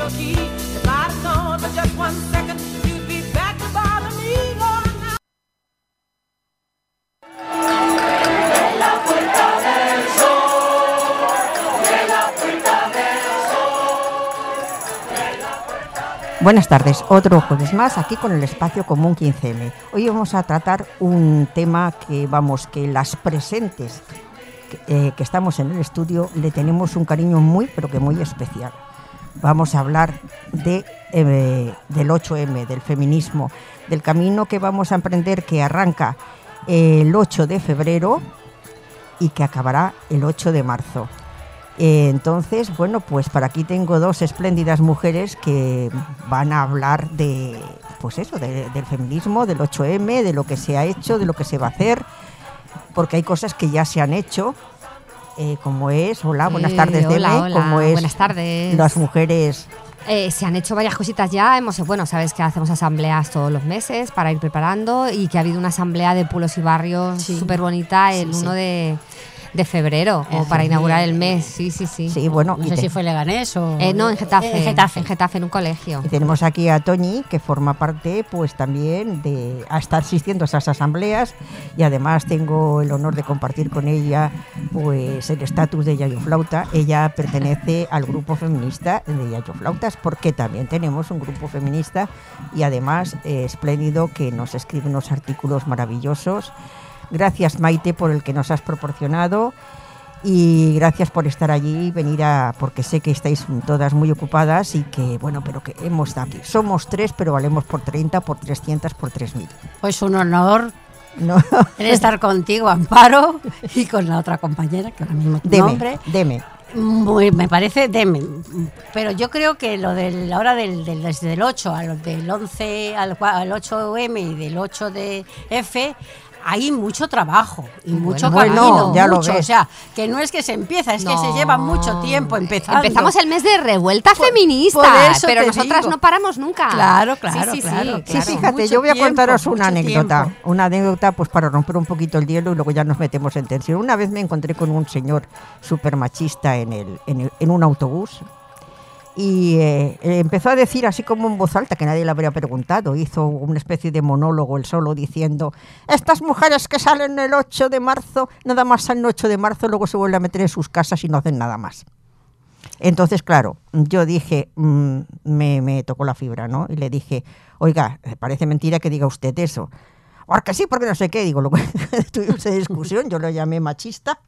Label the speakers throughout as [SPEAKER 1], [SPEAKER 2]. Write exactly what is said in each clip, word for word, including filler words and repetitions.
[SPEAKER 1] Buenas tardes, otro jueves más aquí con el Espacio Común quince eme. Hoy vamos a tratar un tema que, vamos, que las presentes que, eh, que estamos en el estudio le tenemos un cariño muy, pero que muy especial. Vamos a hablar de, eh, del ocho eme, del feminismo, del camino que vamos a emprender que arranca el ocho de febrero y que acabará el ocho de marzo. Eh, entonces, bueno, pues para aquí tengo dos espléndidas mujeres que van a hablar de, pues eso, de, del feminismo, del ocho eme, de lo que se ha hecho, de lo que se va a hacer, porque hay cosas que ya se han hecho, eh, como es, hola, buenas tardes,
[SPEAKER 2] eh, hola,
[SPEAKER 1] Deme,
[SPEAKER 2] hola,
[SPEAKER 1] como es
[SPEAKER 2] buenas tardes.
[SPEAKER 1] Las mujeres.
[SPEAKER 2] Eh, se han hecho varias cositas ya, hemos, bueno, sabes que hacemos asambleas todos los meses para ir preparando y que ha habido una asamblea de pueblos y barrios súper bonita el sí, uno sí. de... de febrero, o para inaugurar el mes, sí, sí, sí.
[SPEAKER 1] Sí, bueno,
[SPEAKER 3] no sé te... si fue Leganés o...
[SPEAKER 2] Eh, no, en Getafe,
[SPEAKER 3] en Getafe.
[SPEAKER 2] En Getafe, en un colegio.
[SPEAKER 1] Y tenemos aquí a Toñi, que forma parte, pues también, de a estar asistiendo a esas asambleas, y además tengo el honor de compartir con ella, pues, el estatus de Yayo Flauta. Ella pertenece al grupo feminista de Yayo Flautas, porque también tenemos un grupo feminista, y además, eh, espléndido, que nos escribe unos artículos maravillosos. Gracias, Maite, por el que nos has proporcionado, y gracias por estar allí y venir a, porque sé que estáis todas muy ocupadas y que, bueno, pero que hemos estado aquí. Somos tres, pero valemos por treinta, por trescientos, por tres mil.
[SPEAKER 3] Pues un honor no. estar contigo, Amparo, y con la otra compañera, que ahora mismo tu
[SPEAKER 1] deme,
[SPEAKER 3] nombre.
[SPEAKER 1] Deme.
[SPEAKER 3] Muy, me parece, deme. Pero yo creo que lo de la hora del, del, desde el ocho al del once al, al ocho eme y del ocho de efe, hay mucho trabajo y mucho
[SPEAKER 1] bueno,
[SPEAKER 3] camino,
[SPEAKER 1] bueno, ya
[SPEAKER 3] mucho,
[SPEAKER 1] lo ves.
[SPEAKER 3] O sea, que no es que se empieza, es
[SPEAKER 2] no.
[SPEAKER 3] que se lleva mucho tiempo empezando.
[SPEAKER 2] Empezamos el mes de revuelta por, feminista, por pero nosotras
[SPEAKER 3] digo.
[SPEAKER 2] no paramos nunca.
[SPEAKER 3] Claro, claro,
[SPEAKER 2] sí, sí,
[SPEAKER 3] claro,
[SPEAKER 2] sí,
[SPEAKER 3] claro.
[SPEAKER 1] Sí, fíjate,
[SPEAKER 3] mucho
[SPEAKER 1] yo voy a
[SPEAKER 3] tiempo,
[SPEAKER 1] contaros una anécdota,
[SPEAKER 3] tiempo.
[SPEAKER 1] una anécdota pues para romper un poquito el hielo y luego ya nos metemos en tensión. Una vez me encontré con un señor súper machista en, el, en, el, en un autobús. Y eh, empezó a decir así como en voz alta, que nadie le habría preguntado, hizo una especie de monólogo él solo diciendo: estas mujeres que salen el ocho de marzo, nada más salen el ocho de marzo, luego se vuelven a meter en sus casas y no hacen nada más. Entonces, claro, yo dije, mmm, me, me tocó la fibra, ¿no? Y le dije, oiga, parece mentira que diga usted eso. Porque sí, porque no sé qué. Digo, luego tuvimos esa discusión, yo lo llamé machista.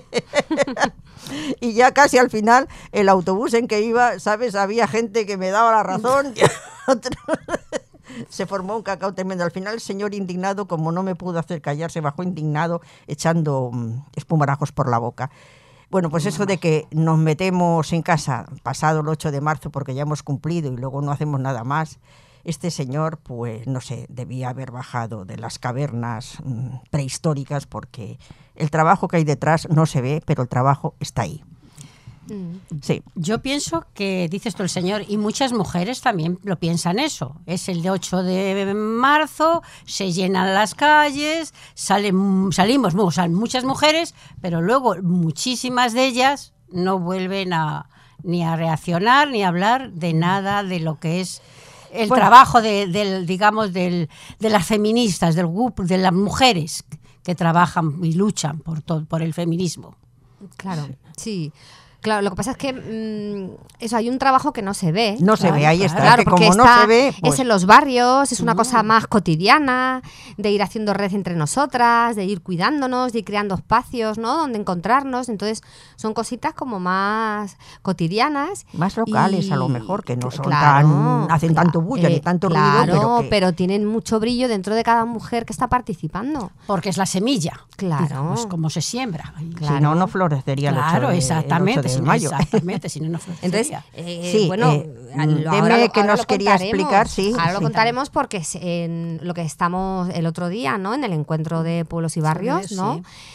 [SPEAKER 1] Y ya casi al final el autobús en que iba, ¿sabes? Había gente que me daba la razón y otro... Se formó un cacao tremendo. Al final el señor indignado, como no me pudo hacer callar, se bajó indignado echando um, espumarajos por la boca. Bueno, pues eso de que nos metemos en casa pasado el ocho de marzo porque ya hemos cumplido y luego no hacemos nada más. Este señor, pues, no sé, debía haber bajado de las cavernas mmm, prehistóricas, porque el trabajo que hay detrás no se ve, pero el trabajo está ahí.
[SPEAKER 3] Mm.
[SPEAKER 1] Sí.
[SPEAKER 3] Yo pienso que, dices tú el señor, y muchas mujeres también lo piensan eso. Es el de ocho de marzo, se llenan las calles, salen, salimos, o sea, muchas mujeres, pero luego muchísimas de ellas no vuelven a ni a reaccionar, ni a hablar de nada de lo que es el bueno, trabajo de, del, digamos, del, de las feministas, del grupo, de las mujeres que trabajan y luchan por todo, por el feminismo.
[SPEAKER 2] Claro, sí. Claro, lo que pasa es que mmm, eso, hay un trabajo que no se ve.
[SPEAKER 1] No
[SPEAKER 2] claro,
[SPEAKER 1] se ve, ahí está.
[SPEAKER 2] Claro,
[SPEAKER 1] que
[SPEAKER 2] porque
[SPEAKER 1] como
[SPEAKER 2] está,
[SPEAKER 1] no se ve, pues...
[SPEAKER 2] es en los barrios, es una mm. cosa más cotidiana, de ir haciendo red entre nosotras, de ir cuidándonos, de ir creando espacios, ¿no? Donde encontrarnos. Entonces, son cositas como más cotidianas.
[SPEAKER 1] Más locales, y... a lo mejor, que no son
[SPEAKER 2] claro,
[SPEAKER 1] tan... hacen claro, tanto bulla eh, ni tanto
[SPEAKER 2] claro,
[SPEAKER 1] ruido, pero, que...
[SPEAKER 2] pero tienen mucho brillo dentro de cada mujer que está participando.
[SPEAKER 3] Porque es la semilla.
[SPEAKER 2] Claro.
[SPEAKER 3] Digamos, como se siembra.
[SPEAKER 2] Claro.
[SPEAKER 1] Si no, no florecería
[SPEAKER 3] claro,
[SPEAKER 1] el ocho de,
[SPEAKER 3] exactamente,
[SPEAKER 1] el ocho de
[SPEAKER 3] si
[SPEAKER 1] mayo.
[SPEAKER 3] No, exactamente, si no, no florecería.
[SPEAKER 2] Entonces, eh,
[SPEAKER 1] sí,
[SPEAKER 2] bueno,
[SPEAKER 1] eh,
[SPEAKER 2] lo,
[SPEAKER 1] dime
[SPEAKER 2] lo,
[SPEAKER 1] que nos quería explicar, sí.
[SPEAKER 2] Ahora
[SPEAKER 1] sí.
[SPEAKER 2] lo contaremos porque es en lo que estamos el otro día, ¿no? En el encuentro de pueblos y barrios, ¿no?
[SPEAKER 3] Sí.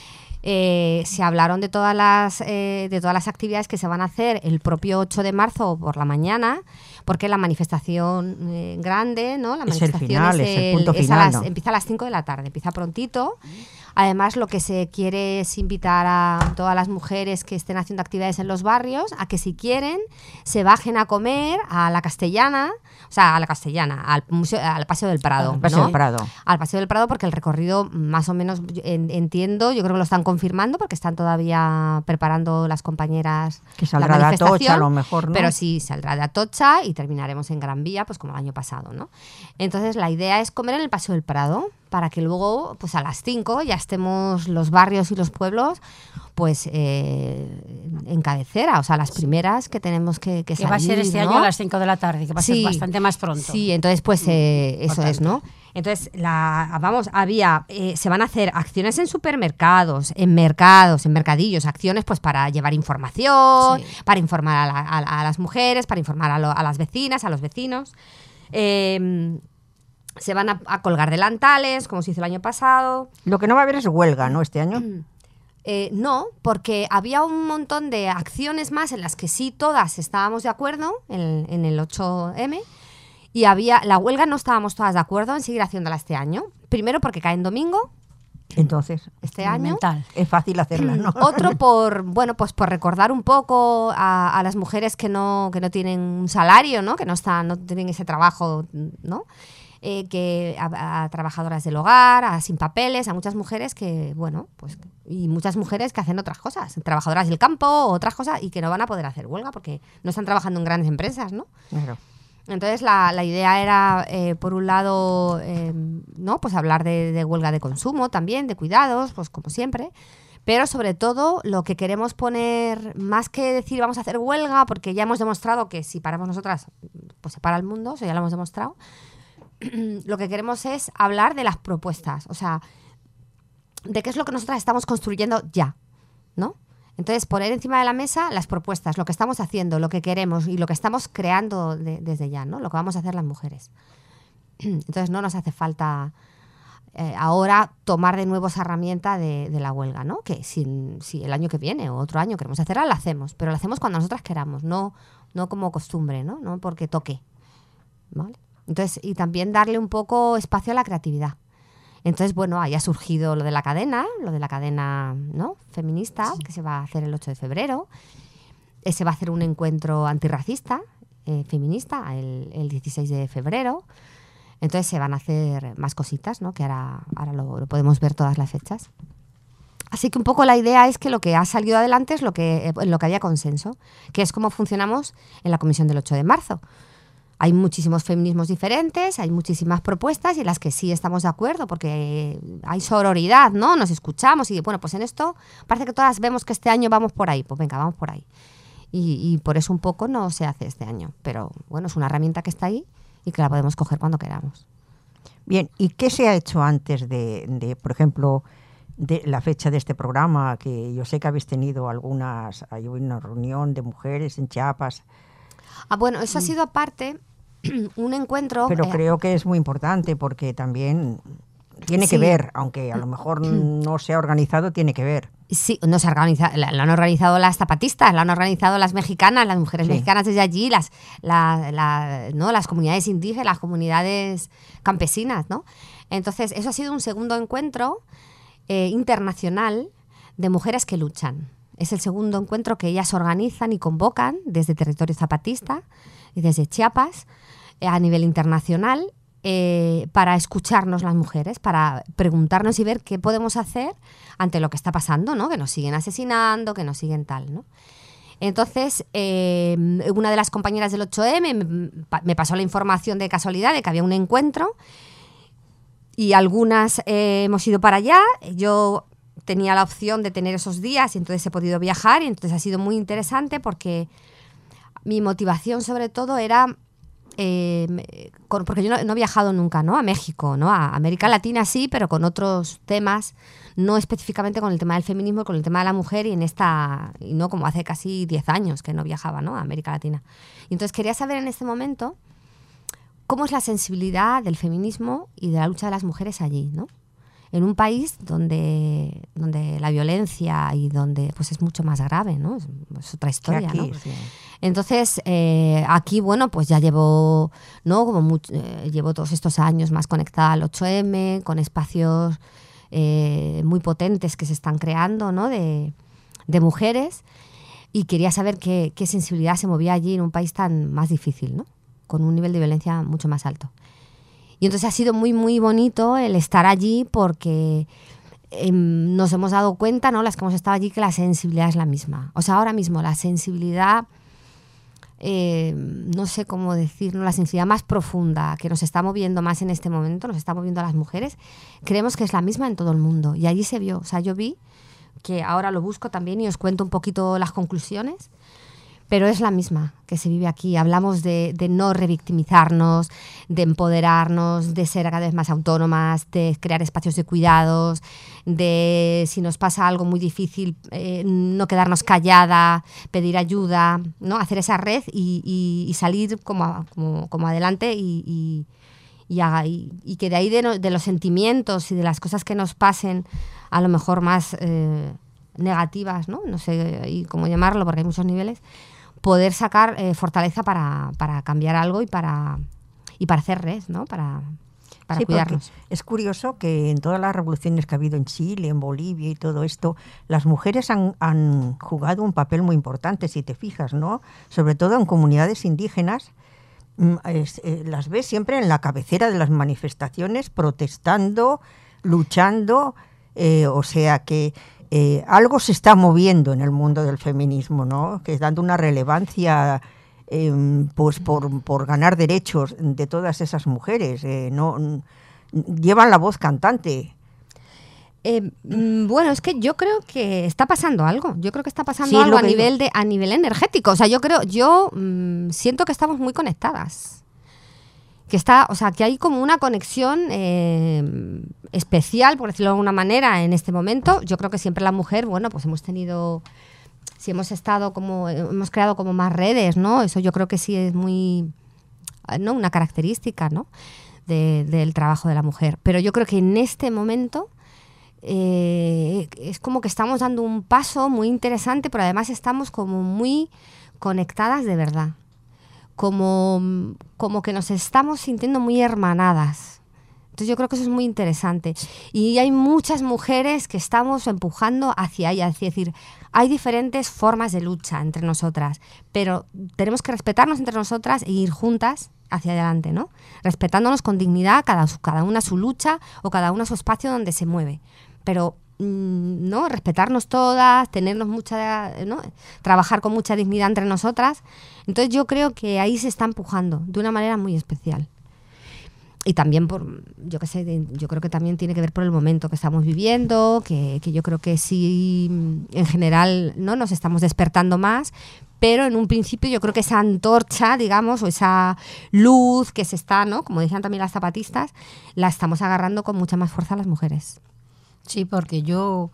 [SPEAKER 2] Eh, se hablaron de todas las eh, de todas las actividades que se van a hacer el propio ocho de marzo por la mañana, porque la manifestación eh, grande, ¿no? La
[SPEAKER 1] es el
[SPEAKER 2] manifestación
[SPEAKER 1] final, es el, es el punto
[SPEAKER 2] es
[SPEAKER 1] final.
[SPEAKER 2] A las,
[SPEAKER 1] ¿no?
[SPEAKER 2] Empieza a las cinco de la tarde, empieza prontito. Además, lo que se quiere es invitar a todas las mujeres que estén haciendo actividades en los barrios a que, si quieren, se bajen a comer a la Castellana, o sea, a la Castellana, al, museo, al Paseo del Prado.
[SPEAKER 1] Al Paseo
[SPEAKER 2] ¿no?
[SPEAKER 1] del Prado.
[SPEAKER 2] Al Paseo del Prado, porque el recorrido, más o menos, en, entiendo, yo creo que lo están confirmando, porque están todavía preparando las compañeras
[SPEAKER 1] que saldrá
[SPEAKER 2] la
[SPEAKER 1] de Atocha, a lo mejor, ¿no?
[SPEAKER 2] Pero sí, saldrá de Atocha y terminaremos en Gran Vía, pues como el año pasado, ¿no? Entonces, la idea es comer en el Paseo del Prado, para que luego, pues a las cinco, ya estemos los barrios y los pueblos, pues eh, en cabecera, o sea, las primeras que tenemos que, que salir.
[SPEAKER 3] Que va a ser este
[SPEAKER 2] ¿no?
[SPEAKER 3] año a las cinco de la tarde, que va a
[SPEAKER 2] sí,
[SPEAKER 3] ser bastante más pronto.
[SPEAKER 2] Sí, entonces pues eh, eso
[SPEAKER 3] Bastante.
[SPEAKER 2] es, ¿no? Entonces, la, vamos, había, eh, se van a hacer acciones en supermercados, en mercados, en mercadillos, acciones pues para llevar información, sí. para informar a, la, a, a las mujeres, para informar a, lo, a las vecinas, a los vecinos. Eh, Se van a, a colgar delantales, como se hizo el año pasado.
[SPEAKER 1] Lo que no va a haber es huelga, ¿no? Este año.
[SPEAKER 2] Eh, no, porque había un montón de acciones más en las que sí todas estábamos de acuerdo en, en el ocho eme, y había la huelga no estábamos todas de acuerdo en seguir haciéndola este año. Primero porque cae en domingo.
[SPEAKER 1] Entonces,
[SPEAKER 2] este año
[SPEAKER 1] es fácil hacerla, ¿no?
[SPEAKER 2] Otro por, bueno, pues por recordar un poco a, a las mujeres que no, que no tienen un salario, ¿no? Que no están, no tienen ese trabajo, ¿no? Eh, que a, a trabajadoras del hogar, a sin papeles, a muchas mujeres que, bueno, pues y muchas mujeres que hacen otras cosas, trabajadoras del campo, otras cosas, y que no van a poder hacer huelga porque no están trabajando en grandes empresas, ¿no?
[SPEAKER 1] Claro.
[SPEAKER 2] Entonces la, la idea era, eh, por un lado, eh, no, pues hablar de, de huelga de consumo también, de cuidados, pues como siempre. Pero sobre todo lo que queremos poner, más que decir vamos a hacer huelga, porque ya hemos demostrado que si paramos nosotras, pues se para el mundo, eso ya lo hemos demostrado. Lo que queremos es hablar de las propuestas, o sea, de qué es lo que nosotras estamos construyendo ya, ¿no? Entonces, poner encima de la mesa las propuestas, lo que estamos haciendo, lo que queremos y lo que estamos creando de, desde ya, ¿no? Lo que vamos a hacer las mujeres. Entonces, no nos hace falta eh, ahora tomar de nuevo esa herramienta de, de la huelga, ¿no? Que si, si el año que viene o otro año queremos hacerla, la hacemos, pero la hacemos cuando nosotras queramos, no, no como costumbre, ¿no? No porque toque, ¿vale? Entonces, y también darle un poco espacio a la creatividad. Entonces, bueno, ahí ha surgido lo de la cadena, lo de la cadena, ¿no? feminista, sí. que se va a hacer el ocho de febrero. Eh, se va a hacer un encuentro antirracista, eh, feminista, el, el dieciséis de febrero. Entonces se van a hacer más cositas, ¿no? Que ahora, ahora lo, lo podemos ver todas las fechas. Así que un poco la idea es que lo que ha salido adelante es lo que, en lo que había consenso, que es cómo funcionamos en la comisión del ocho de marzo. Hay muchísimos feminismos diferentes, hay muchísimas propuestas y en las que sí estamos de acuerdo porque hay sororidad, ¿no? Nos escuchamos y, bueno, pues en esto parece que todas vemos que este año vamos por ahí, pues venga, vamos por ahí. Y, y por eso un poco no se hace este año. Pero, bueno, es una herramienta que está ahí y que la podemos coger cuando queramos.
[SPEAKER 1] Bien, ¿y qué se ha hecho antes de, de por ejemplo, de la fecha de este programa? Que yo sé que habéis tenido algunas, hay una reunión de mujeres en Chiapas.
[SPEAKER 2] Ah, bueno, eso ha sido aparte, un encuentro...
[SPEAKER 1] Pero
[SPEAKER 2] eh,
[SPEAKER 1] creo que es muy importante porque también tiene
[SPEAKER 2] sí.
[SPEAKER 1] que ver, aunque a lo mejor no se ha organizado, tiene que ver.
[SPEAKER 2] Sí, no se ha organizado, la, la han organizado las zapatistas, la han organizado las mexicanas, las mujeres
[SPEAKER 1] sí.
[SPEAKER 2] mexicanas desde allí, las, la, la, ¿no? las comunidades indígenas, las comunidades campesinas, ¿no? Entonces, eso ha sido un segundo encuentro eh, internacional de mujeres que luchan. Es el segundo encuentro que ellas organizan y convocan desde territorio zapatista y desde Chiapas eh, a nivel internacional eh, para escucharnos las mujeres, para preguntarnos y ver qué podemos hacer ante lo que está pasando, ¿no? Que nos siguen asesinando, que nos siguen tal, ¿no? Entonces, eh, una de las compañeras del ocho eme me, me pasó la información de casualidad de que había un encuentro y algunas eh, hemos ido para allá. Yo tenía la opción de tener esos días y entonces he podido viajar y entonces ha sido muy interesante porque mi motivación sobre todo era, eh, con, porque yo no, no he viajado nunca, ¿no? a México, ¿no? a América Latina sí, pero con otros temas, no específicamente con el tema del feminismo, con el tema de la mujer y en esta, y no como hace casi diez años que no viajaba, ¿no? a América Latina. Y entonces quería saber en este momento cómo es la sensibilidad del feminismo y de la lucha de las mujeres allí, ¿no? en un país donde, donde la violencia y donde pues es mucho más grave, ¿no? Es, es otra historia,
[SPEAKER 1] aquí,
[SPEAKER 2] ¿no?
[SPEAKER 1] Sí.
[SPEAKER 2] Entonces, eh, aquí, bueno, pues ya llevo, ¿no? Como mucho, eh, llevo todos estos años más conectada al ocho eme, con espacios eh, muy potentes que se están creando, ¿no? De, de mujeres, y quería saber qué, qué sensibilidad se movía allí en un país tan más difícil, ¿no? Con un nivel de violencia mucho más alto. Y entonces ha sido muy, muy bonito el estar allí porque eh, nos hemos dado cuenta, ¿no? Las que hemos estado allí, que la sensibilidad es la misma. O sea, ahora mismo la sensibilidad, eh, no sé cómo decir, ¿no? La sensibilidad más profunda que nos está moviendo más en este momento, nos está moviendo a las mujeres, creemos que es la misma en todo el mundo. Y allí se vio, o sea, yo vi, que ahora lo busco también y os cuento un poquito las conclusiones, pero es la misma que se vive aquí. Hablamos de, de no revictimizarnos, de empoderarnos, de ser cada vez más autónomas, de crear espacios de cuidados, de si nos pasa algo muy difícil, eh, no quedarnos callada, pedir ayuda, ¿no? Hacer esa red y, y, y salir como, como, como adelante y, y, y, haga, y, y que de ahí de, no, de los sentimientos y de las cosas que nos pasen, a lo mejor más eh, negativas, ¿no? No sé y cómo llamarlo porque hay muchos niveles, poder sacar eh, fortaleza para, para cambiar algo y para, y para hacer red, ¿no? Para, para
[SPEAKER 1] sí,
[SPEAKER 2] cuidarnos.
[SPEAKER 1] Es curioso que en todas las revoluciones que ha habido en Chile, en Bolivia y todo esto, las mujeres han, han jugado un papel muy importante, si te fijas, ¿no? Sobre todo en comunidades indígenas. Es, eh, las ves siempre en la cabecera de las manifestaciones, protestando, luchando, eh, o sea que Eh, algo se está moviendo en el mundo del feminismo, ¿no? Que es dando una relevancia eh, pues por, por ganar derechos de todas esas mujeres. Eh, no, llevan la voz cantante.
[SPEAKER 2] Eh, bueno, es que yo creo que está pasando algo. Yo creo que está pasando sí, algo a nivel, de, a nivel energético. O sea, yo creo, yo mmm, siento que estamos muy conectadas. Que está, o sea, que hay como una conexión eh, especial, por decirlo de alguna manera, en este momento. Yo creo que siempre la mujer, bueno, pues hemos tenido, si hemos estado como, hemos creado como más redes, ¿no? Eso yo creo que sí es muy, ¿no? Una característica, ¿no? De, del trabajo de la mujer. Pero yo creo que en este momento eh, es como que estamos dando un paso muy interesante, pero además estamos como muy conectadas de verdad. Como, como que nos estamos sintiendo muy hermanadas. Entonces yo creo que eso es muy interesante. Y hay muchas mujeres que estamos empujando hacia allá. Es decir, hay diferentes formas de lucha entre nosotras, pero tenemos que respetarnos entre nosotras e ir juntas hacia adelante, ¿no? Respetándonos con dignidad, cada, cada una su lucha o cada una su espacio donde se mueve. Pero ¿no? Respetarnos todas, tenernos mucha, ¿no? Trabajar con mucha dignidad entre nosotras. Entonces yo creo que ahí se está empujando de una manera muy especial. Y también por, yo qué sé, yo creo que también tiene que ver por el momento que estamos viviendo, que, que yo creo que sí, en general, ¿no? Nos estamos despertando más, pero en un principio yo creo que esa antorcha, digamos, o esa luz que se está, ¿no? Como decían también las zapatistas, la estamos agarrando con mucha más fuerza las mujeres.
[SPEAKER 3] Sí, porque yo,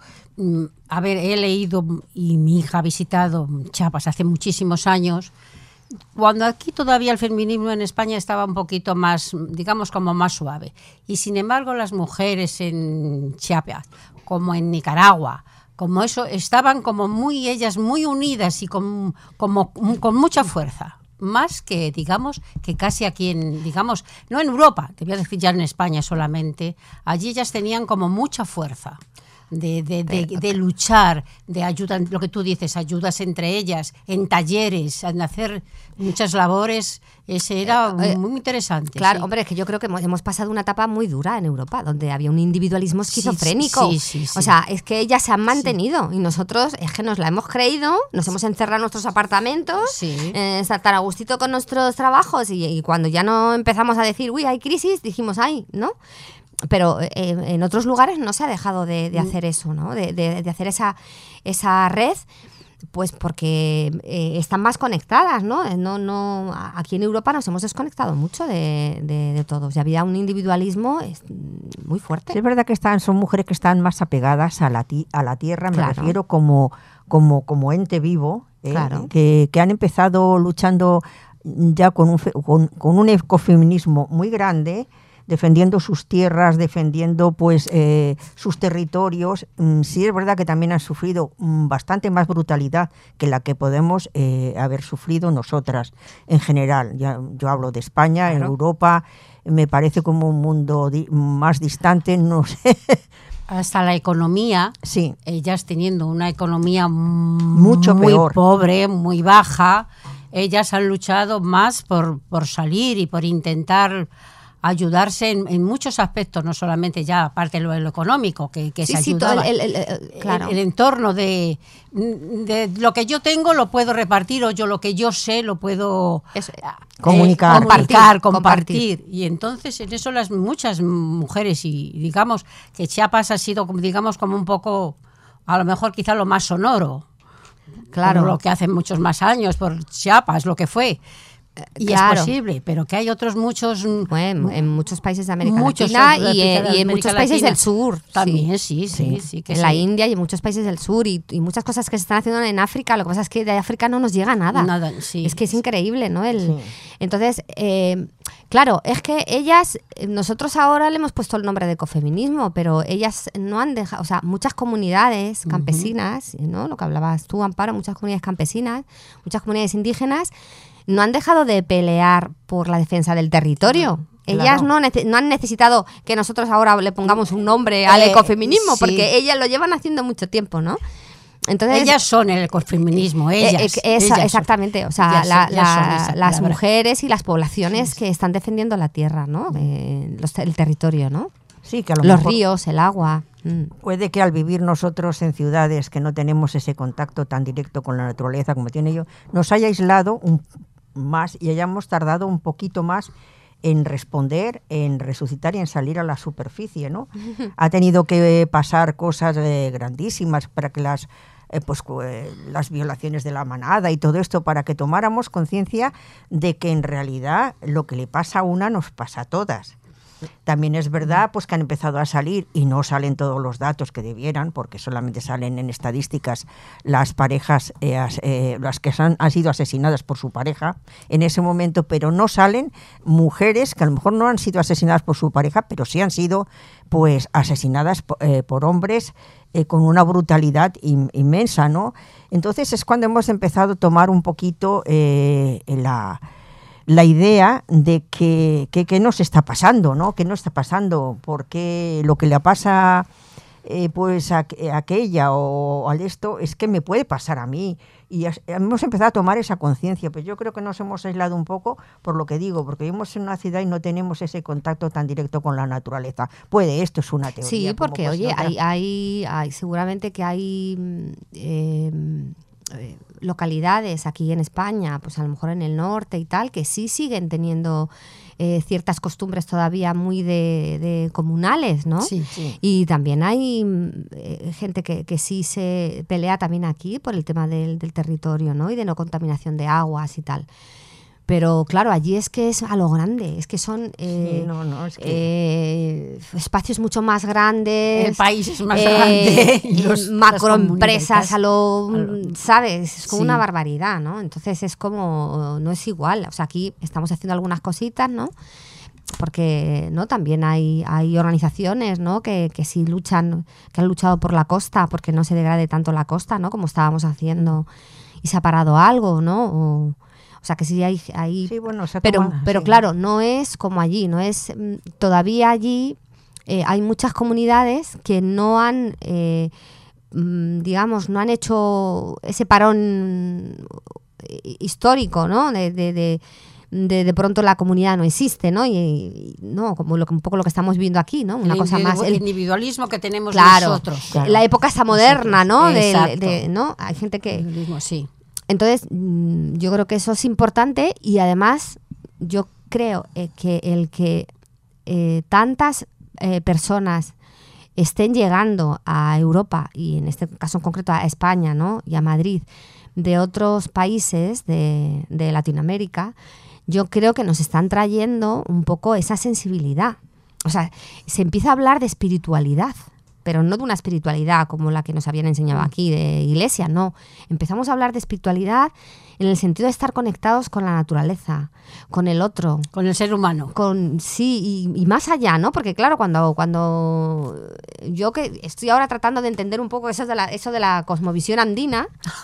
[SPEAKER 3] a ver, he leído y mi hija ha visitado Chiapas hace muchísimos años, cuando aquí todavía el feminismo en España estaba un poquito más, digamos, como más suave. Y sin embargo las mujeres en Chiapas, como en Nicaragua, como eso, estaban como muy, ellas muy unidas y con, como, con mucha fuerza. Más que, digamos, que casi aquí en, digamos, no en Europa, te voy a decir ya en España solamente, allí ellas tenían como mucha fuerza de, de, de, de luchar, de ayuda, lo que tú dices, ayudas entre ellas, en talleres, en hacer muchas labores, ese era eh, muy interesante.
[SPEAKER 2] Claro,
[SPEAKER 3] sí.
[SPEAKER 2] Hombre, es que yo creo que hemos, hemos pasado una etapa muy dura en Europa, donde había un individualismo esquizofrénico.
[SPEAKER 3] Sí, sí, sí, sí.
[SPEAKER 2] O sea, es que ellas se han mantenido sí. y nosotros es que nos la hemos creído, nos hemos encerrado en nuestros apartamentos,
[SPEAKER 3] sí.
[SPEAKER 2] eh, estar a gustito con nuestros trabajos y, y cuando ya no empezamos a decir, uy, hay crisis, dijimos, ay, ¿no? Pero eh, en otros lugares no se ha dejado de, de hacer eso, ¿no? De, de, de hacer esa, esa red, pues porque eh, están más conectadas, ¿no? No, no. Aquí en Europa nos hemos desconectado mucho de, de, de todos. Y había un individualismo muy fuerte.
[SPEAKER 1] Sí, es verdad que están, son mujeres que están más apegadas a la, ti, a la tierra, me
[SPEAKER 2] claro.
[SPEAKER 1] refiero como, como, como ente vivo, ¿eh?
[SPEAKER 2] Claro.
[SPEAKER 1] que, que han empezado luchando ya con un, con, con un ecofeminismo muy grande, defendiendo sus tierras, defendiendo pues eh, sus territorios. Mm, sí es verdad que también han sufrido mm, bastante más brutalidad que la que podemos eh, haber sufrido nosotras en general. Ya, yo hablo de España, claro. En Europa, me parece como un mundo di- más distante, no sé.
[SPEAKER 3] Hasta la economía,
[SPEAKER 1] sí.
[SPEAKER 3] Ellas teniendo una economía
[SPEAKER 1] mucho
[SPEAKER 3] muy
[SPEAKER 1] peor.
[SPEAKER 3] pobre, muy baja, ellas han luchado más por, por salir y por intentar ayudarse en, en muchos aspectos, no solamente ya aparte de lo, lo económico, que, que
[SPEAKER 2] sí,
[SPEAKER 3] se
[SPEAKER 2] sí,
[SPEAKER 3] ayudaba.
[SPEAKER 2] El, el, el, claro.
[SPEAKER 3] el, el entorno de, de lo que yo tengo lo puedo repartir, o yo lo que yo sé lo puedo
[SPEAKER 2] Eso,
[SPEAKER 3] eh,
[SPEAKER 1] comunicar,
[SPEAKER 3] comunicar, compartir,
[SPEAKER 2] compartir.
[SPEAKER 3] compartir. Y entonces en eso las muchas mujeres, y digamos que Chiapas ha sido, digamos, como un poco, a lo mejor quizá lo más sonoro.
[SPEAKER 2] Claro.
[SPEAKER 3] Lo que hace muchos más años por Chiapas, lo que fue. Y claro. Es posible, pero que hay otros muchos...
[SPEAKER 2] Bueno, en muchos países de América
[SPEAKER 3] muchos
[SPEAKER 2] Latina y,
[SPEAKER 3] de
[SPEAKER 2] y en muchos países del sur.
[SPEAKER 3] También, sí, sí. sí, sí que
[SPEAKER 2] en
[SPEAKER 3] sí.
[SPEAKER 2] la India y en muchos países del sur y, y muchas cosas que se están haciendo en África. Lo que pasa es que de África no nos llega nada.
[SPEAKER 3] Nada, sí.
[SPEAKER 2] Es que es increíble, ¿no? El,
[SPEAKER 1] sí.
[SPEAKER 2] Entonces, eh, claro, es que ellas... Nosotros ahora le hemos puesto el nombre de ecofeminismo, pero ellas no han dejado... O sea, muchas comunidades campesinas, uh-huh. ¿no? Lo que hablabas tú, Amparo, muchas comunidades campesinas, muchas comunidades indígenas... no han dejado de pelear por la defensa del territorio. Claro. Ellas no, nece- no han necesitado que nosotros ahora le pongamos un nombre al
[SPEAKER 3] eh,
[SPEAKER 2] ecofeminismo,
[SPEAKER 3] sí.
[SPEAKER 2] porque ellas lo llevan haciendo mucho tiempo, ¿no? Entonces,
[SPEAKER 3] ellas son el ecofeminismo, ellas.
[SPEAKER 2] Eh, eh, esa,
[SPEAKER 3] ellas
[SPEAKER 2] exactamente, o sea,
[SPEAKER 3] ellas,
[SPEAKER 2] la,
[SPEAKER 3] ellas
[SPEAKER 2] la,
[SPEAKER 3] esa,
[SPEAKER 2] las
[SPEAKER 3] la
[SPEAKER 2] mujeres y las poblaciones sí, que están defendiendo la tierra, ¿no? Eh, los, el territorio, ¿no?
[SPEAKER 1] Sí, que a lo
[SPEAKER 2] los
[SPEAKER 1] mejor
[SPEAKER 2] ríos, el agua. Mm.
[SPEAKER 1] Puede que al vivir nosotros en ciudades que no tenemos ese contacto tan directo con la naturaleza como tiene yo, nos haya aislado un más y hayamos tardado un poquito más en responder, en resucitar y en salir a la superficie, ¿no? Ha tenido que pasar cosas eh, grandísimas para que las eh, pues eh, las violaciones de la manada y todo esto, para que tomáramos conciencia de que en realidad lo que le pasa a una nos pasa a todas. También es verdad pues que han empezado a salir, y no salen todos los datos que debieran, porque solamente salen en estadísticas las parejas, eh, eh, las que han, han sido asesinadas por su pareja en ese momento, pero no salen mujeres que a lo mejor no han sido asesinadas por su pareja, pero sí han sido pues asesinadas eh, por hombres eh, con una brutalidad in, inmensa, ¿no? Entonces es cuando hemos empezado a tomar un poquito eh, la... la idea de que, que, que nos está pasando, ¿no? Que no está pasando, porque lo que le pasa eh, pues a, a aquella o al esto es que me puede pasar a mí. Y as, hemos empezado a tomar esa conciencia, pues yo creo que nos hemos aislado un poco por lo que digo, porque vivimos en una ciudad y no tenemos ese contacto tan directo con la naturaleza. Puede, esto es una teoría.
[SPEAKER 2] Sí, porque oye, hay, hay, hay seguramente que hay... Eh, Eh, localidades aquí en España, pues a lo mejor en el norte y tal, que sí siguen teniendo eh, ciertas costumbres todavía muy de, de comunales, ¿no?
[SPEAKER 3] Sí, sí.
[SPEAKER 2] Y también hay eh, gente que, que sí se pelea también aquí por el tema del, del territorio, ¿no? Y de no contaminación de aguas y tal. Pero claro, allí es que es a lo grande, es que son eh,
[SPEAKER 1] sí, no, no, es que...
[SPEAKER 2] eh, espacios mucho más grandes.
[SPEAKER 3] El país es más
[SPEAKER 2] eh,
[SPEAKER 3] grande. Y los,
[SPEAKER 2] macroempresas a lo, a lo, ¿sabes? Es como
[SPEAKER 3] sí.
[SPEAKER 2] una barbaridad, ¿no? Entonces es como, no es igual. O sea, aquí estamos haciendo algunas cositas, ¿no? Porque no también hay, hay organizaciones, ¿no? que, que sí luchan, que han luchado por la costa, porque no se degrade tanto la costa, ¿no? Como estábamos haciendo, y se ha parado algo, ¿no? O, O sea, que sí hay... hay
[SPEAKER 1] sí, bueno, se ha
[SPEAKER 2] pero
[SPEAKER 1] tomado,
[SPEAKER 2] pero
[SPEAKER 1] sí.
[SPEAKER 2] claro, no es como allí, no es... Todavía allí eh, hay muchas comunidades que no han, eh, digamos, no han hecho ese parón histórico, ¿no? De, de, de, de, de pronto la comunidad no existe, ¿no? Y, y no, como lo, un poco lo que estamos viendo aquí, ¿no? Una
[SPEAKER 3] el
[SPEAKER 2] cosa más...
[SPEAKER 3] El individualismo que tenemos
[SPEAKER 2] claro,
[SPEAKER 3] nosotros.
[SPEAKER 2] Claro. La época esa moderna, ¿no?
[SPEAKER 3] De,
[SPEAKER 2] de, ¿no? Hay gente que...
[SPEAKER 3] Sí.
[SPEAKER 2] Entonces, yo creo que eso es importante, y además yo creo eh, que el que eh, tantas eh, personas estén llegando a Europa, y en este caso en concreto a España, ¿no? Y a Madrid, de otros países de, de Latinoamérica, yo creo que nos están trayendo un poco esa sensibilidad. O sea, se empieza a hablar de espiritualidad, pero no de una espiritualidad como la que nos habían enseñado aquí, de iglesia, no. Empezamos a hablar de espiritualidad en el sentido de estar conectados con la naturaleza, con el otro.
[SPEAKER 3] Con el ser humano.
[SPEAKER 2] Con, sí, y, y más allá, ¿no? Porque claro, cuando, cuando yo que estoy ahora tratando de entender un poco eso de la, eso de la cosmovisión andina...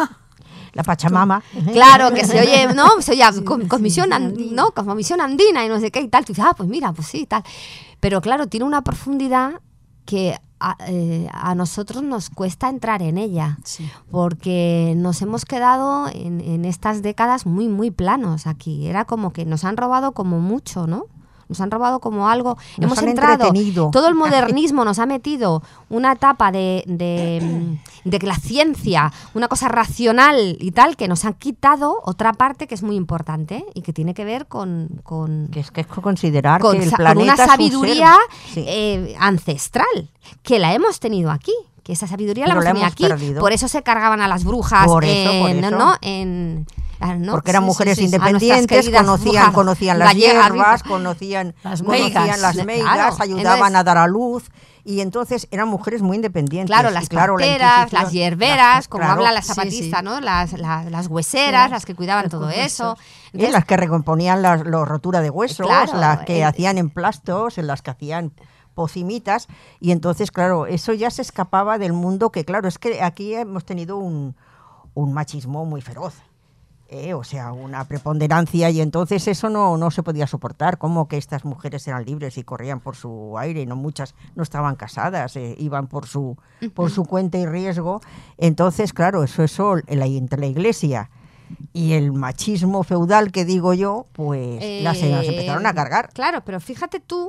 [SPEAKER 1] La Pachamama.
[SPEAKER 2] Claro, que se oye, ¿no? Se oye cosmovisión, ¿no? Cosmovisión andina y no sé qué y tal. Tú dices, ah, pues mira, pues sí, tal. Pero claro, tiene una profundidad que a, eh, a nosotros nos cuesta entrar en ella. Sí. Porque nos hemos quedado en, en estas décadas muy, muy planos aquí. Era como que nos han robado como mucho, ¿no? Nos han robado como algo, nos hemos entrado, todo el modernismo nos ha metido una etapa de, de, de que la ciencia, una cosa racional y tal, que nos han quitado otra parte que es muy importante y que tiene que ver con... con
[SPEAKER 1] que es que es considerar
[SPEAKER 2] con,
[SPEAKER 1] que el planeta
[SPEAKER 2] con una sabiduría
[SPEAKER 1] es un ser. Sí.
[SPEAKER 2] eh, ancestral, que la hemos tenido aquí. Que esa sabiduría
[SPEAKER 1] Pero
[SPEAKER 2] la hemos tenido aquí.
[SPEAKER 1] Perdido.
[SPEAKER 2] Por eso se cargaban a las brujas.
[SPEAKER 1] Por eso,
[SPEAKER 2] en,
[SPEAKER 1] por eso.
[SPEAKER 2] ¿no? En, ¿no?
[SPEAKER 1] Porque eran
[SPEAKER 2] sí,
[SPEAKER 1] mujeres
[SPEAKER 2] sí, sí,
[SPEAKER 1] independientes, conocían, conocían las
[SPEAKER 2] gallegas,
[SPEAKER 1] hierbas, conocían
[SPEAKER 3] las
[SPEAKER 1] conocían
[SPEAKER 3] meigas,
[SPEAKER 1] las meigas,
[SPEAKER 2] claro.
[SPEAKER 1] ayudaban
[SPEAKER 2] Entonces,
[SPEAKER 1] a dar a luz. Y entonces eran mujeres muy independientes.
[SPEAKER 2] Claro, las
[SPEAKER 1] y claro,
[SPEAKER 2] parteras,
[SPEAKER 1] la
[SPEAKER 2] las hierberas,
[SPEAKER 1] las,
[SPEAKER 2] como
[SPEAKER 1] claro,
[SPEAKER 2] habla la
[SPEAKER 3] sí,
[SPEAKER 2] zapatista,
[SPEAKER 3] sí.
[SPEAKER 2] ¿no? Las, las, las hueseras,
[SPEAKER 3] Sí,
[SPEAKER 2] las que cuidaban todo eso.
[SPEAKER 1] Entonces, las que recomponían la, la rotura de huesos,
[SPEAKER 2] Claro,
[SPEAKER 1] las que
[SPEAKER 2] el,
[SPEAKER 1] hacían emplastos, en las que hacían pocimitas. Y entonces, claro, eso ya se escapaba del mundo que, claro, es que aquí hemos tenido un, un machismo muy feroz. Eh, o sea, una preponderancia, y entonces eso no, no se podía soportar, como que estas mujeres eran libres y corrían por su aire, y no muchas no estaban casadas, eh, iban por su por su cuenta y riesgo. Entonces, claro, eso eso la, entre la iglesia y el machismo feudal que digo yo, pues eh, las se empezaron a cargar.
[SPEAKER 2] Claro, pero fíjate tú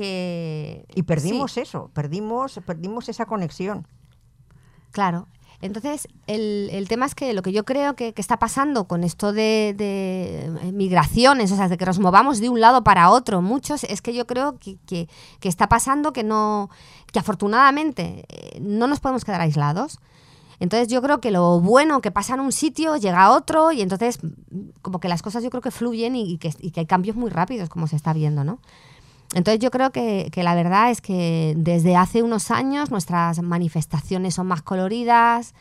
[SPEAKER 2] que...
[SPEAKER 1] Y perdimos
[SPEAKER 2] sí.
[SPEAKER 1] eso, perdimos, perdimos esa conexión.
[SPEAKER 2] Claro. Entonces, el, el tema es que lo que yo creo que, que está pasando con esto de, de migraciones, o sea, de que nos movamos de un lado para otro, muchos, es que yo creo que, que, que está pasando que no, que afortunadamente eh, no nos podemos quedar aislados. Entonces yo creo que lo bueno que pasa en un sitio llega a otro y entonces como que las cosas yo creo que fluyen y, y, que, y que hay cambios muy rápidos, como se está viendo, ¿no? Entonces yo creo que, que la verdad es que desde hace unos años nuestras manifestaciones son más coloridas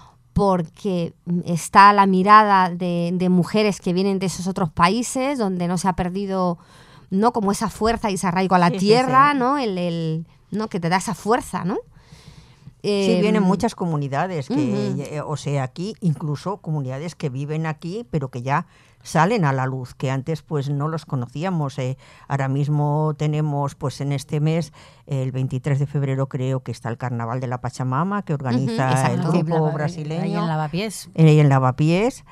[SPEAKER 2] porque está la mirada de, de mujeres que vienen de esos otros países donde no se ha perdido, ¿no? Como esa fuerza y ese arraigo a la
[SPEAKER 1] sí,
[SPEAKER 2] tierra,
[SPEAKER 1] sí, sí.
[SPEAKER 2] ¿no? El, el, ¿no? Que te da esa fuerza, ¿no?
[SPEAKER 1] Sí,
[SPEAKER 2] Eh,
[SPEAKER 1] vienen muchas comunidades, que,
[SPEAKER 2] uh-huh.
[SPEAKER 1] o sea, aquí, incluso comunidades que viven aquí, pero que ya salen a la luz, que antes pues no los conocíamos. Eh, ahora mismo tenemos, pues en este mes, el veintitrés de febrero creo que está el Carnaval de la Pachamama, que organiza
[SPEAKER 2] uh-huh,
[SPEAKER 1] el grupo Lava, brasileño.
[SPEAKER 3] Ahí en Lavapiés.
[SPEAKER 1] Ahí en Lavapiés.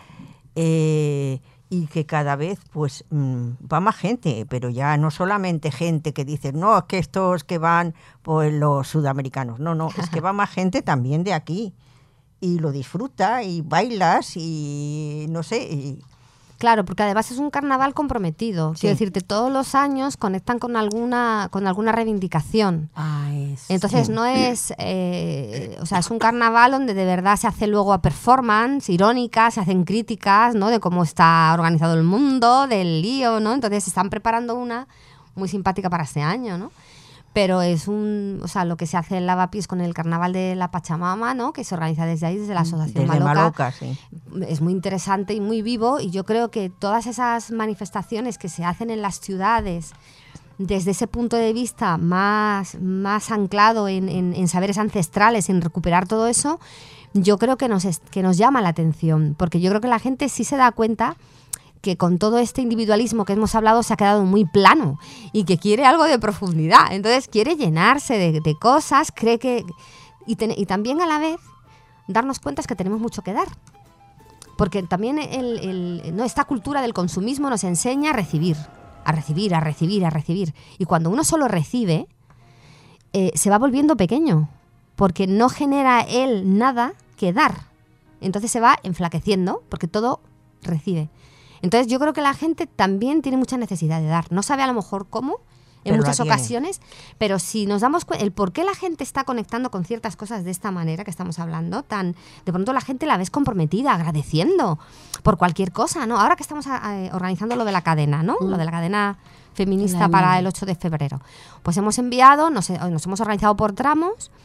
[SPEAKER 1] Eh, y que cada vez pues mmm, va más gente, pero ya no solamente gente que dice, no, es que estos que van pues los sudamericanos, no, no, es que va más gente también de aquí y lo disfruta y bailas y no sé... Y,
[SPEAKER 2] claro, porque además es un carnaval comprometido. Sí. Quiero decirte, todos los años conectan con alguna con alguna reivindicación.
[SPEAKER 3] Ah, es,
[SPEAKER 2] Entonces
[SPEAKER 3] sí.
[SPEAKER 2] no es... Eh, o sea, es un carnaval donde de verdad se hace luego a performance, irónicas, se hacen críticas, ¿no? De cómo está organizado el mundo, del lío, ¿no? Entonces se están preparando una muy simpática para este año, ¿no? Pero es un... O sea, lo que se hace en Lavapiés con el Carnaval de la Pachamama, ¿no? Que se organiza desde ahí, desde la Asociación
[SPEAKER 1] desde
[SPEAKER 2] Maloca.
[SPEAKER 1] Maloca, sí.
[SPEAKER 2] Es muy interesante y muy vivo, y yo creo que todas esas manifestaciones que se hacen en las ciudades desde ese punto de vista más, más anclado en, en, en saberes ancestrales, en recuperar todo eso, yo creo que nos, es, que nos llama la atención, porque yo creo que la gente sí se da cuenta que con todo este individualismo que hemos hablado se ha quedado muy plano y que quiere algo de profundidad. Entonces quiere llenarse de, de cosas, cree que... Y, ten, y también a la vez darnos cuenta es que tenemos mucho que dar. Porque también el, el, no, esta cultura del consumismo nos enseña a recibir, a recibir, a recibir, a recibir. Y cuando uno solo recibe, eh, se va volviendo pequeño, porque no genera él nada que dar. Entonces se va enflaqueciendo, porque todo recibe. Entonces yo creo que la gente también tiene mucha necesidad de dar. No sabe a lo mejor cómo, en
[SPEAKER 1] pero
[SPEAKER 2] muchas ocasiones, pero si nos damos cuenta, el por qué la gente está conectando con ciertas cosas de esta manera que estamos hablando, tan de pronto la gente la ves comprometida, agradeciendo por cualquier cosa, ¿no? Ahora que estamos a, a, organizando lo de la cadena, ¿no? Mm. Lo de la cadena feminista para el ocho de febrero. Pues hemos enviado, nos, nos hemos organizado por tramos,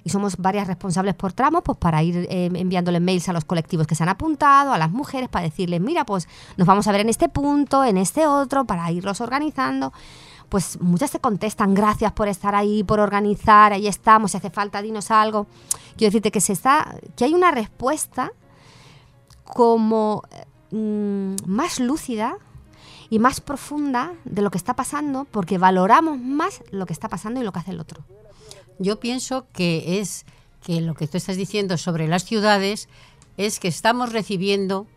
[SPEAKER 2] y somos varias responsables por tramos, pues para ir eh, enviándole mails a los colectivos que se han apuntado, a las mujeres, para decirles, mira, pues nos vamos a ver en este punto, en este otro, para irlos organizando. Pues muchas se contestan, gracias por estar ahí, por organizar, ahí estamos, si hace falta, dinos algo. Quiero decirte que se está, que hay una respuesta como mmm, más lúcida y más profunda de lo que está pasando, porque valoramos más lo que está pasando y lo que hace el otro.
[SPEAKER 3] Yo pienso que es que lo que tú estás diciendo sobre las ciudades es que estamos recibiendo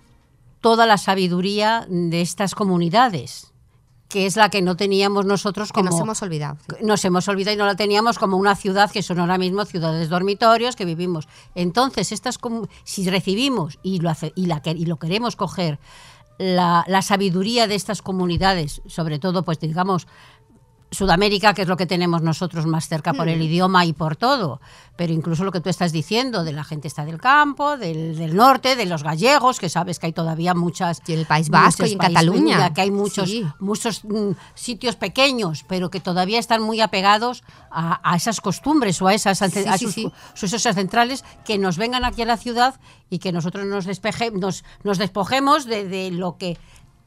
[SPEAKER 3] toda la sabiduría de estas comunidades, que es la que no teníamos nosotros como...
[SPEAKER 2] Que nos hemos olvidado. Sí.
[SPEAKER 3] Nos hemos olvidado y no la teníamos como una ciudad, que son ahora mismo ciudades dormitorios que vivimos. Entonces, estas si recibimos y lo, hace, y la, y lo queremos coger, la, la sabiduría de estas comunidades, sobre todo, pues digamos, Sudamérica, que es lo que tenemos nosotros más cerca por el idioma y por todo, pero incluso lo que tú estás diciendo de la gente está del campo, del, del norte, de los gallegos, que sabes que hay todavía muchas...
[SPEAKER 2] Y en el País Vasco y en país, Cataluña.
[SPEAKER 3] Que hay muchos, sí. muchos mm, sitios pequeños, pero que todavía están muy apegados a, a esas costumbres o a esas sí, a sus, sí, sí. sus esas centrales, que nos vengan aquí a la ciudad y que nosotros nos, despeje, nos, nos despojemos de, de lo que...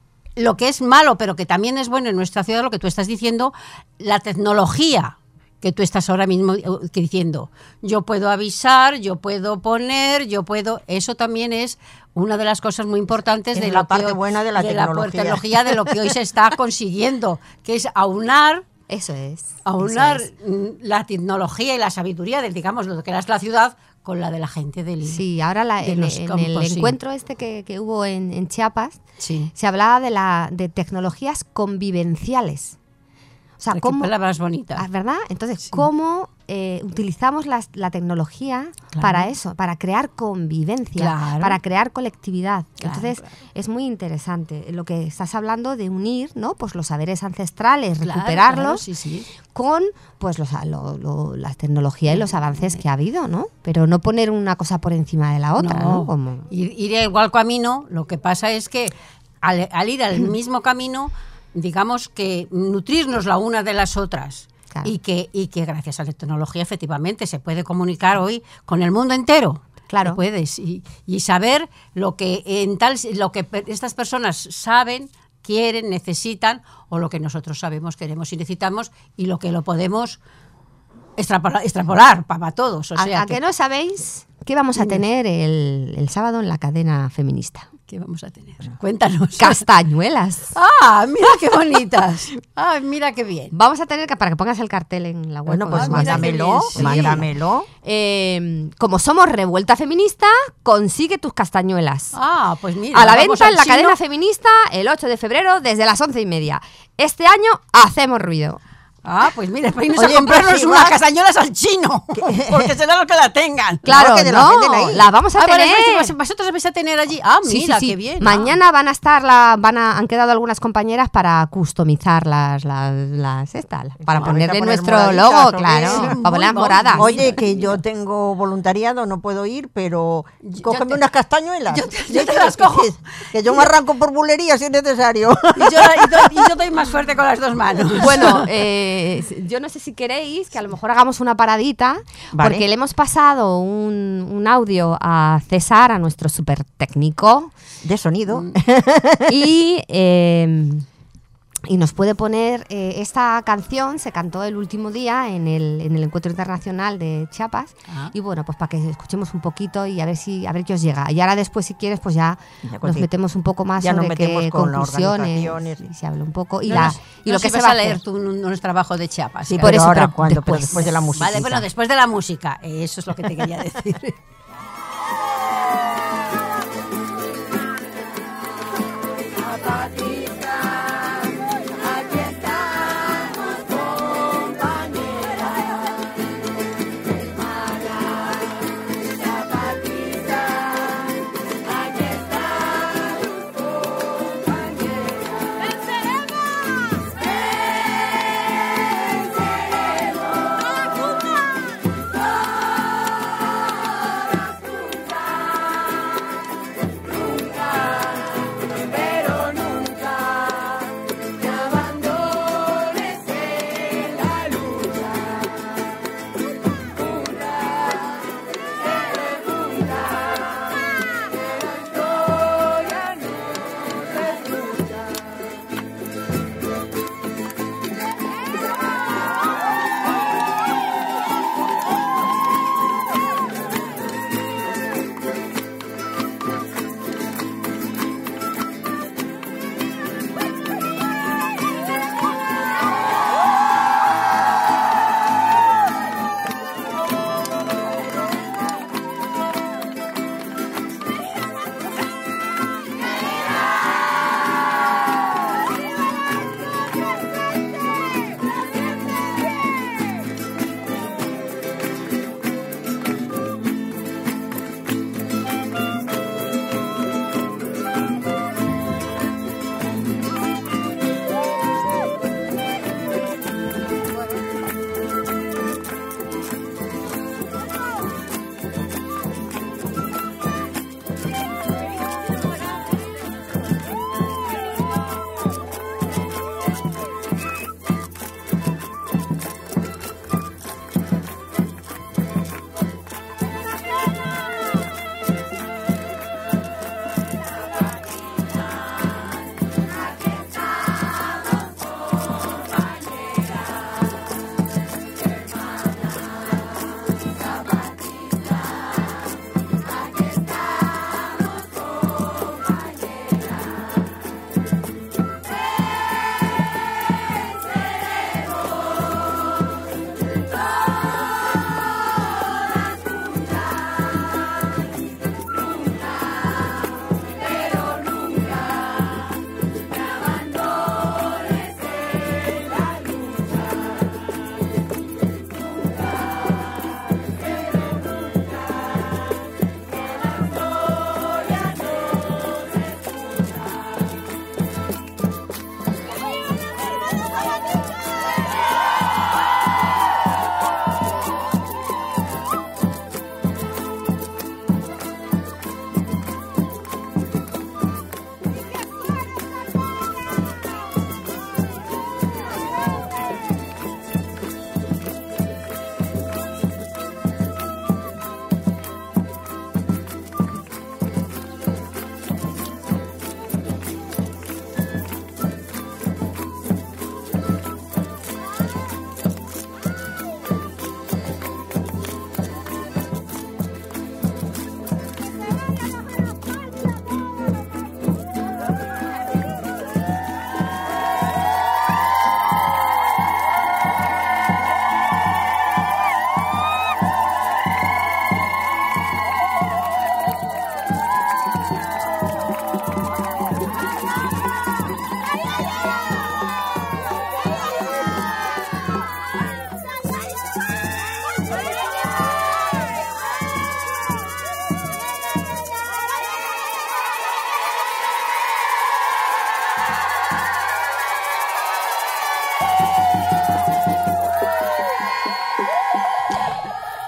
[SPEAKER 3] lo que es malo, pero que también es bueno en nuestra ciudad, lo que tú estás diciendo, la tecnología que tú estás ahora mismo diciendo. Yo puedo avisar, yo puedo poner, yo puedo... Eso también es una de las cosas muy importantes
[SPEAKER 1] es
[SPEAKER 3] de
[SPEAKER 1] la
[SPEAKER 3] lo
[SPEAKER 1] parte
[SPEAKER 3] que,
[SPEAKER 1] buena de la
[SPEAKER 3] de
[SPEAKER 1] tecnología.
[SPEAKER 3] la tecnología, de lo que hoy se está consiguiendo, que es aunar...
[SPEAKER 2] Eso es.
[SPEAKER 3] Aunar
[SPEAKER 2] eso
[SPEAKER 3] es. la tecnología y la sabiduría de, digamos, lo que era la ciudad con la de la gente del
[SPEAKER 2] Sí, ahora la, en, en campos, el sí. encuentro este que, que hubo en, en Chiapas,
[SPEAKER 3] sí.
[SPEAKER 2] se hablaba de, la, de tecnologías convivenciales. O sea,
[SPEAKER 3] ¿cómo, palabras bonitas?
[SPEAKER 2] ¿Verdad? Entonces,
[SPEAKER 3] sí.
[SPEAKER 2] ¿cómo eh, utilizamos la, la tecnología claro. para eso? Para crear convivencia, claro. para crear colectividad. Claro, Entonces, claro. es muy interesante lo que estás hablando de unir, ¿no? Pues los saberes ancestrales, claro, recuperarlos
[SPEAKER 3] claro, sí, sí.
[SPEAKER 2] con pues los, lo, lo, la tecnología y los avances que ha habido, ¿no? Pero no poner una cosa por encima de la otra, ¿no? ¿no? Como...
[SPEAKER 3] Ir, ir igual camino, lo que pasa es que al, al ir al mismo camino, digamos que nutrirnos la una de las otras. Claro. Y, que, y que gracias a la tecnología efectivamente se puede comunicar hoy con el mundo entero.
[SPEAKER 2] Claro.
[SPEAKER 3] Puedes y, y saber lo que en tal lo que estas personas saben, quieren, necesitan, o lo que nosotros sabemos, queremos y necesitamos, y lo que lo podemos extrapolar, extrapolar para todos. O sea
[SPEAKER 2] ¿A,
[SPEAKER 3] que,
[SPEAKER 2] ¿A que no sabéis qué vamos a tener el, el sábado en la cadena feminista?
[SPEAKER 3] ¿Qué vamos a tener? Cuéntanos.
[SPEAKER 2] Castañuelas.
[SPEAKER 3] ¡Ah, mira qué bonitas! ¡Ah, mira qué bien!
[SPEAKER 2] Vamos a tener que, para que pongas el cartel en la web.
[SPEAKER 1] Bueno, pues
[SPEAKER 2] ah,
[SPEAKER 1] mándamelo,
[SPEAKER 2] sí.
[SPEAKER 1] mándamelo.
[SPEAKER 2] Eh, como somos Revuelta Feminista, consigue tus castañuelas.
[SPEAKER 3] Ah, pues mira.
[SPEAKER 2] A la venta en la chino. cadena feminista el ocho de febrero desde las once y media. Este año hacemos ruido.
[SPEAKER 3] Ah, pues mira, para irnos Oye, a comprarnos unas vas... castañuelas al chino, porque será lo que la tengan.
[SPEAKER 2] Claro,
[SPEAKER 3] que
[SPEAKER 2] no, la, la vamos a
[SPEAKER 3] ah,
[SPEAKER 2] tener.
[SPEAKER 3] Vale, vosotros vais a tener allí. Ah, mira,
[SPEAKER 2] sí, sí, sí.
[SPEAKER 3] qué bien.
[SPEAKER 2] Mañana ah. van a estar, la, van a, han quedado algunas compañeras para customizar las, las, las estas, para ponerle poner nuestro moradita, logo, claro, sí, para poner moradas.
[SPEAKER 1] Oye, que yo tengo voluntariado, no puedo ir, pero cógeme te, unas castañuelas.
[SPEAKER 3] Yo te, yo te las cojo.
[SPEAKER 1] Que, que yo me arranco por bulería si es necesario.
[SPEAKER 3] Y yo, y, doy, y yo doy más fuerte con las dos manos.
[SPEAKER 2] Bueno, eh, yo no sé si queréis que a lo mejor hagamos una paradita, vale. porque le hemos pasado un, un audio a César, a nuestro súper técnico
[SPEAKER 1] de sonido,
[SPEAKER 2] y, eh, y nos puede poner eh, esta canción. Se cantó el último día en el, en el Encuentro Internacional de Chiapas, ah. y bueno, pues para que escuchemos un poquito y a ver si a ver qué os llega. Y ahora después, si quieres, pues ya, ya nos metemos un poco más
[SPEAKER 1] ya
[SPEAKER 2] sobre qué conclusiones,
[SPEAKER 1] y
[SPEAKER 2] se habla un poco y,
[SPEAKER 3] no
[SPEAKER 2] la,
[SPEAKER 3] nos,
[SPEAKER 2] y
[SPEAKER 3] no
[SPEAKER 2] lo que
[SPEAKER 3] se
[SPEAKER 2] va
[SPEAKER 3] a leer tu nuestro trabajo de Chiapas.
[SPEAKER 1] Sí,
[SPEAKER 2] por
[SPEAKER 1] pero
[SPEAKER 2] eso,
[SPEAKER 1] ahora
[SPEAKER 2] pero
[SPEAKER 1] cuando
[SPEAKER 2] después,
[SPEAKER 1] después de la música.
[SPEAKER 3] Vale, bueno, después de la música, eso es lo que te quería decir.
[SPEAKER 4] Pero nunca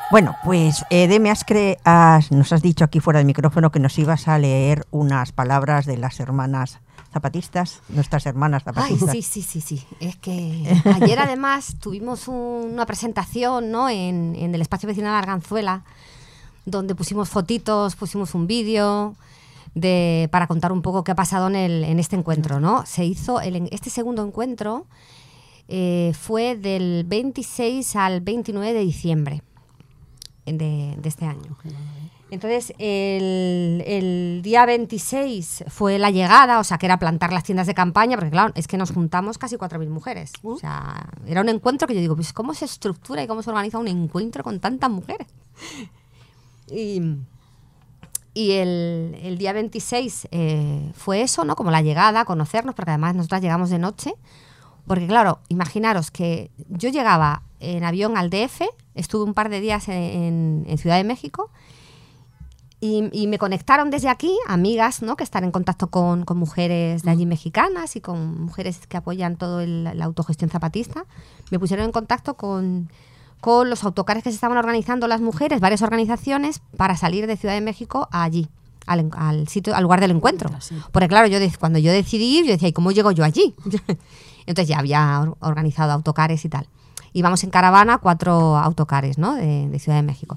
[SPEAKER 1] Bueno, pues eh, Deme, has cre has, nos has dicho aquí fuera del micrófono que nos ibas a leer unas palabras de las hermanas zapatistas, nuestras hermanas zapatistas.
[SPEAKER 2] Ay, sí, sí, sí, sí. Es que ayer además tuvimos un, una presentación, ¿no? en, en el espacio vecinal Arganzuela, donde pusimos fotitos, pusimos un vídeo de para contar un poco qué ha pasado en, el, en este encuentro, ¿no? Se hizo el, este segundo encuentro eh, fue del veintiséis al veintinueve de diciembre. De, de este año. Entonces, el, el día veintiséis fue la llegada, o sea, que era plantar las tiendas de campaña, porque claro, es que nos juntamos casi cuatro mil mujeres. Uh. O sea, era un encuentro que yo digo, pues ¿cómo se estructura y cómo se organiza un encuentro con tantas mujeres? Y, y el, el día veintiséis eh, fue eso, ¿no? Como la llegada, conocernos, porque además nosotras llegamos de noche. Porque claro, imaginaros que yo llegaba en avión al D F, estuve un par de días en, en, en Ciudad de México y, y me conectaron desde aquí amigas, ¿no? Que están en contacto con, con mujeres de allí mexicanas y con mujeres que apoyan todo el, la autogestión zapatista. Me pusieron en contacto con, con los autocares que se estaban organizando las mujeres, varias organizaciones, para salir de Ciudad de México a allí. Al, al sitio, al lugar del encuentro. Porque claro, yo de, cuando yo decidí ir, yo decía, ¿y cómo llego yo allí? Entonces ya había or, organizado autocares y tal. Íbamos en caravana, cuatro autocares, ¿no? de, de Ciudad de México.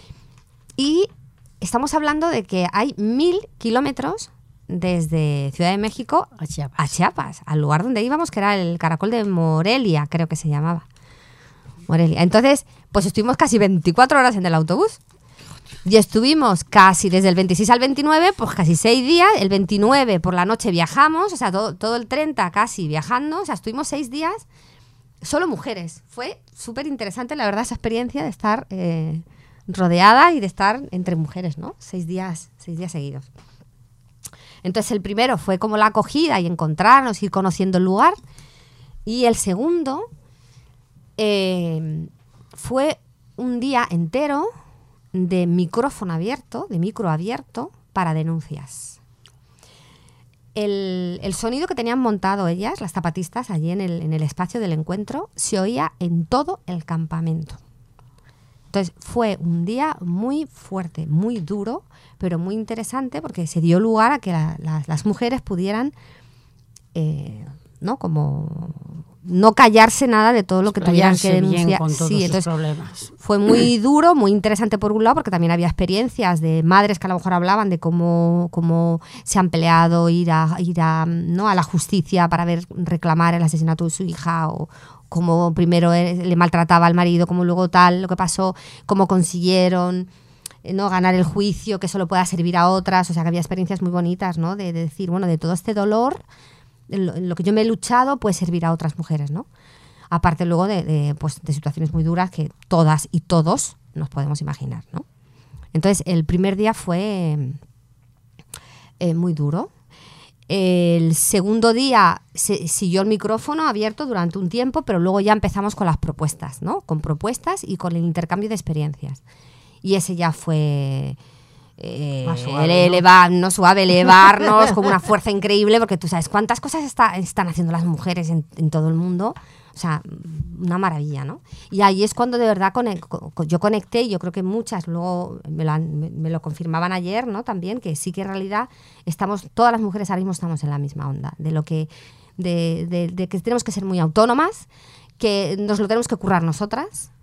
[SPEAKER 2] Y estamos hablando de que hay mil kilómetros desde Ciudad de México
[SPEAKER 3] a Chiapas.
[SPEAKER 2] a Chiapas, al lugar donde íbamos, que era el Caracol de Morelia, creo que se llamaba. Morelia. Entonces, pues estuvimos casi veinticuatro horas en el autobús. Y estuvimos casi desde el veintiséis al veintinueve, pues casi seis días. El veintinueve por la noche viajamos, o sea, todo, todo el treinta casi viajando. O sea, estuvimos seis días solo mujeres. Fue súper interesante, la verdad, esa experiencia de estar eh, rodeada y de estar entre mujeres, ¿no? Seis días, seis días seguidos. Entonces, el primero fue como la acogida y encontrarnos, ir conociendo el lugar. Y el segundo eh, fue un día entero de micrófono abierto, de micro abierto para denuncias. El, el sonido que tenían montado ellas, las zapatistas, allí en el, en el espacio del encuentro, se oía en todo el campamento. Entonces fue un día muy fuerte, muy duro, pero muy interesante porque se dio lugar a que la, la, las mujeres pudieran, eh, ¿no? Como no callarse nada de todo lo que tuvieran que denunciar.
[SPEAKER 3] Con todos
[SPEAKER 2] sí,
[SPEAKER 3] sus
[SPEAKER 2] entonces
[SPEAKER 3] problemas.
[SPEAKER 2] Fue muy duro, muy interesante por un lado, porque también había experiencias de madres que a lo mejor hablaban de cómo, cómo se han peleado ir a ir a, ¿no? a la justicia para ver reclamar el asesinato de su hija, o cómo primero le maltrataba al marido, cómo luego tal, lo que pasó, cómo consiguieron, ¿no? ganar el juicio, que eso lo pueda servir a otras. O sea, que había experiencias muy bonitas, ¿no? De, de decir, bueno, de todo este dolor, lo, lo que yo me he luchado puede servir a otras mujeres, ¿no? Aparte luego de, de, pues, de situaciones muy duras que todas y todos nos podemos imaginar, ¿no? Entonces, el primer día fue eh, muy duro. El segundo día se, siguió el micrófono abierto durante un tiempo, pero luego ya empezamos con las propuestas, ¿no? Con propuestas y con el intercambio de experiencias. Y ese ya fue... Eh,
[SPEAKER 3] Más suave,
[SPEAKER 2] el elevarnos, suave, elevarnos con una fuerza increíble, porque tú sabes cuántas cosas está, están haciendo las mujeres en, en todo el mundo. O sea, una maravilla, ¿no? Y ahí es cuando de verdad conect, yo conecté, y yo creo que muchas luego me lo, han, me, me lo confirmaban ayer, ¿no? También, que sí que en realidad estamos, todas las mujeres ahora mismo estamos en la misma onda, de lo que, de, de, de que tenemos que ser muy autónomas, que nos lo tenemos que currar nosotras,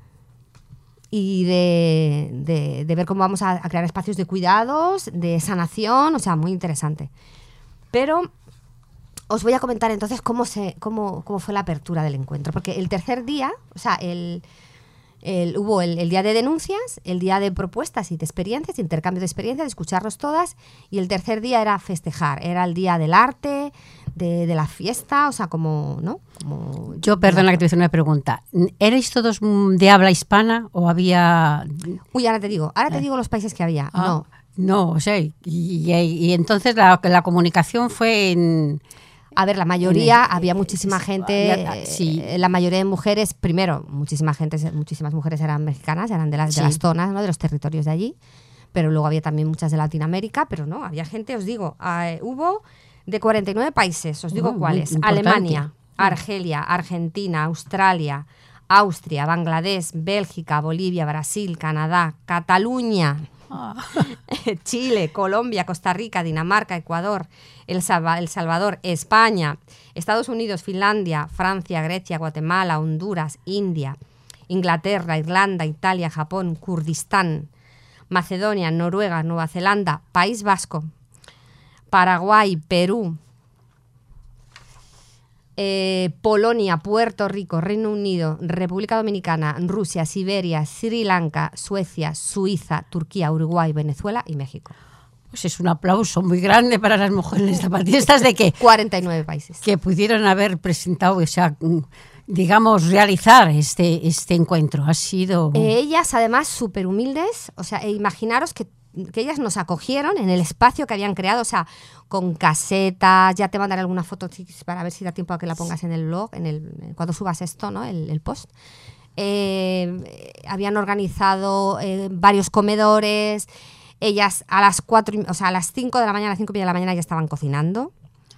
[SPEAKER 2] y de, de, de ver cómo vamos a, a crear espacios de cuidados, de sanación, o sea, muy interesante. Pero os voy a comentar entonces cómo, se, cómo, cómo fue la apertura del encuentro, porque el tercer día, o sea, el, el, hubo el, el día de denuncias, el día de propuestas y de experiencias, de intercambio de experiencias, de escucharlos todas, y el tercer día era festejar, era el día del arte, de, de la fiesta, o sea, como, ¿no? Como,
[SPEAKER 3] Yo, perdona que te voy a hacer una pregunta. ¿Erais todos de habla hispana o había...?
[SPEAKER 2] Uy, ahora te digo, ahora te digo los países que había.
[SPEAKER 3] Ah,
[SPEAKER 2] no.
[SPEAKER 3] No, o sea, y, y, y entonces la, la comunicación fue en...
[SPEAKER 2] A ver, la mayoría, había muchísima gente,
[SPEAKER 3] había, sí.
[SPEAKER 2] eh, la mayoría de mujeres, primero, muchísima gente, muchísimas mujeres eran mexicanas, eran de las,
[SPEAKER 3] Sí.
[SPEAKER 2] de las zonas, ¿no? De los territorios de allí, pero luego había también muchas de Latinoamérica, pero no, había gente, os digo, eh, hubo de cuarenta y nueve países, os digo
[SPEAKER 3] Oh,
[SPEAKER 2] cuáles:
[SPEAKER 3] muy importante.
[SPEAKER 2] Alemania, Argelia, Argentina, Australia, Austria, Bangladesh, Bélgica, Bolivia, Brasil, Canadá, Cataluña, ah. Chile, Colombia, Costa Rica, Dinamarca, Ecuador, El Salva- El Salvador, España, Estados Unidos, Finlandia, Francia, Grecia, Guatemala, Honduras, India, Inglaterra, Irlanda, Italia, Japón, Kurdistán, Macedonia, Noruega, Nueva Zelanda, País Vasco, Paraguay, Perú, Eh, Polonia, Puerto Rico, Reino Unido, República Dominicana, Rusia, Siberia, Sri Lanka, Suecia, Suiza, Turquía, Uruguay, Venezuela y México.
[SPEAKER 3] Pues es un aplauso muy grande para las mujeres zapatistas de que
[SPEAKER 2] cuarenta y nueve países
[SPEAKER 3] que pudieron haber presentado, o sea, digamos, realizar este, este encuentro. Ha sido...
[SPEAKER 2] Eh, ellas, además, súper humildes, o sea, eh, imaginaros que que ellas nos acogieron en el espacio que habían creado, o sea, con casetas, ya te mandaré alguna foto para ver si da tiempo a que la pongas en el blog, en el, cuando subas esto, ¿no? el, el post. Eh, habían organizado eh, varios comedores, ellas a las cuatro, o sea, a las cinco de la mañana, a las cinco y media de la mañana ya estaban cocinando.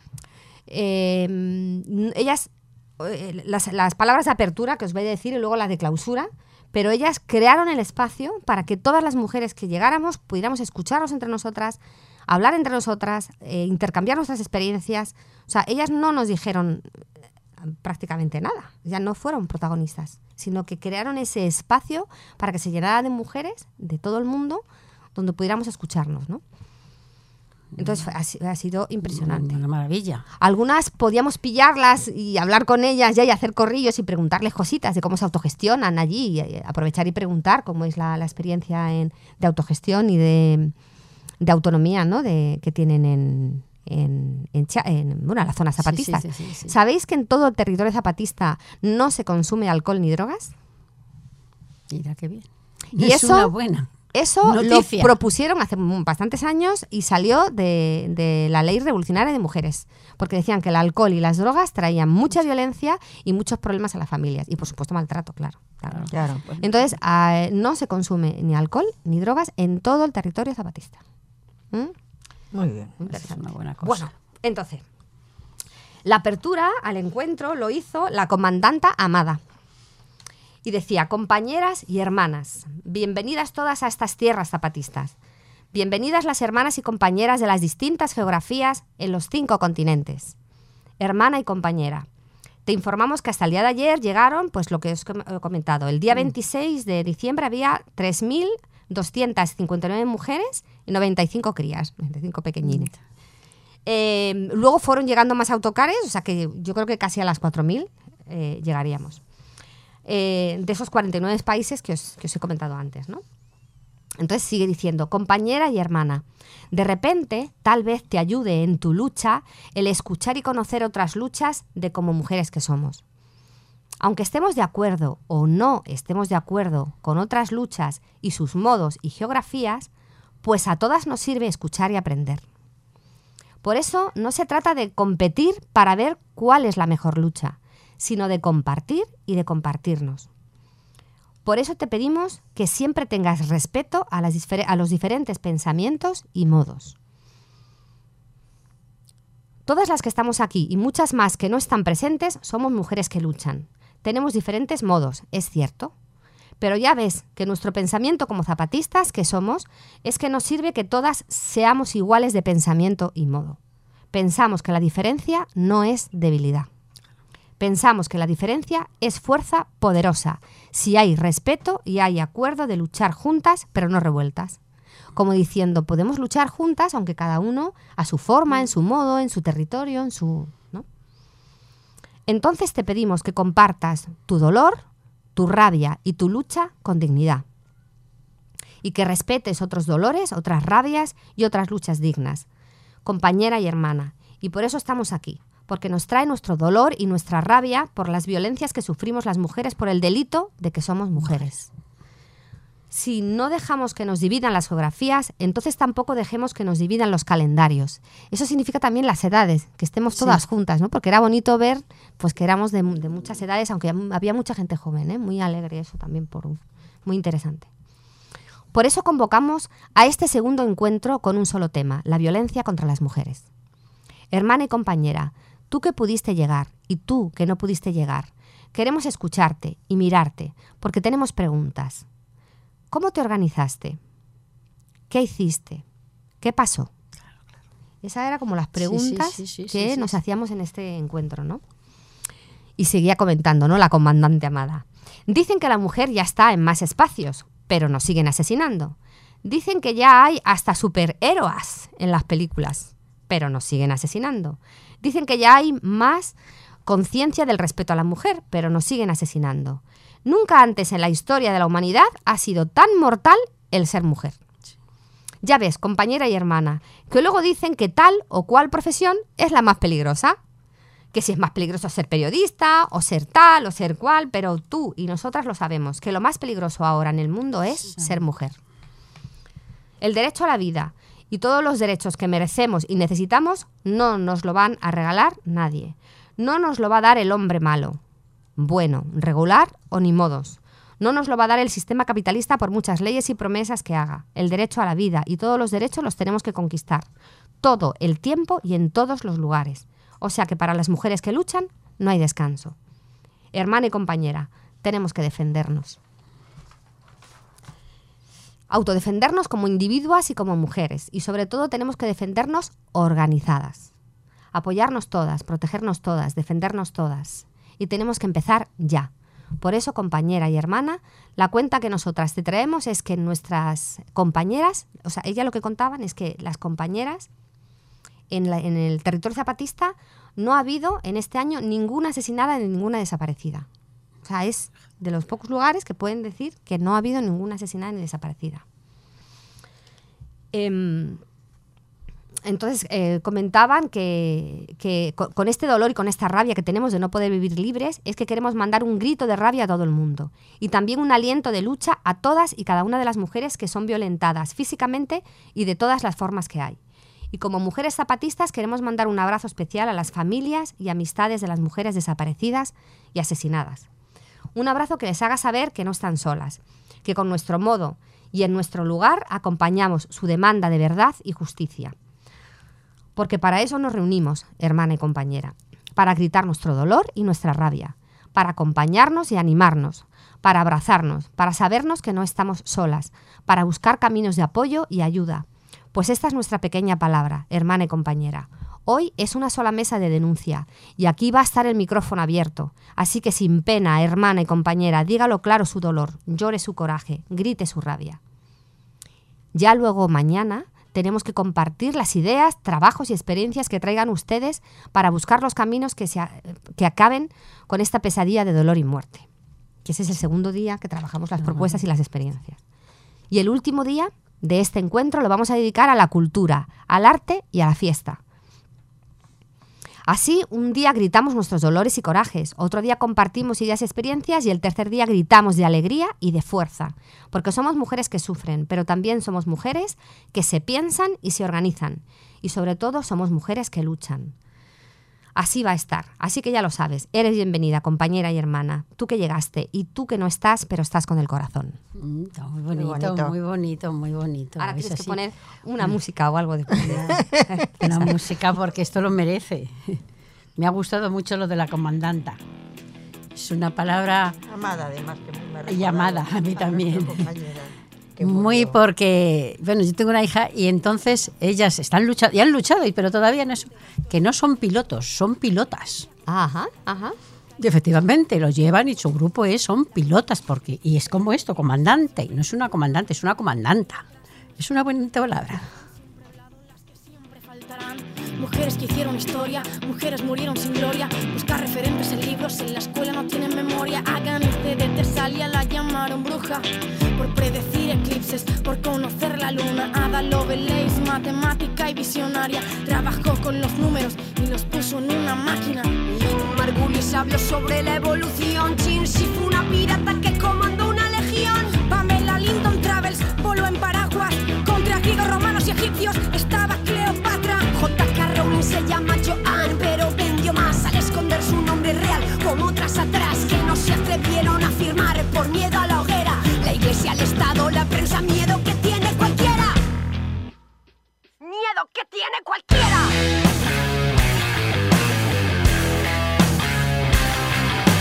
[SPEAKER 2] Eh, ellas, eh, las, las palabras de apertura que os voy a decir y luego las de clausura, pero ellas crearon el espacio para que todas las mujeres que llegáramos pudiéramos escucharnos entre nosotras, hablar entre nosotras, eh, intercambiar nuestras experiencias. O sea, ellas no nos dijeron eh, prácticamente nada, ya no fueron protagonistas, sino que crearon ese espacio para que se llenara de mujeres de todo el mundo donde pudiéramos escucharnos, ¿no? Entonces ha, ha sido impresionante.
[SPEAKER 3] Una maravilla.
[SPEAKER 2] Algunas podíamos pillarlas y hablar con ellas ya y hacer corrillos y preguntarles cositas de cómo se autogestionan allí, y aprovechar y preguntar cómo es la, la experiencia en, de autogestión y de, de autonomía, ¿no? de, que tienen en, en, en, en bueno, la zona zapatista.
[SPEAKER 3] Sí, sí, sí, sí, sí.
[SPEAKER 2] ¿Sabéis que en todo el territorio zapatista no se consume alcohol ni drogas?
[SPEAKER 3] Mira qué bien.
[SPEAKER 2] Y
[SPEAKER 3] es
[SPEAKER 2] eso,
[SPEAKER 3] una buena
[SPEAKER 2] Eso
[SPEAKER 3] noticia.
[SPEAKER 2] Lo propusieron hace bastantes años y salió de, de la Ley Revolucionaria de Mujeres, porque decían que el alcohol y las drogas traían mucha violencia y muchos problemas a las familias y, por supuesto, maltrato, claro. claro.
[SPEAKER 1] Claro.
[SPEAKER 2] Entonces, eh, no se consume ni alcohol ni drogas en todo el territorio zapatista. ¿Mm?
[SPEAKER 1] Muy bien.
[SPEAKER 3] Es una buena cosa.
[SPEAKER 2] Bueno, entonces, la apertura al encuentro lo hizo la comandanta Amada. Y decía: compañeras y hermanas, bienvenidas todas a estas tierras zapatistas. Bienvenidas las hermanas y compañeras de las distintas geografías en los cinco continentes. Hermana y compañera, te informamos que hasta el día de ayer llegaron, pues lo que os he comentado, el día veintiséis de diciembre había tres mil doscientas cincuenta y nueve mujeres y noventa y cinco crías, noventa y cinco pequeñines. Eh, luego fueron llegando más autocares, o sea que yo creo que casi a las cuatro mil eh, llegaríamos. Eh, de esos cuarenta y nueve países que os, que os he comentado antes, ¿no? Entonces sigue diciendo: compañera y hermana, de repente tal vez te ayude en tu lucha el escuchar y conocer otras luchas de como mujeres que somos. Aunque estemos de acuerdo o no estemos de acuerdo con otras luchas y sus modos y geografías, pues a todas nos sirve escuchar y aprender. Por eso no se trata de competir para ver cuál es la mejor lucha, sino de compartir y de compartirnos. Por eso te pedimos que siempre tengas respeto a, las difer- a los diferentes pensamientos y modos. Todas las que estamos aquí y muchas más que no están presentes somos mujeres que luchan. Tenemos diferentes modos, es cierto, pero ya ves que nuestro pensamiento como zapatistas que somos es que nos sirve que todas seamos iguales de pensamiento y modo. Pensamos que la diferencia no es debilidad. Pensamos que la diferencia es fuerza poderosa, si hay respeto y hay acuerdo de luchar juntas, pero no revueltas. Como diciendo, podemos luchar juntas, aunque cada uno a su forma, en su modo, en su territorio, en su... ¿no? Entonces te pedimos que compartas tu dolor, tu rabia y tu lucha con dignidad. Y que respetes otros dolores, otras rabias y otras luchas dignas. Compañera y hermana. Y por eso estamos aquí. Porque nos trae nuestro dolor y nuestra rabia por las violencias que sufrimos las mujeres por el delito de que somos mujeres. Si no dejamos que nos dividan las geografías, entonces tampoco dejemos que nos dividan los calendarios. Eso significa también las edades, que estemos todas sí. juntas, ¿no? Porque era bonito ver pues que éramos de, de muchas edades, aunque había mucha gente joven, ¿eh? Muy alegre eso también, por muy interesante. Por eso convocamos a este segundo encuentro con un solo tema, la violencia contra las mujeres. Hermana y compañera, tú que pudiste llegar y tú que no pudiste llegar, Queremos escucharte y mirarte, porque tenemos preguntas. ¿Cómo te organizaste? ¿Qué hiciste? ¿Qué pasó? Claro, claro. Esas eran como las preguntas sí, sí, sí, sí, que sí, sí, nos sí. hacíamos en este encuentro, ¿no? Y seguía comentando, ¿no? La comandante Amada. Dicen que la mujer ya está en más espacios, pero nos siguen asesinando. Dicen que ya hay hasta superhéroes en las películas, pero nos siguen asesinando. Dicen que ya hay más conciencia del respeto a la mujer, pero nos siguen asesinando. Nunca antes en la historia de la humanidad ha sido tan mortal el ser mujer. Ya ves, compañera y hermana, que luego dicen que tal o cual profesión es la más peligrosa. Que si es más peligroso ser periodista, o ser tal, o ser cual, pero tú y nosotras lo sabemos, que lo más peligroso ahora en el mundo es sí. ser mujer. El derecho a la vida y todos los derechos que merecemos y necesitamos no nos lo van a regalar nadie. No nos lo va a dar el hombre malo, bueno, regular o ni modos. No nos lo va a dar el sistema capitalista por muchas leyes y promesas que haga. El derecho a la vida y todos los derechos los tenemos que conquistar. Todo el tiempo y en todos los lugares. O sea que para las mujeres que luchan no hay descanso. Hermana y compañera, tenemos que defendernos. Autodefendernos como individuas y como mujeres. Y sobre todo tenemos que defendernos organizadas. Apoyarnos todas, protegernos todas, defendernos todas. Y tenemos que empezar ya. Por eso, compañera y hermana, la cuenta que nosotras te traemos es que nuestras compañeras, o sea, ella lo que contaban es que las compañeras en, la, en el territorio zapatista no ha habido en este año ninguna asesinada ni ninguna desaparecida. O sea, es de los pocos lugares que pueden decir que no ha habido ninguna asesinada ni desaparecida. Eh, Entonces eh, comentaban que, que con, con este dolor y con esta rabia que tenemos de no poder vivir libres es que queremos mandar un grito de rabia a todo el mundo y también un aliento de lucha a todas y cada una de las mujeres que son violentadas físicamente y de todas las formas que hay. Y como mujeres zapatistas queremos mandar un abrazo especial a las familias y amistades de las mujeres desaparecidas y asesinadas. Un abrazo que les haga saber que no están solas, que con nuestro modo y en nuestro lugar acompañamos su demanda de verdad y justicia. Porque para eso nos reunimos, hermana y compañera, para gritar nuestro dolor y nuestra rabia, para acompañarnos y animarnos, para abrazarnos, para sabernos que no estamos solas, para buscar caminos de apoyo y ayuda. Pues esta es nuestra pequeña palabra, hermana y compañera. Hoy es una sola mesa de denuncia y aquí va a estar el micrófono abierto. Así que sin pena, hermana y compañera, dígalo claro su dolor, llore su coraje, grite su rabia. Ya luego mañana tenemos que compartir las ideas, trabajos y experiencias que traigan ustedes para buscar los caminos que, se, que acaben con esta pesadilla de dolor y muerte. Que ese es el segundo día que trabajamos las propuestas y las experiencias. Y el último día de este encuentro lo vamos a dedicar a la cultura, al arte y a la fiesta. Así, un día gritamos nuestros dolores y corajes, otro día compartimos ideas y experiencias y el tercer día gritamos de alegría y de fuerza, porque somos mujeres que sufren, pero también somos mujeres que se piensan y se organizan, y sobre todo somos mujeres que luchan. Así va a estar, así que ya lo sabes, eres bienvenida, compañera y hermana, tú que llegaste y tú que no estás, pero estás con el corazón.
[SPEAKER 3] Mm, muy, bonito, muy bonito, muy bonito, muy bonito.
[SPEAKER 2] Ahora tienes que poner una mm. música o algo de
[SPEAKER 3] una música porque esto lo merece. Me ha gustado mucho lo de la comandanta. Es una palabra...
[SPEAKER 1] Amada, además. Que me
[SPEAKER 3] y amada, a mí también. Muy porque, bueno, yo tengo una hija y entonces ellas están luchando, y han luchado, pero todavía no es, que no son pilotos, son pilotas.
[SPEAKER 2] Ajá, ajá.
[SPEAKER 3] Y efectivamente, los llevan y su grupo es, son pilotas, porque y es como esto, comandante, y no es una comandante, es una comandanta. Es una bonita palabra.
[SPEAKER 4] Mujeres que hicieron historia, mujeres murieron sin gloria. Buscar referentes en libros, en la escuela no tienen memoria. Aganiste de Tesalia, la llamaron bruja por predecir eclipses, por conocer la luna. Ada Lovelace, matemática y visionaria, trabajó con los números y los puso en una máquina.
[SPEAKER 5] Margulis habló sobre la evolución. Chinchi fue una pirata que comandó una legión.
[SPEAKER 4] Pamela Linton Travels voló en paraguas contra griegos, romanos y egipcios. Estaba Cleopatra.
[SPEAKER 5] J K Rowling se llama Joanne, pero vendió más al esconder su nombre real, como otras atrás que no se atrevieron a firmar por miedo a la hoguera. La iglesia, el Estado, la prensa, miedo que tiene cualquiera. Miedo que tiene cualquiera.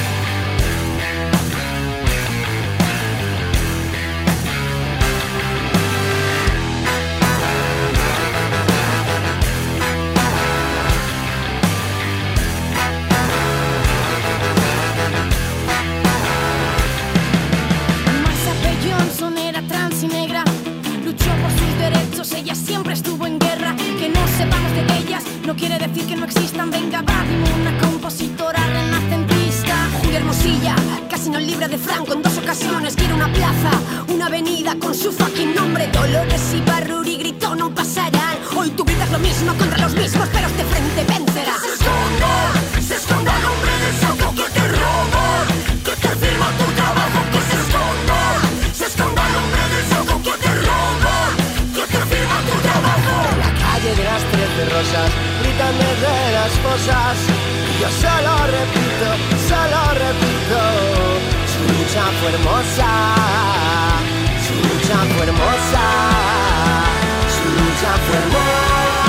[SPEAKER 4] no existan. Venga, va, dime una compositora renacentista. Julia Hermosilla, casi no libre de Franco en dos ocasiones. Quiere una plaza, una avenida con su fucking nombre. Dolores y Barruri gritó, no pasarán. Hoy tú gritas lo mismo contra los mismos, pero de frente vencerá.
[SPEAKER 5] Se esconda, se esconda el hombre del saco que te roba, que te firma tu trabajo. Que se esconda, se esconda el hombre del saco que te roba, que te firma tu trabajo.
[SPEAKER 6] En la calle de las trece rosas gritan desde las fosas. Yo solo repito, solo repito. Su lucha fue hermosa, su lucha fue hermosa, su lucha fue hermosa.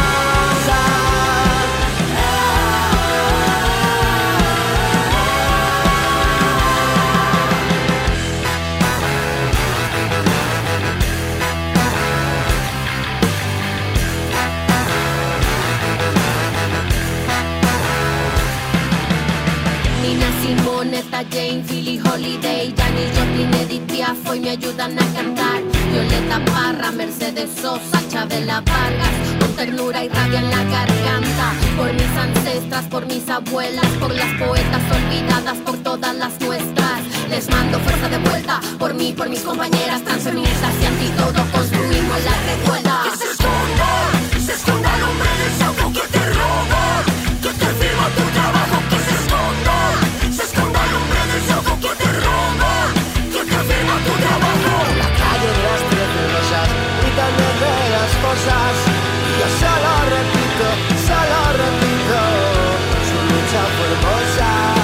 [SPEAKER 7] Moneta, Jane, Philly Holiday, Janis Joplin, Edith Piaf hoy me ayudan a cantar. Violeta Parra, Mercedes Sosa, Chabela Vargas, con ternura y rabia en la garganta. Por mis ancestras, por mis abuelas, por las poetas olvidadas, por todas las nuestras. Les mando fuerza de vuelta, por mí, por mis compañeras transfeministas y antídoto. Construimos la revuelta.
[SPEAKER 5] Que se esconda, se esconda el hombre del saco que te roba, que te firma tu trabajo. Que se esconda, se esconda el hombre del saco que te roba, que te firma tu trabajo.
[SPEAKER 6] En la calle de las trece rosas gritan desde las fosas. Yo solo repito, solo repito. Su lucha fue hermosa.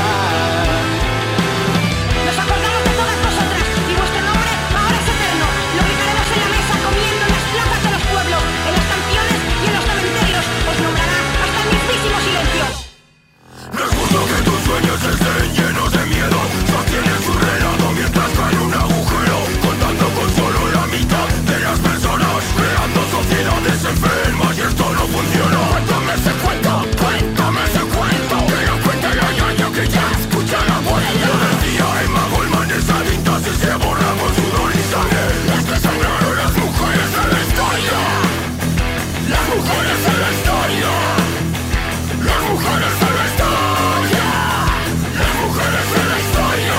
[SPEAKER 4] Nos acordamos de todas vosotras y vuestro nombre ahora es eterno. Lo gritaremos en la mesa, comiendo en las plazas de los pueblos, en las canciones y en los cementerios. Os nombrará hasta el mismísimo silencio.
[SPEAKER 5] No es justo que tus sueños estén llenos de miedo. Sostienen su relato mientras cae un agujero, contando con solo la mitad de las personas, creando sociedades enfermas y esto no funciona. Cuéntame ese cuento, cuéntame ese cuento, pero cuéntale a Yaya que ya escucha la vuelta. Lo decía Emma Goldman, esa sintaxis se borra con sudor y sangre. Las que sangraron las mujeres de la historia, las mujeres de la historia, las mujeres de la historia, las mujeres de la historia.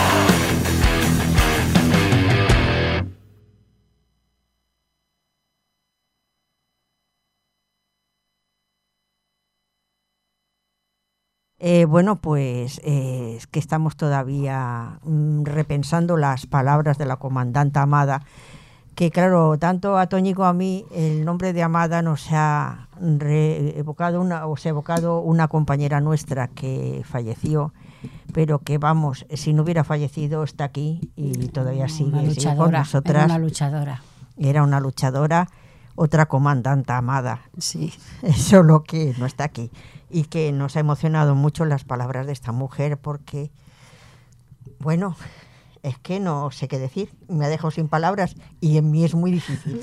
[SPEAKER 1] Eh, bueno, pues eh, es que estamos todavía mm, repensando las palabras de la comandante Amada, que claro, tanto a Toñi como a mí el nombre de Amada nos ha re- evocado una, o se ha evocado una compañera nuestra que falleció, pero que vamos, si no hubiera fallecido está aquí y todavía sigue,
[SPEAKER 3] Una
[SPEAKER 1] sigue con
[SPEAKER 3] luchadora,
[SPEAKER 1] nosotras.
[SPEAKER 3] era una luchadora.
[SPEAKER 1] Era una luchadora, otra comandante Amada.
[SPEAKER 3] Sí.
[SPEAKER 1] Solo que no está aquí y que nos ha emocionado mucho las palabras de esta mujer porque, bueno, es que no sé qué decir, me ha dejado sin palabras y en mí es muy difícil.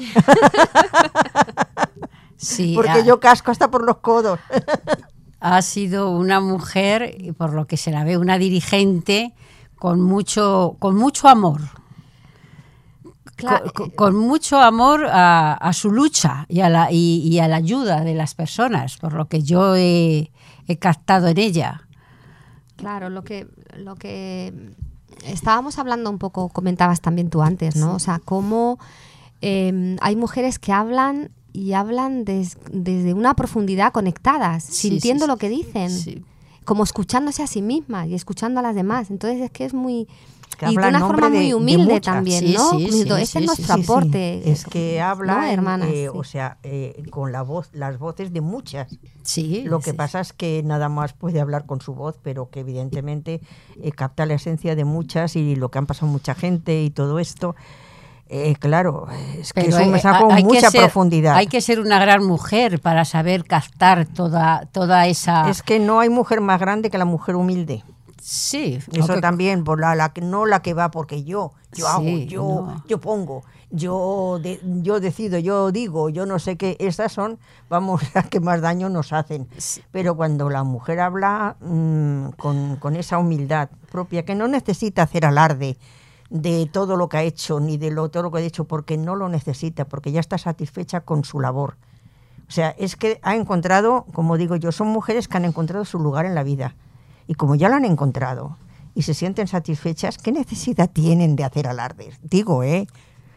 [SPEAKER 3] Sí,
[SPEAKER 1] porque
[SPEAKER 3] ha,
[SPEAKER 1] yo casco hasta por los codos.
[SPEAKER 3] ha sido una mujer, y por lo que se la ve, una dirigente con mucho, con mucho amor.
[SPEAKER 2] Claro,
[SPEAKER 3] Con, con mucho amor a, a su lucha y a, la, y, y a la ayuda de las personas, por lo que yo he, he captado en ella.
[SPEAKER 2] Claro, lo que, lo que estábamos hablando un poco, comentabas también tú antes, ¿no? Sí. O sea, cómo eh, hay mujeres que hablan y hablan des, desde una profundidad conectadas, sí, sintiendo sí, sí, lo que dicen, sí. como escuchándose a sí mismas y escuchando a las demás. Entonces es que es muy...
[SPEAKER 1] Que
[SPEAKER 2] y de una forma
[SPEAKER 1] de,
[SPEAKER 2] muy humilde también,
[SPEAKER 3] sí,
[SPEAKER 2] ¿no?
[SPEAKER 3] Sí, sí,
[SPEAKER 2] este
[SPEAKER 3] sí,
[SPEAKER 2] es nuestro
[SPEAKER 1] sí,
[SPEAKER 2] aporte.
[SPEAKER 1] Sí. Es que habla,
[SPEAKER 2] ¿no, hermanas?
[SPEAKER 1] Eh,
[SPEAKER 2] sí.
[SPEAKER 1] o sea, eh, con la voz, las voces de muchas.
[SPEAKER 3] Sí.
[SPEAKER 1] Lo que
[SPEAKER 3] sí.
[SPEAKER 1] pasa es que nada más puede hablar con su voz, pero que evidentemente eh, capta la esencia de muchas y lo que han pasado mucha gente y todo esto. Eh, claro, es que
[SPEAKER 3] pero
[SPEAKER 1] es un mensaje con mucha
[SPEAKER 3] ser,
[SPEAKER 1] profundidad.
[SPEAKER 3] Hay que ser una gran mujer para saber captar toda, toda esa...
[SPEAKER 1] Es que no hay mujer más grande que la mujer humilde.
[SPEAKER 3] Sí.
[SPEAKER 1] Eso
[SPEAKER 3] que...
[SPEAKER 1] también, por la, la, no la que va porque yo, yo sí, hago, yo,
[SPEAKER 3] no.
[SPEAKER 1] yo pongo, yo, de, yo decido, yo digo, yo no sé qué. Esas son, vamos, las que más daño nos hacen. Sí. Pero cuando la mujer habla mmm, con, con esa humildad propia, que no necesita hacer alarde de todo lo que ha hecho, ni de lo, todo lo que ha hecho, porque no lo necesita, porque ya está satisfecha con su labor. O sea, es que ha encontrado, como digo yo, son mujeres que han encontrado su lugar en la vida. Y como ya lo han encontrado y se sienten satisfechas, ¿qué necesidad tienen de hacer alardes? Digo, ¿eh?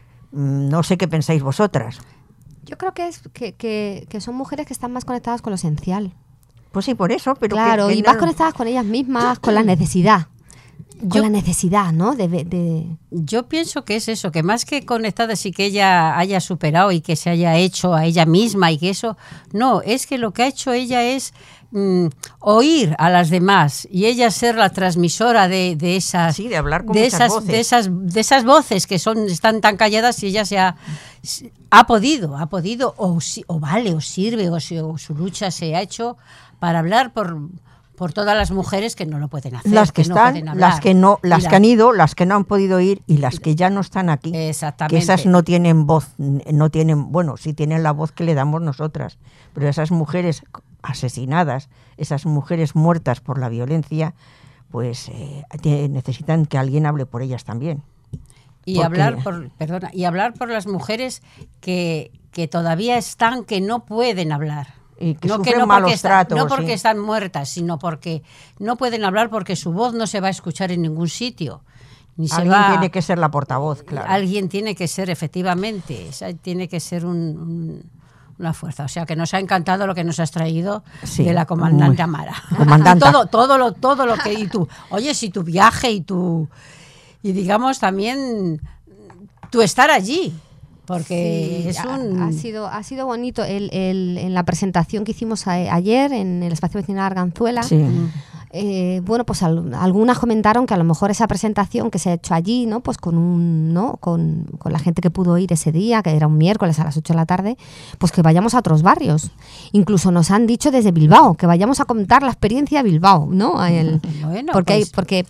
[SPEAKER 1] No sé qué pensáis vosotras.
[SPEAKER 2] Yo creo que, es, que, que, que son mujeres que están más conectadas con lo esencial.
[SPEAKER 1] Pues sí, por eso. Pero
[SPEAKER 2] claro,
[SPEAKER 1] que, que
[SPEAKER 2] y
[SPEAKER 1] no...
[SPEAKER 2] más conectadas con ellas mismas, con la necesidad. Con yo, la necesidad, ¿no? De, de...
[SPEAKER 3] Yo pienso que es eso, que más que conectadas y que ella haya superado y que se haya hecho a ella misma y que eso... No, es que lo que ha hecho ella es mm, oír a las demás y ella ser la transmisora de, de esas...
[SPEAKER 1] Sí, de hablar con
[SPEAKER 3] de
[SPEAKER 1] muchas
[SPEAKER 3] esas,
[SPEAKER 1] voces.
[SPEAKER 3] De esas, de esas voces que son están tan calladas y ella se ha, ha podido, ha podido o, o vale, o sirve, o, o su lucha se ha hecho para hablar por... por todas las mujeres que no lo pueden hacer,
[SPEAKER 1] las que,
[SPEAKER 3] que
[SPEAKER 1] están,
[SPEAKER 3] no
[SPEAKER 1] las que no, las
[SPEAKER 3] la...
[SPEAKER 1] que han ido, las que no han podido ir y las que ya no están aquí.
[SPEAKER 3] Exactamente.
[SPEAKER 1] Que esas no tienen voz, no tienen, bueno, sí tienen la voz que le damos nosotras, pero esas mujeres asesinadas, esas mujeres muertas por la violencia, pues eh, necesitan que alguien hable por ellas también.
[SPEAKER 3] Y
[SPEAKER 1] Porque...
[SPEAKER 3] hablar por, perdona, y hablar por las mujeres que, que todavía están, que no pueden hablar.
[SPEAKER 1] Y que
[SPEAKER 3] no,
[SPEAKER 1] sufren
[SPEAKER 3] que no
[SPEAKER 1] malos
[SPEAKER 3] porque
[SPEAKER 1] tratos.
[SPEAKER 3] Está, no porque
[SPEAKER 1] sí.
[SPEAKER 3] están muertas, sino porque no pueden hablar porque su voz no se va a escuchar en ningún sitio. Ni se
[SPEAKER 1] alguien
[SPEAKER 3] va,
[SPEAKER 1] tiene que ser la portavoz, claro.
[SPEAKER 3] Alguien tiene que ser, efectivamente, tiene que ser un, un, una fuerza. O sea, que nos ha encantado lo que nos has traído sí, de la comandante muy, Amara.
[SPEAKER 1] Comandante.
[SPEAKER 3] todo, todo, lo, todo lo que... Y tú, oye, si tu viaje y tu... Y digamos también tu estar allí. Porque
[SPEAKER 2] sí,
[SPEAKER 3] es un...
[SPEAKER 2] ha, ha, sido, ha sido bonito el, el, en la presentación que hicimos a, ayer en el espacio vecinal Arganzuela.
[SPEAKER 1] Sí.
[SPEAKER 2] Eh, bueno, pues al, algunas comentaron que a lo mejor esa presentación que se ha hecho allí, ¿no? Pues con un, ¿no? Con, con la gente que pudo ir ese día, que era un miércoles a las ocho de la tarde, pues que vayamos a otros barrios. Incluso nos han dicho desde Bilbao que vayamos a contar la experiencia a Bilbao, ¿no? El,
[SPEAKER 3] bueno,
[SPEAKER 2] porque
[SPEAKER 3] pues...
[SPEAKER 2] hay, porque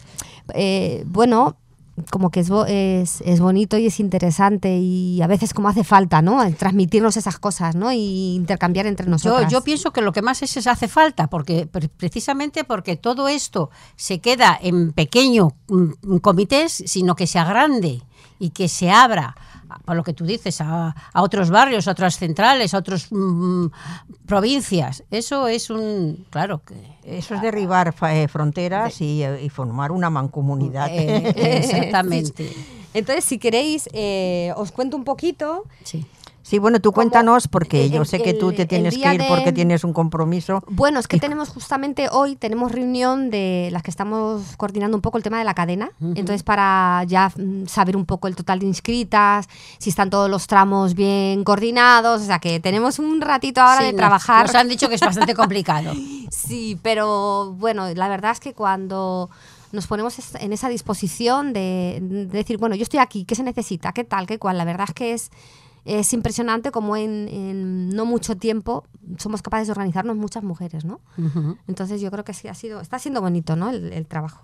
[SPEAKER 2] eh, bueno. como que es, es, es bonito y es interesante y a veces como hace falta, ¿no? Transmitirnos esas cosas, ¿no? Y intercambiar entre nosotras.
[SPEAKER 3] Yo, yo pienso que lo que más es, es hace falta, porque precisamente porque todo esto se queda en pequeños comités, sino que se agrande y que se abra, por lo que tú dices, a, a otros barrios, a otras centrales, a otras mmm, provincias. Eso es un... Claro que...
[SPEAKER 1] Eso es derribar eh, fronteras y, y formar una mancomunidad.
[SPEAKER 3] Eh, exactamente.
[SPEAKER 2] Sí. Entonces, si queréis, eh, os cuento un poquito...
[SPEAKER 3] Sí.
[SPEAKER 1] Sí, bueno, tú cuéntanos, porque
[SPEAKER 2] el,
[SPEAKER 1] yo sé que tú te tienes que ir
[SPEAKER 2] de...
[SPEAKER 1] porque tienes un compromiso.
[SPEAKER 2] Bueno, es que
[SPEAKER 1] y...
[SPEAKER 2] tenemos justamente hoy, tenemos reunión de las que estamos coordinando un poco el tema de la cadena, uh-huh. Entonces para ya saber un poco el total de inscritas, si están todos los tramos bien coordinados, o sea que tenemos un ratito ahora
[SPEAKER 3] sí,
[SPEAKER 2] de
[SPEAKER 3] nos,
[SPEAKER 2] trabajar.
[SPEAKER 3] Nos han dicho que es bastante complicado.
[SPEAKER 2] Sí, pero bueno, la verdad es que cuando... nos ponemos en esa disposición de, de decir, bueno, yo estoy aquí, ¿qué se necesita? ¿Qué tal? ¿Qué cual? La verdad es que es, es impresionante cómo en, en no mucho tiempo somos capaces de organizarnos muchas mujeres, ¿no? Uh-huh. Entonces yo creo que sí ha sido, está siendo bonito, ¿no? El, el trabajo.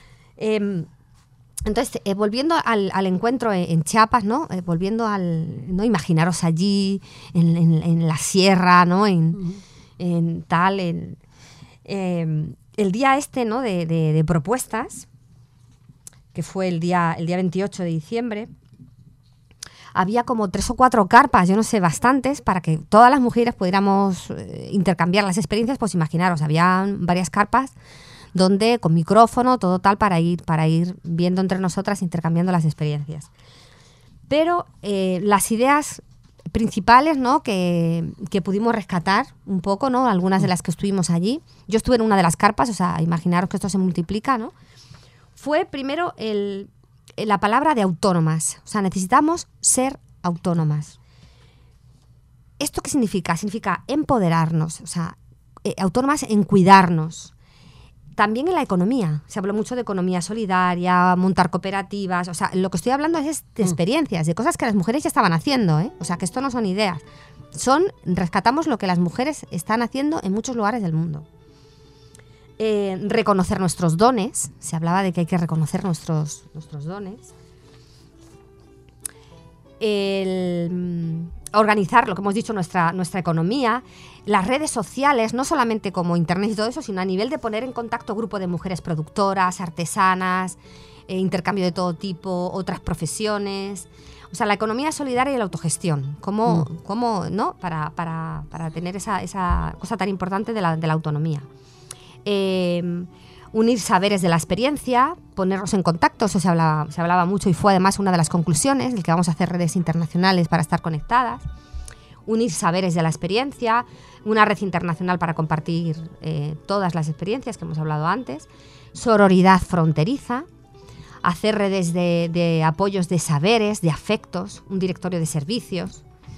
[SPEAKER 2] Eh, entonces, eh, volviendo al, al encuentro en, en Chiapas, ¿no? Eh, volviendo al, ¿no? Imaginaros allí, en, en, en la sierra, ¿no? En, uh-huh. en tal, en... Eh, el día este, ¿no? de, de, de propuestas, que fue el día, el día veintiocho de diciembre, había como tres o cuatro carpas, yo no sé, bastantes, para que todas las mujeres pudiéramos eh, intercambiar las experiencias. Pues imaginaros, había varias carpas donde con micrófono, todo tal, para ir, para ir viendo entre nosotras, intercambiando las experiencias. Pero eh, las ideas principales, ¿no? que, que pudimos rescatar un poco, ¿no? Algunas de las que estuvimos allí. Yo estuve en una de las carpas, o sea, imaginaros que esto se multiplica, ¿no? Fue primero el, la palabra de autónomas. O sea, necesitamos ser autónomas. ¿Esto qué significa? Significa empoderarnos, o sea, eh, autónomas en cuidarnos. También en la economía. Se habló mucho de economía solidaria, montar cooperativas. O sea, lo que estoy hablando es de experiencias, de cosas que las mujeres ya estaban haciendo, ¿eh? O sea, que esto no son ideas. Son, rescatamos lo que las mujeres están haciendo en muchos lugares del mundo. Eh, reconocer nuestros dones. Se hablaba de que hay que reconocer nuestros, nuestros dones. El... organizar, lo que hemos dicho, nuestra, nuestra economía, las redes sociales, no solamente como internet y todo eso, sino a nivel de poner en contacto grupo de mujeres productoras, artesanas, eh, intercambio de todo tipo, otras profesiones. O sea, la economía solidaria y la autogestión, cómo, mm. cómo, ¿no? Para, para, para tener esa, esa cosa tan importante de la, de la autonomía. Eh, unir saberes de la experiencia, ponernos en contacto, eso se hablaba, se hablaba mucho y fue además una de las conclusiones, el que vamos a hacer redes internacionales para estar conectadas. Unir saberes de la experiencia, una red internacional para compartir eh, todas las experiencias que hemos hablado antes, sororidad fronteriza, hacer redes de, de apoyos de saberes, de afectos, un directorio de servicios,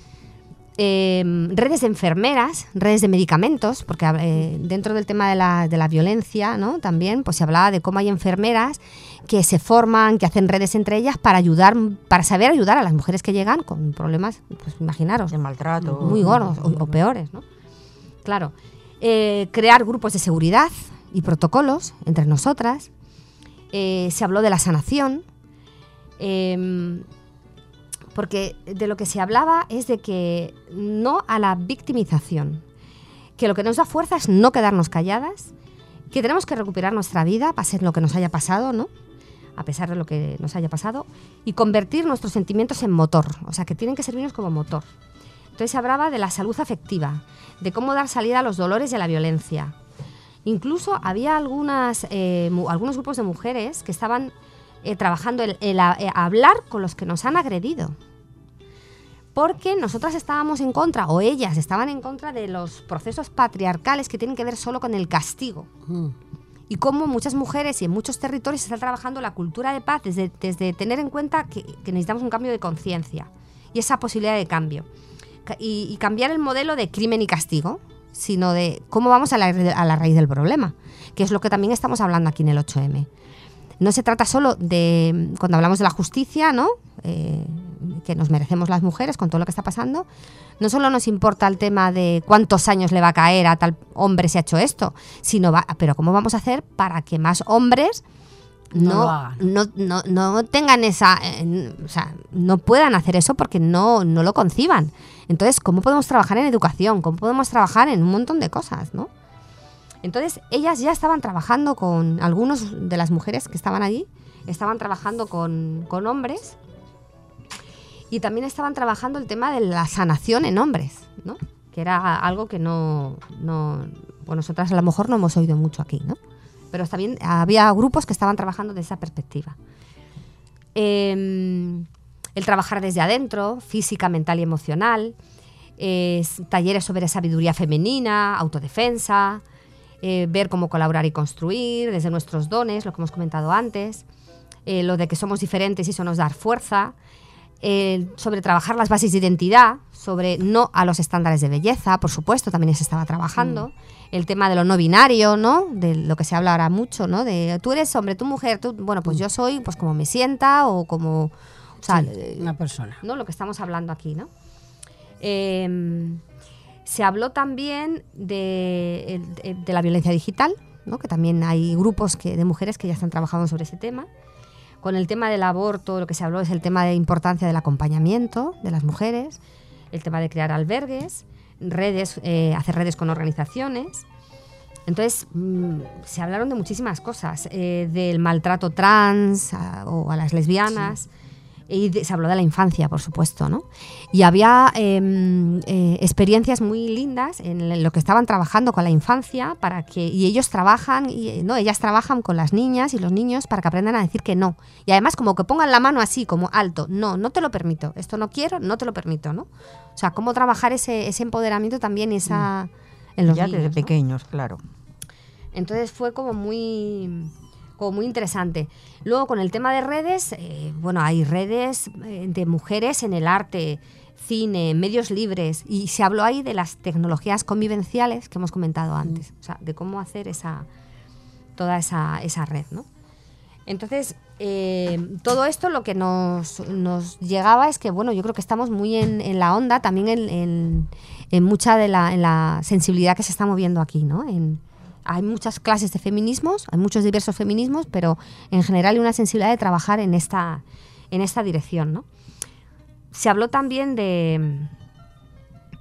[SPEAKER 2] eh, redes de enfermeras, redes de medicamentos, porque eh, dentro del tema de la, de la violencia, ¿no? También pues se hablaba de cómo hay enfermeras que se forman, que hacen redes entre ellas para ayudar, para saber ayudar a las mujeres que llegan con problemas, pues imaginaros,
[SPEAKER 1] de maltrato,
[SPEAKER 2] muy gordos o, o peores, ¿no? Claro, eh, crear grupos de seguridad y protocolos entre nosotras. Eh, se habló de la sanación, eh, porque de lo que se hablaba es de que no a la victimización, que lo que nos da fuerza es no quedarnos calladas, que tenemos que recuperar nuestra vida, pase lo que nos haya pasado, ¿no? A pesar de lo que nos haya pasado, y convertir nuestros sentimientos en motor, o sea, que tienen que servirnos como motor. Entonces se hablaba de la salud afectiva, de cómo dar salida a los dolores y a la violencia. Incluso había algunas, eh, mu- algunos grupos de mujeres que estaban eh, trabajando en, en la- eh, hablar con los que nos han agredido. Porque nosotras estábamos en contra, o ellas estaban en contra de los procesos patriarcales que tienen que ver solo con el castigo.
[SPEAKER 3] Mm.
[SPEAKER 2] Y cómo muchas mujeres y en muchos territorios se está trabajando la cultura de paz desde, desde tener en cuenta que, que necesitamos un cambio de conciencia y esa posibilidad de cambio. Ca- Y, y cambiar el modelo de crimen y castigo, sino de cómo vamos a la, a la raíz del problema, que es lo que también estamos hablando aquí en el ocho eme. No se trata solo de, cuando hablamos de la justicia, ¿no? Eh, que nos merecemos las mujeres con todo lo que está pasando, no solo nos importa el tema de cuántos años le va a caer a tal hombre si ha hecho esto, sino va, pero cómo vamos a hacer para que más hombres
[SPEAKER 3] No
[SPEAKER 2] no,
[SPEAKER 3] lo hagan.
[SPEAKER 2] no, no, no tengan esa, eh, o sea, no puedan hacer eso porque no, no lo conciban. Entonces, ¿cómo podemos trabajar en educación? ¿Cómo podemos trabajar en un montón de cosas, ¿no? Entonces, ellas ya estaban trabajando con, algunos de las mujeres que estaban allí, estaban trabajando con, con hombres y también estaban trabajando el tema de la sanación en hombres, ¿no? Que era algo que no, no, bueno, nosotras a lo mejor no hemos oído mucho aquí, ¿no? Pero también había grupos que estaban trabajando desde esa perspectiva. Eh, el trabajar desde adentro, física, mental y emocional, eh, talleres sobre sabiduría femenina, autodefensa, eh, ver cómo colaborar y construir desde nuestros dones, lo que hemos comentado antes, eh, lo de que somos diferentes y eso nos da fuerza, eh, sobre trabajar las bases de identidad, sobre no a los estándares de belleza, por supuesto, también se estaba trabajando. Mm. El tema de lo no binario, ¿no? De lo que se habla ahora mucho, ¿no? De tú eres hombre, tú mujer, tú, bueno, pues mm. yo soy pues como me sienta o como, o sea,
[SPEAKER 3] sí, una persona,
[SPEAKER 2] ¿no? Lo que estamos hablando aquí, ¿no? Eh, se habló también de, de la violencia digital, ¿no? Que también hay grupos que, de mujeres que ya están trabajando sobre ese tema. Con el tema del aborto, lo que se habló es el tema de importancia del acompañamiento de las mujeres, el tema de crear albergues, redes, eh, hacer redes con organizaciones. Entonces, mmm, se hablaron de muchísimas cosas, eh, del maltrato trans a, o a las lesbianas, sí. Y de, se habló de la infancia, por supuesto, ¿no? Y había eh, eh, experiencias muy lindas en lo que estaban trabajando con la infancia para que, y ellos trabajan, y, no, ellas trabajan con las niñas y los niños para que aprendan a decir que no. Y además como que pongan la mano así, como alto, no, no te lo permito, esto no quiero, no te lo permito, ¿no? O sea, cómo trabajar ese, ese empoderamiento también esa, mm. en los
[SPEAKER 1] ya
[SPEAKER 2] niños,
[SPEAKER 1] desde
[SPEAKER 2] ¿no?
[SPEAKER 1] pequeños, claro.
[SPEAKER 2] Entonces fue como muy... como muy interesante. Luego, con el tema de redes, eh, bueno, hay redes eh, de mujeres en el arte, cine, medios libres, y se habló ahí de las tecnologías convivenciales que hemos comentado antes, mm. o sea, de cómo hacer esa toda esa, esa red, ¿no? Entonces, eh, todo esto lo que nos, nos llegaba es que, bueno, yo creo que estamos muy en, en la onda, también en, en, en mucha de la, en la sensibilidad que se está moviendo aquí, ¿no? En, Hay muchas clases de feminismos, hay muchos diversos feminismos, pero en general hay una sensibilidad de trabajar en esta, en esta dirección, ¿no? Se habló también de,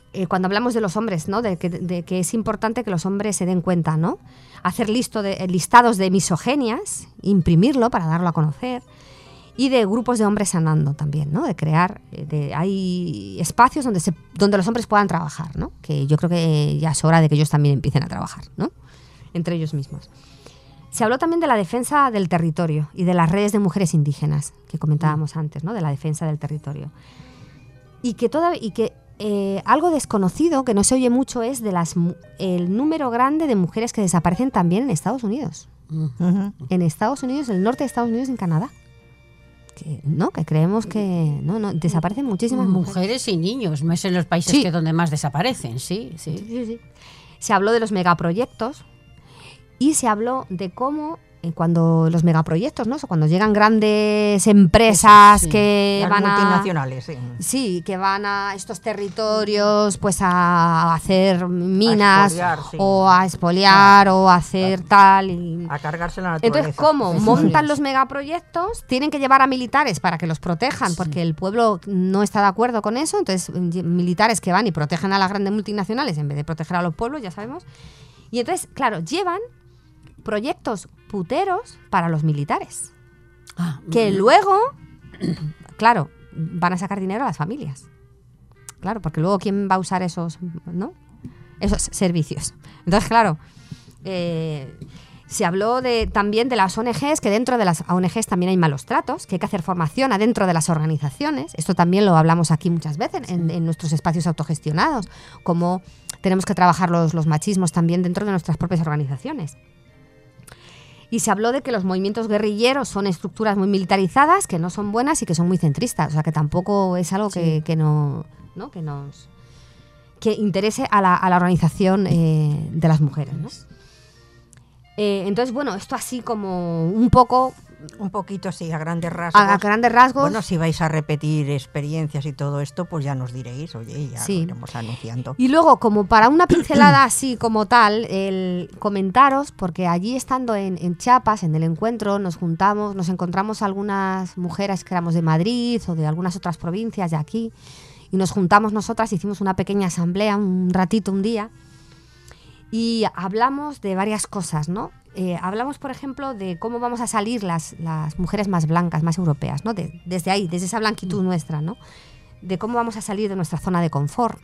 [SPEAKER 2] eh, cuando hablamos de los hombres, ¿no? De que, de que es importante que los hombres se den cuenta, ¿no? Hacer listo de, listados de misogenias, imprimirlo para darlo a conocer, y de grupos de hombres sanando también, ¿no? De crear, de, hay espacios donde, se, donde los hombres puedan trabajar, ¿no? Que yo creo que ya es hora de que ellos también empiecen a trabajar, ¿no? Entre ellos mismos. Se habló también de la defensa del territorio y de las redes de mujeres indígenas, que comentábamos antes, ¿no? De la defensa del territorio. Y que, toda, y que eh, algo desconocido, que no se oye mucho, es de las el número grande de mujeres que desaparecen también en Estados Unidos. Uh-huh. En Estados Unidos, el norte de Estados Unidos y en Canadá. Que, ¿no? Que creemos que no, no, desaparecen muchísimas mujeres.
[SPEAKER 3] Mujeres y niños, no es en los países sí. que donde más desaparecen, sí, sí.
[SPEAKER 2] Sí, sí, sí. Se habló de los megaproyectos y se habló de cómo eh, cuando los megaproyectos, ¿no? O sea, cuando llegan grandes empresas sí. que
[SPEAKER 1] Las
[SPEAKER 2] van
[SPEAKER 1] multinacionales,
[SPEAKER 2] a...
[SPEAKER 1] sí.
[SPEAKER 2] Sí, que van a estos territorios pues a hacer minas
[SPEAKER 1] a expoliar, sí.
[SPEAKER 2] o a expoliar ah, o a hacer ah, tal y...
[SPEAKER 1] a cargarse la naturaleza.
[SPEAKER 2] Entonces, ¿cómo sí, montan sí. los megaproyectos? Tienen que llevar a militares para que los protejan, sí. porque el pueblo no está de acuerdo con eso. Entonces, militares que van y protegen a las grandes multinacionales en vez de proteger a los pueblos, ya sabemos. Y entonces, claro, llevan proyectos puteros para los militares. Ah, que luego, claro, van a sacar dinero a las familias. Claro, porque luego ¿quién va a usar esos, ¿no? esos servicios? Entonces, claro, eh, se habló de, también de las O N Ges, que dentro de las O N Ges también hay malos tratos, que hay que hacer formación adentro de las organizaciones. Esto también lo hablamos aquí muchas veces en, en nuestros espacios autogestionados, como tenemos que trabajar los, los machismos también dentro de nuestras propias organizaciones. Y se habló de que los movimientos guerrilleros son estructuras muy militarizadas, que no son buenas y que son muy centristas. O sea, que tampoco es algo que, sí. que, no, ¿no? que nos que interese a la, a la organización eh, de las mujeres, ¿no? Eh, entonces, bueno, esto así como un poco...
[SPEAKER 1] Un poquito, sí, a grandes rasgos.
[SPEAKER 2] A, a grandes rasgos.
[SPEAKER 1] Bueno, si vais a repetir experiencias y todo esto, pues ya nos diréis, oye, ya sí. lo iremos anunciando.
[SPEAKER 2] Y luego, como para una pincelada así como tal, el comentaros, porque allí estando en, en Chiapas, en el encuentro, nos juntamos, nos encontramos algunas mujeres que éramos de Madrid o de algunas otras provincias de aquí, y nos juntamos nosotras, hicimos una pequeña asamblea, un ratito, un día, y hablamos de varias cosas, ¿no? Eh, hablamos, por ejemplo, de cómo vamos a salir las, las mujeres más blancas, más europeas, ¿no? De, desde ahí, desde esa blanquitud nuestra, ¿no? De cómo vamos a salir de nuestra zona de confort.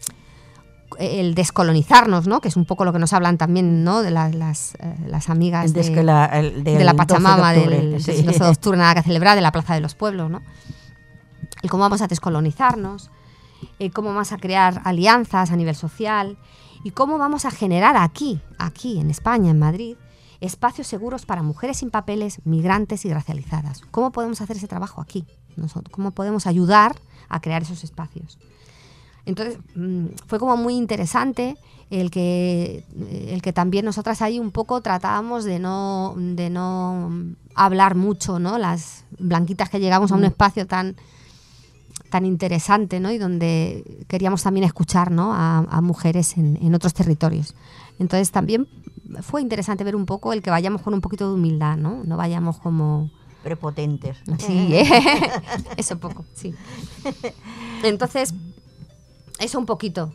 [SPEAKER 2] El descolonizarnos, ¿no? Que es un poco lo que nos hablan también, ¿no? De las, las, eh, las amigas de,
[SPEAKER 1] que la, el,
[SPEAKER 2] de la Pachamama,
[SPEAKER 1] de octubre,
[SPEAKER 2] del
[SPEAKER 1] sí.
[SPEAKER 2] doce de octubre, nada que celebrar, de la Plaza de los Pueblos, ¿no? Y cómo vamos a descolonizarnos, eh, cómo vamos a crear alianzas a nivel social y cómo vamos a generar aquí, aquí en España, en Madrid, espacios seguros para mujeres sin papeles, migrantes y racializadas. ¿Cómo podemos hacer ese trabajo aquí? Nosotros, ¿cómo podemos ayudar a crear esos espacios? Entonces, fue como muy interesante el que, el que también nosotras ahí un poco tratábamos de no, de no hablar mucho, ¿no? Las blanquitas que llegamos a un espacio tan, tan interesante, ¿no? Y donde queríamos también escuchar, ¿no? a, a mujeres en, en otros territorios. Entonces también fue interesante ver un poco el que vayamos con un poquito de humildad, ¿no? No vayamos como...
[SPEAKER 1] prepotentes.
[SPEAKER 2] Sí, ¿eh? Eso poco, sí. Entonces, eso un poquito.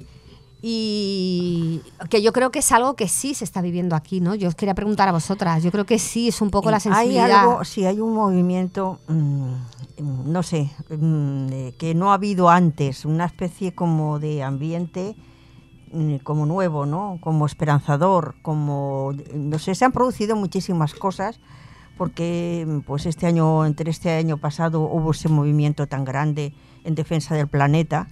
[SPEAKER 2] Y que yo creo que es algo que sí se está viviendo aquí, ¿no? Yo os quería preguntar a vosotras, yo creo que sí es un poco la sensibilidad.
[SPEAKER 1] Hay algo, sí, hay un movimiento, mmm, no sé, mmm, que no ha habido antes, una especie como de ambiente como nuevo, ¿no? Como esperanzador, como, no sé, se han producido muchísimas cosas porque pues este año, entre este año pasado hubo ese movimiento tan grande en defensa del planeta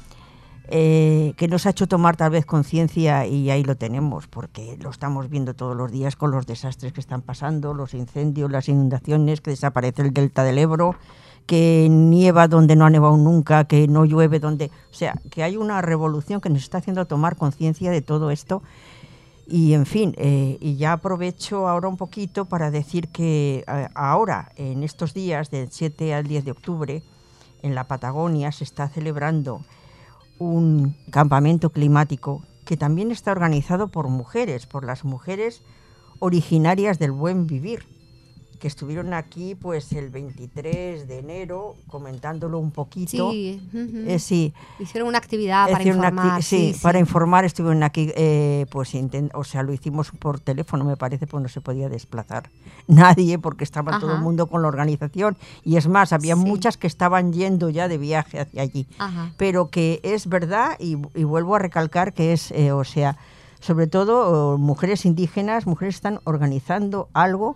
[SPEAKER 1] eh, que nos ha hecho tomar tal vez conciencia y ahí lo tenemos porque lo estamos viendo todos los días con los desastres que están pasando, los incendios, las inundaciones, que desaparece el delta del Ebro, que nieva donde no ha nevado nunca, que no llueve donde... O sea, que hay una revolución que nos está haciendo tomar conciencia de todo esto. Y, en fin, eh, y ya aprovecho ahora un poquito para decir que eh, ahora, en estos días, del siete al diez de octubre, en la Patagonia se está celebrando un campamento climático que también está organizado por mujeres, por las mujeres originarias del buen vivir. que estuvieron aquí pues el veintitrés de enero comentándolo un poquito.
[SPEAKER 2] Sí, uh-huh.
[SPEAKER 1] eh, sí.
[SPEAKER 2] Hicieron una actividad para
[SPEAKER 1] Hicieron
[SPEAKER 2] informar.
[SPEAKER 1] acti- sí,
[SPEAKER 2] sí,
[SPEAKER 1] para
[SPEAKER 2] sí.
[SPEAKER 1] informar estuvieron aquí, eh, pues intent- o sea, lo hicimos por teléfono, me parece, pues no se podía desplazar nadie porque estaba
[SPEAKER 2] Ajá.
[SPEAKER 1] todo el mundo con la organización y es más, había
[SPEAKER 2] Sí.
[SPEAKER 1] muchas que estaban yendo ya de viaje hacia allí.
[SPEAKER 2] Ajá.
[SPEAKER 1] Pero que es verdad y, y vuelvo a recalcar que es, eh, o sea, sobre todo mujeres indígenas, mujeres están organizando algo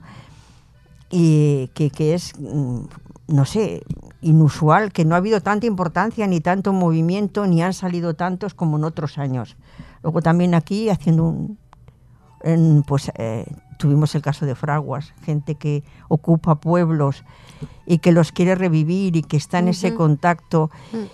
[SPEAKER 1] y que, que es, no sé, inusual, que no ha habido tanta importancia ni tanto movimiento, ni han salido tantos como en otros años. Luego también aquí haciendo un... En, pues eh, tuvimos el caso de Fraguas, gente que ocupa pueblos y que los quiere revivir y que está en uh-huh. ese contacto. Uh-huh.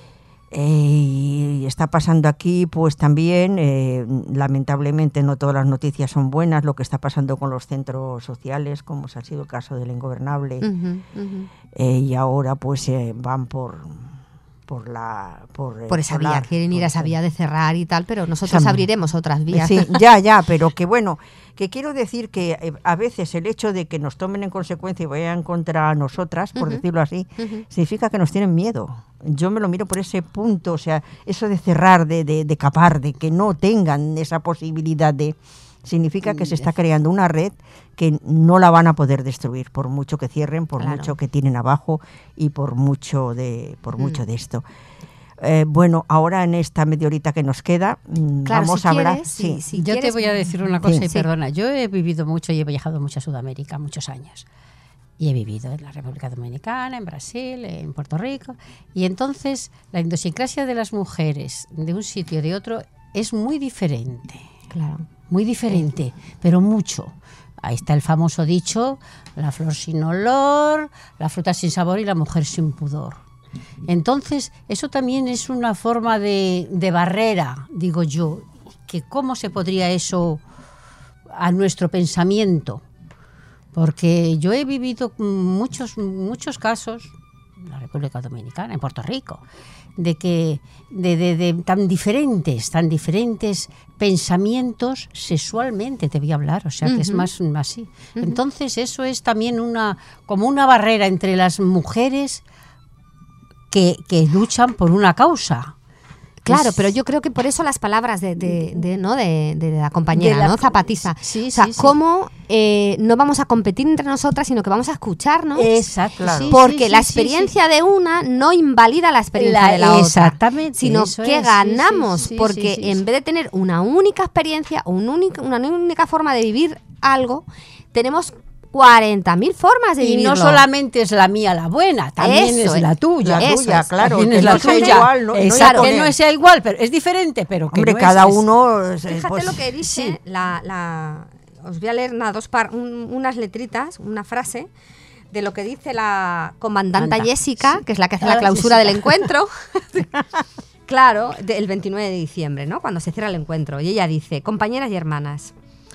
[SPEAKER 1] Eh, y está pasando aquí pues también, eh, lamentablemente no todas las noticias son buenas, lo que está pasando con los centros sociales, como ha sido el caso del Ingobernable, uh-huh, uh-huh. Eh, y ahora pues eh, van por por la por,
[SPEAKER 2] por esa vía, quieren ir a esa vía de cerrar y tal, pero nosotros
[SPEAKER 1] esa,
[SPEAKER 2] abriremos otras vías.
[SPEAKER 1] Sí, ya, ya, pero que bueno, que quiero decir que eh, a veces el hecho de que nos tomen en consecuencia y vayan contra nosotras, por uh-huh. decirlo así, uh-huh. significa que nos tienen miedo. Yo me lo miro por ese punto, o sea, eso de cerrar, de, de, de capar, de que no tengan esa posibilidad de... Significa que se está creando una red que no la van a poder destruir, por mucho que cierren, por claro. mucho que tienen abajo y por mucho de, por mm. mucho de esto. Eh, bueno, ahora en esta media horita que nos queda, claro, vamos
[SPEAKER 2] si
[SPEAKER 1] a hablar...
[SPEAKER 2] Quieres, sí,
[SPEAKER 1] sí.
[SPEAKER 2] Si
[SPEAKER 3] Yo
[SPEAKER 2] quieres,
[SPEAKER 3] te voy a decir una cosa
[SPEAKER 1] sí,
[SPEAKER 3] y
[SPEAKER 1] sí.
[SPEAKER 3] perdona. Yo he vivido mucho y he viajado mucho a Sudamérica, muchos años. Y he vivido en la República Dominicana, en Brasil, en Puerto Rico. Y entonces la idiosincrasia de las mujeres de un sitio y de otro es muy diferente.
[SPEAKER 2] Claro.
[SPEAKER 3] Muy diferente, pero mucho. Ahí está el famoso dicho, la flor sin olor, la fruta sin sabor y la mujer sin pudor. Entonces, eso también es una forma de, de barrera, digo yo, que cómo se podría eso a nuestro pensamiento. Porque yo he vivido muchos, muchos casos, en la República Dominicana, en Puerto Rico, de que de, de, de tan diferentes, tan diferentes pensamientos sexualmente te voy a hablar, o sea que uh-huh. es más así. Uh-huh. Entonces eso es también una como una barrera entre las mujeres que, que luchan por una causa.
[SPEAKER 2] Claro,
[SPEAKER 3] es,
[SPEAKER 2] pero yo creo que por eso las palabras de, de, de, ¿no? de, de la compañera, de la, ¿no? Zapatiza.
[SPEAKER 3] Sí,
[SPEAKER 2] o sea,
[SPEAKER 3] sí, sí.
[SPEAKER 2] cómo eh, no vamos a competir entre nosotras, sino que vamos a escucharnos.
[SPEAKER 3] Exacto.
[SPEAKER 2] Claro. Porque sí, sí, la experiencia sí, sí. de una no invalida la experiencia
[SPEAKER 3] la,
[SPEAKER 2] de la
[SPEAKER 3] exactamente,
[SPEAKER 2] otra. Sino que
[SPEAKER 3] es,
[SPEAKER 2] ganamos,
[SPEAKER 3] sí, sí, sí,
[SPEAKER 2] porque
[SPEAKER 3] sí, sí,
[SPEAKER 2] en
[SPEAKER 3] sí.
[SPEAKER 2] vez de tener una única experiencia, un único, una única forma de vivir algo, tenemos cuarenta mil formas de
[SPEAKER 3] y
[SPEAKER 2] vivirlo.
[SPEAKER 3] no solamente es la mía la buena, también
[SPEAKER 2] eso
[SPEAKER 3] es la tuya.
[SPEAKER 1] La tuya,
[SPEAKER 2] es.
[SPEAKER 1] claro.
[SPEAKER 3] También
[SPEAKER 1] Que
[SPEAKER 3] es
[SPEAKER 1] no
[SPEAKER 3] la
[SPEAKER 1] sea
[SPEAKER 3] tuya.
[SPEAKER 1] igual, no,
[SPEAKER 3] Exacto,
[SPEAKER 1] no
[SPEAKER 3] que no sea igual, pero es diferente, pero que
[SPEAKER 1] Hombre,
[SPEAKER 3] no
[SPEAKER 1] cada
[SPEAKER 3] es,
[SPEAKER 1] uno...
[SPEAKER 2] Fíjate
[SPEAKER 1] pues,
[SPEAKER 2] lo que dice,
[SPEAKER 3] sí.
[SPEAKER 2] la, la, os voy a leer una, dos par, un, unas letritas, una frase de lo que dice la comandanta
[SPEAKER 3] Anda.
[SPEAKER 2] Jessica,
[SPEAKER 3] Sí.
[SPEAKER 2] que es la que hace
[SPEAKER 3] Ah,
[SPEAKER 2] la clausura
[SPEAKER 3] Jessica.
[SPEAKER 2] del encuentro. Claro, de- el veintinueve de diciembre, ¿no? Cuando se cierra el encuentro. Y ella dice, compañeras y hermanas,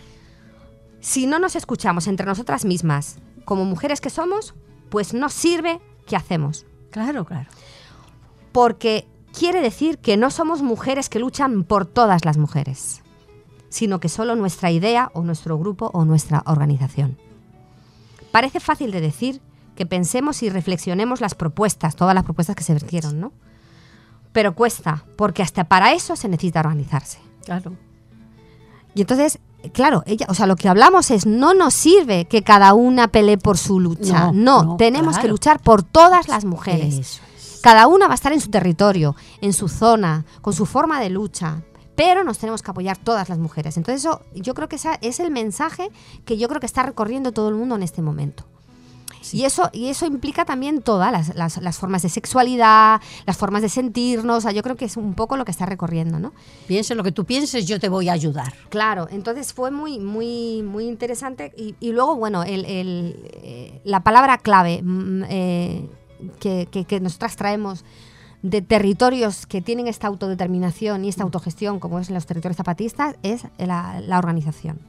[SPEAKER 2] si no nos escuchamos entre nosotras mismas, como mujeres que somos, pues no sirve qué hacemos.
[SPEAKER 3] Claro, claro.
[SPEAKER 2] Porque quiere decir que no somos mujeres que luchan por todas las mujeres, sino que solo nuestra idea o nuestro grupo o nuestra organización. Parece fácil de decir que pensemos y reflexionemos las propuestas, todas las propuestas que se vertieron, ¿no? Pero cuesta, porque hasta para eso se necesita organizarse.
[SPEAKER 3] Claro.
[SPEAKER 2] Y entonces, claro, ella, o sea, lo que hablamos es, no nos sirve que cada una pelee por su lucha.
[SPEAKER 3] No,
[SPEAKER 2] No,
[SPEAKER 3] no,
[SPEAKER 2] tenemos
[SPEAKER 3] claro.
[SPEAKER 2] que luchar por todas las mujeres.
[SPEAKER 3] Eso es.
[SPEAKER 2] Cada una va a estar en su territorio, en su zona, con su forma de lucha, pero nos tenemos que apoyar todas las mujeres. Entonces eso, yo creo que esa es el mensaje que yo creo que está recorriendo todo el mundo en este momento. Sí. Y eso y eso implica también todas las, las, las formas de sexualidad, las formas de sentirnos. O sea, yo creo que es un poco lo que está recorriendo, ¿no?
[SPEAKER 3] Piense lo que tú pienses, yo te voy a ayudar.
[SPEAKER 2] Claro, entonces fue muy muy muy interesante. Y, y luego, bueno, el, el, eh, la palabra clave mm, eh, que, que, que nosotras traemos de territorios que tienen esta autodeterminación y esta autogestión, como es en los territorios zapatistas, es la, la organización.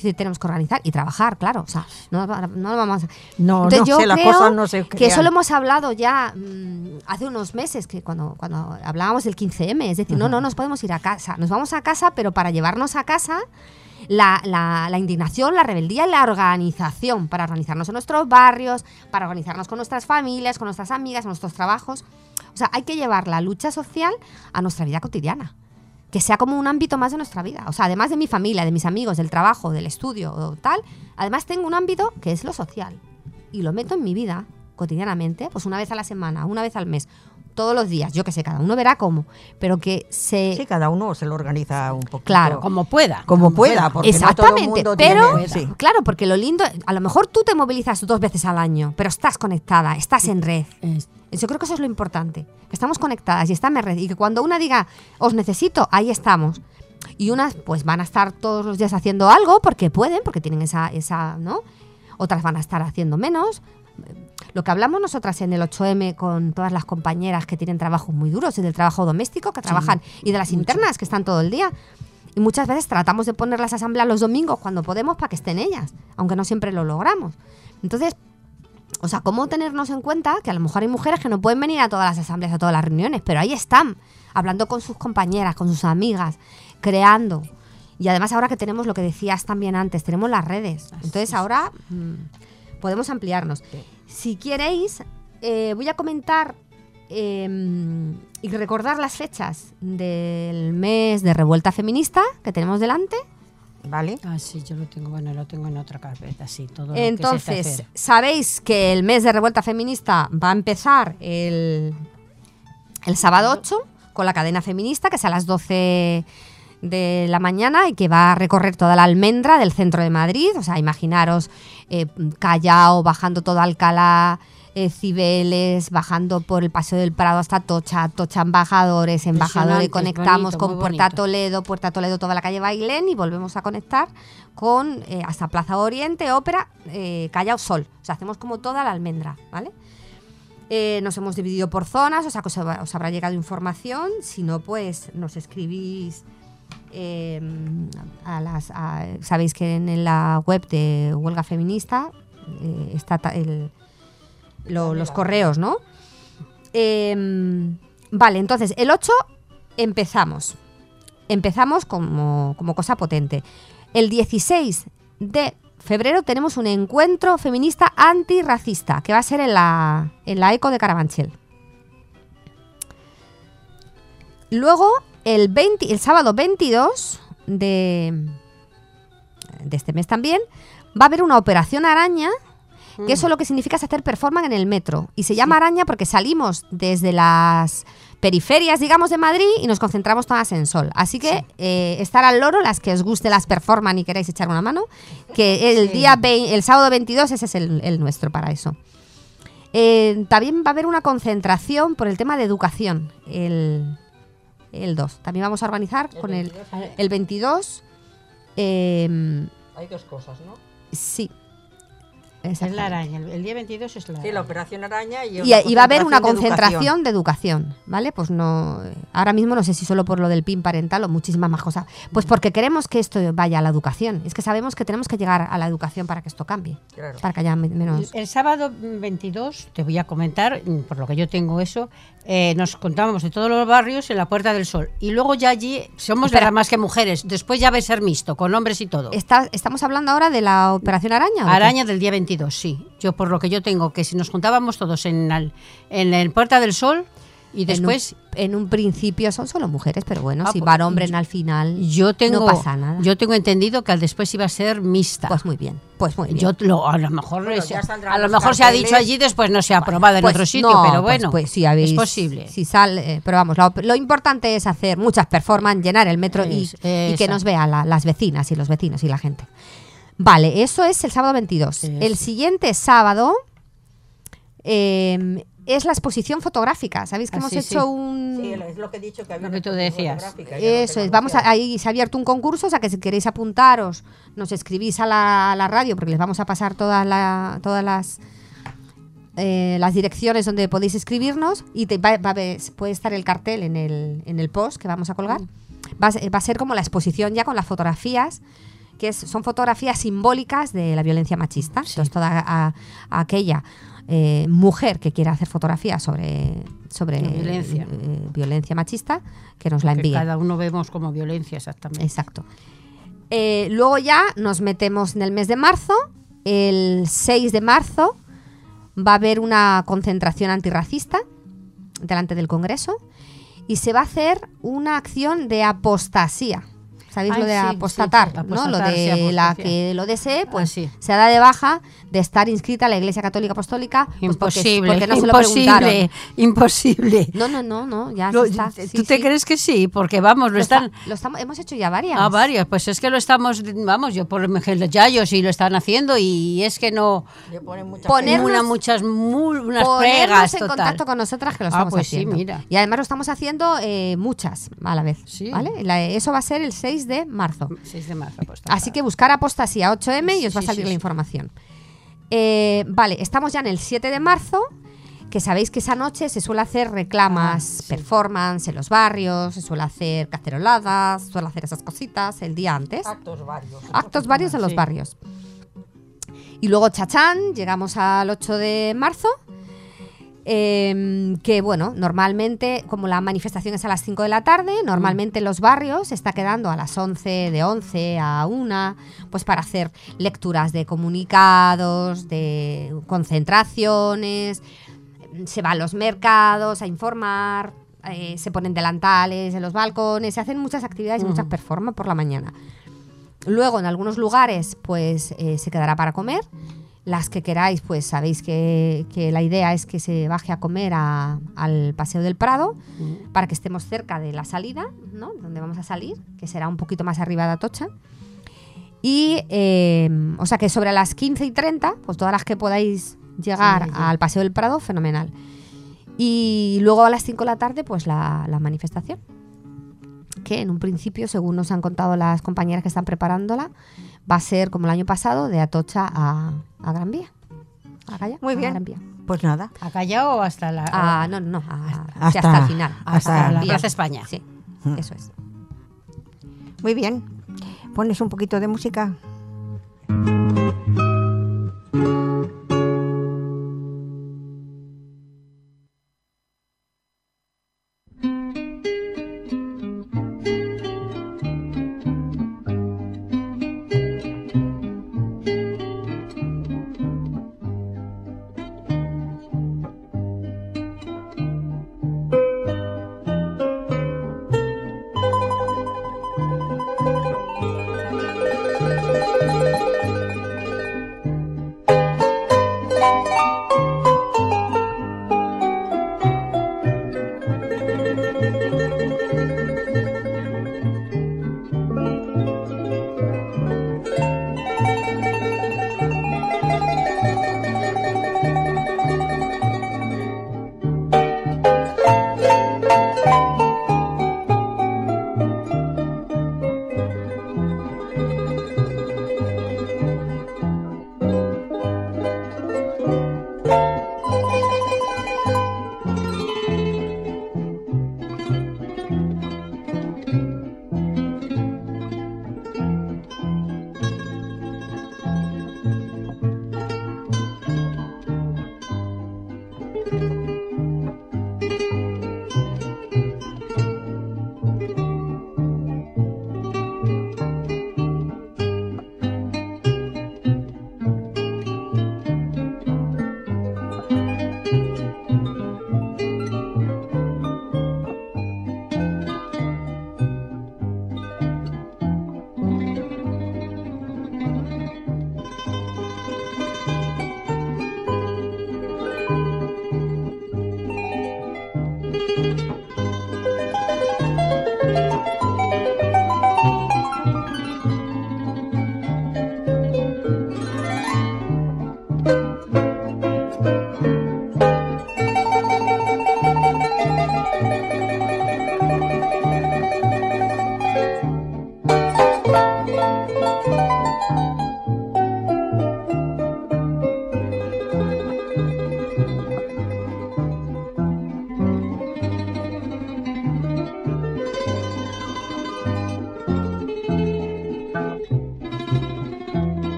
[SPEAKER 2] que tenemos que organizar y trabajar, claro. O sea, no, no lo vamos a...
[SPEAKER 1] No,
[SPEAKER 2] Entonces,
[SPEAKER 1] no
[SPEAKER 2] yo
[SPEAKER 1] sé, las
[SPEAKER 2] creo
[SPEAKER 1] cosas no se
[SPEAKER 2] que
[SPEAKER 1] crean.
[SPEAKER 2] eso lo hemos hablado ya mmm, hace unos meses, que cuando, cuando hablábamos del quince eme, es decir, uh-huh. no, no nos podemos ir a casa. Nos vamos a casa, pero para llevarnos a casa la, la, la indignación, la rebeldía y la organización, para organizarnos en nuestros barrios, para organizarnos con nuestras familias, con nuestras amigas, con nuestros trabajos. O sea, hay que llevar la lucha social a nuestra vida cotidiana, que sea como un ámbito más de nuestra vida. O sea, además de mi familia, de mis amigos, del trabajo, del estudio o tal, además tengo un ámbito que es lo social. Y lo meto en mi vida cotidianamente, pues una vez a la semana, una vez al mes, todos los días, yo que sé, cada uno verá cómo, pero que se...
[SPEAKER 1] Sí, cada uno se lo organiza un poquito.
[SPEAKER 2] Claro.
[SPEAKER 3] Como pueda.
[SPEAKER 1] Como, como pueda, porque
[SPEAKER 2] exactamente,
[SPEAKER 1] no todo el mundo
[SPEAKER 2] pero,
[SPEAKER 1] tiene, sí.
[SPEAKER 2] claro, porque lo lindo, a lo mejor tú te movilizas dos veces al año, pero estás conectada, estás en red.
[SPEAKER 3] Es,
[SPEAKER 2] Yo creo que eso es lo importante, que estamos conectadas y estamos en red, y que cuando una diga, os necesito, ahí estamos. Y unas pues van a estar todos los días haciendo algo porque pueden, porque tienen esa, esa, ¿no? Otras van a estar haciendo menos. Lo que hablamos nosotras en el ocho eme con todas las compañeras que tienen trabajos muy duros, y del trabajo doméstico que trabajan, sí, y de las internas mucho. Que están todo el día. Y muchas veces tratamos de poner las asambleas los domingos cuando podemos para que estén ellas, aunque no siempre lo logramos. Entonces, o sea, ¿cómo tenernos en cuenta que a lo mejor hay mujeres que no pueden venir a todas las asambleas, a todas las reuniones, pero ahí están, hablando con sus compañeras, con sus amigas, creando? Y además ahora que tenemos lo que decías también antes, tenemos las redes. Entonces ahora mmm, podemos ampliarnos. Si queréis, eh, voy a comentar eh, y recordar las fechas del mes de Revuelta Feminista que tenemos delante. ¿Vale?
[SPEAKER 3] Ah, sí, yo lo tengo, bueno, lo tengo en otra carpeta, sí, todo
[SPEAKER 2] Entonces,
[SPEAKER 3] lo que se
[SPEAKER 2] sabéis que el mes de Revuelta Feminista va a empezar el, el sábado ocho con la cadena feminista, que es a las doce de la mañana y que va a recorrer toda la Almendra del centro de Madrid. O sea, imaginaros eh, Callao, bajando todo Alcalá, eh, Cibeles, bajando por el Paseo del Prado hasta Tocha, Tocha Embajadores, Embajadores, conectamos bonito, con Puerta bonito. Toledo, Puerta Toledo, toda la calle Bailén, y volvemos a conectar con eh, hasta Plaza Oriente, Ópera, eh, Callao, Sol. O sea, hacemos como toda la Almendra, ¿vale? Eh, nos hemos dividido por zonas, o sea, que os, os habrá llegado información. Si no, pues nos escribís. Eh, a las, a, sabéis que en la web de Huelga Feminista eh, está ta, el, lo, los correos, ¿no? Eh, vale, entonces el ocho empezamos. Empezamos como, como cosa potente. El dieciséis de febrero tenemos un encuentro feminista antirracista que va a ser en la, en la Eco de Carabanchel. Luego, el, veinte, el sábado veintidós de, de este mes también, va a haber una operación araña, que mm. eso lo que significa es hacer performance en el metro. Y se llama sí. araña porque salimos desde las periferias, digamos, de Madrid y nos concentramos todas en Sol. Así que sí. eh, estar al loro, las que os guste las performance y queréis echar una mano, que el, sí. día ve, el sábado veintidós ese es el, el nuestro para eso. Eh, también va a haber una concentración por el tema de educación, el... El dos. También vamos a organizar el con veintidós, el, el veintidós. Eh,
[SPEAKER 1] Hay dos cosas, ¿no?
[SPEAKER 2] Sí.
[SPEAKER 3] Es la araña. El día veintidós es la araña.
[SPEAKER 1] Sí, la operación araña. Y,
[SPEAKER 2] y, y va a haber una concentración
[SPEAKER 1] de educación.
[SPEAKER 2] de educación, ¿vale? Pues no. Ahora mismo no sé si solo por lo del P I N parental o muchísimas más cosas. Pues porque queremos que esto vaya a la educación. Es que sabemos que tenemos que llegar a la educación para que esto cambie. Claro. Para que haya menos.
[SPEAKER 3] El, el sábado veintidós, te voy a comentar, por lo que yo tengo eso, eh, nos contábamos de todos los barrios en la Puerta del Sol. Y luego ya allí somos nada más que mujeres. Después ya va a ser mixto, con hombres y todo.
[SPEAKER 2] Está, ¿Estamos hablando ahora de la operación araña?
[SPEAKER 3] Araña del día veintidós. Sí, yo por lo que yo tengo, que si nos juntábamos todos en el, en el Puerta del Sol y después...
[SPEAKER 2] En un, en un principio son solo mujeres, pero bueno, ah, si van hombres al final
[SPEAKER 3] yo tengo,
[SPEAKER 2] no pasa nada.
[SPEAKER 3] Yo tengo entendido que al después iba a ser mixta.
[SPEAKER 2] Pues muy bien, pues muy bien.
[SPEAKER 3] Yo lo, a lo mejor, bueno, se, a lo mejor se ha dicho allí, después no se ha aprobado en
[SPEAKER 2] pues
[SPEAKER 3] otro sitio,
[SPEAKER 2] no,
[SPEAKER 3] pero bueno,
[SPEAKER 2] pues, pues sí, habéis,
[SPEAKER 3] es posible.
[SPEAKER 2] Si sale, eh, pero vamos, lo, lo importante es hacer muchas performances, llenar el metro es, y, y que nos vean la, las vecinas y los vecinos y la gente. Vale, eso es el sábado veintidós. Es. El siguiente sábado eh, es la exposición fotográfica. ¿Sabéis que ah, hemos
[SPEAKER 3] sí,
[SPEAKER 2] hecho
[SPEAKER 3] sí.
[SPEAKER 2] un...?
[SPEAKER 1] Sí, es lo que he dicho que había
[SPEAKER 3] lo que tú decías.
[SPEAKER 2] Eso es, vamos a, ahí se ha abierto un concurso, o sea que si queréis apuntaros, nos escribís a la, a la radio porque les vamos a pasar todas la, todas las... Eh, las direcciones donde podéis escribirnos y te, va, va a ver, puede estar el cartel en el, en el post que vamos a colgar. Va, va a ser como la exposición ya con las fotografías que es, son fotografías simbólicas de la violencia machista. Sí. Entonces, toda a, a aquella eh, mujer que quiera hacer fotografías sobre, sobre
[SPEAKER 3] violencia.
[SPEAKER 2] Eh, violencia machista, que nos la envíe.
[SPEAKER 3] Que cada uno vemos como violencia, exactamente.
[SPEAKER 2] Exacto. Eh, luego ya nos metemos en el mes de marzo. El seis de marzo va a haber una concentración antirracista delante del Congreso y se va a hacer una acción de apostasía. ¿Sabéis
[SPEAKER 3] Ay,
[SPEAKER 2] lo de
[SPEAKER 3] sí,
[SPEAKER 2] apostatar?
[SPEAKER 3] sí,
[SPEAKER 2] ¿no?
[SPEAKER 3] apostatar,
[SPEAKER 2] Lo de
[SPEAKER 3] sí,
[SPEAKER 2] la
[SPEAKER 3] apostasia.
[SPEAKER 2] que lo desee, pues
[SPEAKER 3] Ah, sí.
[SPEAKER 2] se da de baja de estar inscrita en la Iglesia Católica Apostólica. Pues
[SPEAKER 3] Imposible,
[SPEAKER 2] porque, porque no
[SPEAKER 3] imposible,
[SPEAKER 2] se lo preguntaron.
[SPEAKER 3] imposible.
[SPEAKER 2] No, no, no, no, ya
[SPEAKER 3] Lo-
[SPEAKER 2] está.
[SPEAKER 3] ¿Tú
[SPEAKER 2] Sí,
[SPEAKER 3] te
[SPEAKER 2] sí.
[SPEAKER 3] crees que sí? Porque vamos, lo,
[SPEAKER 2] Lo,
[SPEAKER 3] están...
[SPEAKER 2] está- lo estamos, hemos hecho ya varias.
[SPEAKER 3] Ah, varias, pues es que lo estamos, vamos, yo por ejemplo los yayos y lo están haciendo y es que no...
[SPEAKER 1] Le ponen mucha
[SPEAKER 2] Ponernos-
[SPEAKER 3] una, muchas, muy, unas
[SPEAKER 2] Ponernos
[SPEAKER 3] pregas,
[SPEAKER 2] en
[SPEAKER 3] total.
[SPEAKER 2] contacto con nosotras que lo
[SPEAKER 3] Ah,
[SPEAKER 2] estamos
[SPEAKER 3] pues sí,
[SPEAKER 2] haciendo.
[SPEAKER 3] mira.
[SPEAKER 2] Y además lo estamos haciendo eh, muchas a la vez.
[SPEAKER 3] Sí.
[SPEAKER 2] ¿Vale? La- eso va a ser el seis de marzo.
[SPEAKER 3] seis de marzo, pues, está
[SPEAKER 2] Así
[SPEAKER 3] claro.
[SPEAKER 2] que buscar apostasía ocho eme y os va a
[SPEAKER 3] Sí,
[SPEAKER 2] salir
[SPEAKER 3] sí,
[SPEAKER 2] la
[SPEAKER 3] sí.
[SPEAKER 2] información. Eh, vale, estamos ya en el siete de marzo, que sabéis que esa noche se suele hacer reclamas,
[SPEAKER 3] Ah, sí.
[SPEAKER 2] performance en los barrios, se suele hacer caceroladas, suele hacer esas cositas el día antes.
[SPEAKER 1] Actos varios.
[SPEAKER 2] Actos varios en los
[SPEAKER 3] Sí.
[SPEAKER 2] barrios. Y luego Chachán, llegamos al ocho de marzo, eh, que bueno, normalmente, como la manifestación es a las cinco de la tarde, normalmente en los barrios se está quedando a las once, de once a una, pues para hacer lecturas de comunicados, de concentraciones, se va a los mercados a informar, eh, se ponen delantales en los balcones, se hacen muchas actividades y muchas performances por la mañana. Luego, en algunos lugares, pues eh, se quedará para comer. Las que queráis, pues sabéis que, que la idea es que se baje a comer a- al Paseo del Prado para que estemos cerca de la salida, ¿no? Donde vamos a salir, que será un poquito más arriba de Atocha. Y, eh, o sea que sobre las quince y treinta, pues todas las que podáis llegar
[SPEAKER 3] Sí, sí.
[SPEAKER 2] al Paseo del Prado, fenomenal. Y luego a las cinco de la tarde, pues la, la manifestación. Que en un principio, según nos han contado las compañeras que están preparándola, va a ser como el año pasado, de Atocha a, a Gran Vía. A Gaya,
[SPEAKER 1] Muy
[SPEAKER 2] a
[SPEAKER 1] bien.
[SPEAKER 2] Gran Vía.
[SPEAKER 1] Pues nada.
[SPEAKER 3] ¿A Callao o hasta la...?
[SPEAKER 2] Ah, no, no, a-
[SPEAKER 1] Hasta-
[SPEAKER 2] sí, hasta el final.
[SPEAKER 1] hasta
[SPEAKER 2] Gran
[SPEAKER 3] la
[SPEAKER 2] Vía.
[SPEAKER 3] Plaza España.
[SPEAKER 2] Sí,
[SPEAKER 1] Mm.
[SPEAKER 2] eso es.
[SPEAKER 1] Muy bien. ¿Pones un poquito de música?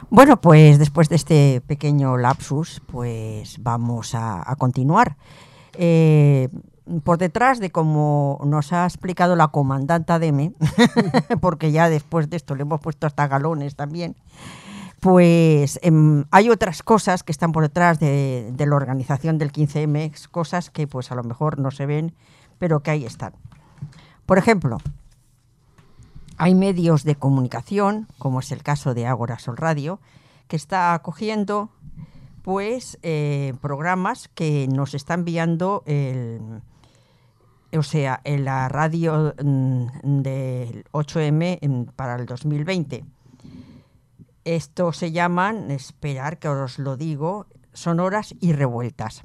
[SPEAKER 1] Bueno, pues después de este pequeño lapsus, pues vamos a, a continuar. Eh, por detrás de como nos ha explicado la comandanta Deme, porque ya después de esto le hemos puesto hasta galones también, pues eh, hay otras cosas que están por detrás de, de la organización del quince eme, cosas que pues a lo mejor no se ven, pero que ahí están. Por ejemplo, hay medios de comunicación, como es el caso de Ágora Sol Radio, que está acogiendo pues eh, programas que nos está enviando el, o sea, en la radio mm, del ocho eme en, para el dos mil veinte. Esto se llaman, esperar que os lo digo, sonoras y revueltas.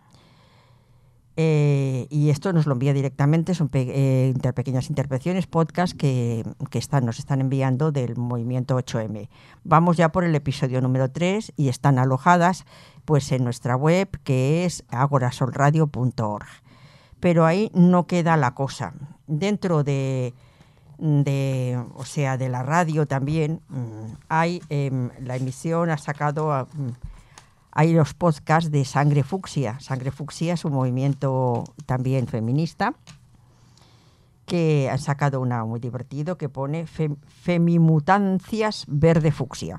[SPEAKER 1] Eh, y esto nos lo envía directamente, son pe eh, inter pequeñas intervenciones, podcast que, que están, nos están enviando del movimiento ocho eme. Vamos ya por el episodio número tres y están alojadas pues en nuestra web, que es agorasolradio punto org. Pero ahí no queda la cosa. Dentro de, de o sea, de la radio también hay eh, la emisión ha sacado a, hay los podcasts de Sangre Fucsia. Sangre Fucsia es un movimiento también feminista que han sacado una muy divertido que pone Fem Femimutancias Verde Fucsia.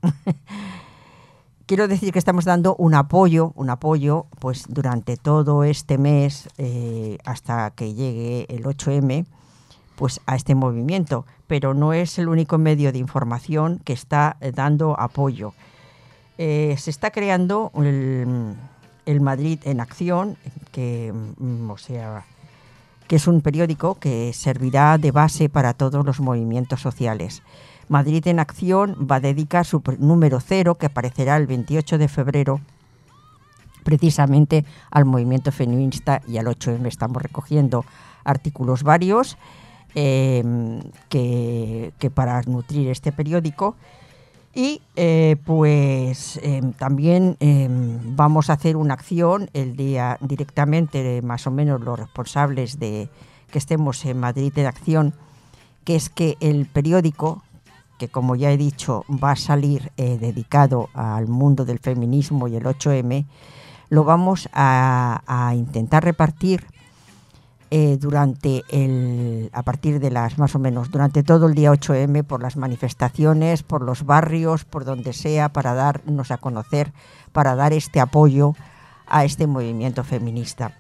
[SPEAKER 1] Quiero decir que estamos dando un apoyo, un apoyo pues durante todo este mes eh, hasta que llegue el ocho eme, pues a este movimiento, pero no es el único medio de información que está eh, dando apoyo. Eh, se está creando el, el Madrid en Acción, que, mm, o sea, que es un periódico que servirá de base para todos los movimientos sociales. Madrid en Acción va a dedicar su número cero, que aparecerá el veintiocho de febrero, precisamente al movimiento feminista y al ocho eme. Estamos recogiendo artículos varios eh, que, que para nutrir este periódico. Y eh, pues eh, también eh, vamos a hacer una acción el día directamente, más o menos los responsables de que estemos en Madrid en Acción, que es que el periódico, que como ya he dicho va a salir eh, dedicado al mundo del feminismo y el ocho eme, lo vamos a, a intentar repartir Eh, durante el, a partir de las más o menos, durante todo el día ocho eme, por las manifestaciones, por los barrios, por donde sea, para darnos a conocer, para dar este apoyo a este movimiento feminista.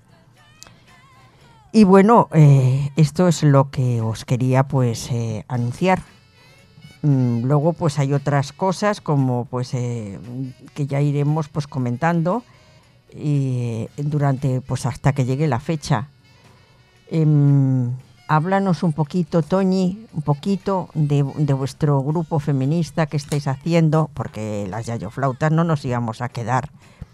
[SPEAKER 1] Y bueno, eh, esto es lo que os quería pues eh, anunciar. Mm, luego pues hay otras cosas como pues eh, que ya iremos pues comentando y, durante pues hasta que llegue la fecha. Eh, háblanos un poquito, Toñi, un poquito de, de vuestro grupo feminista que estáis haciendo, porque las yayoflautas no nos íbamos a quedar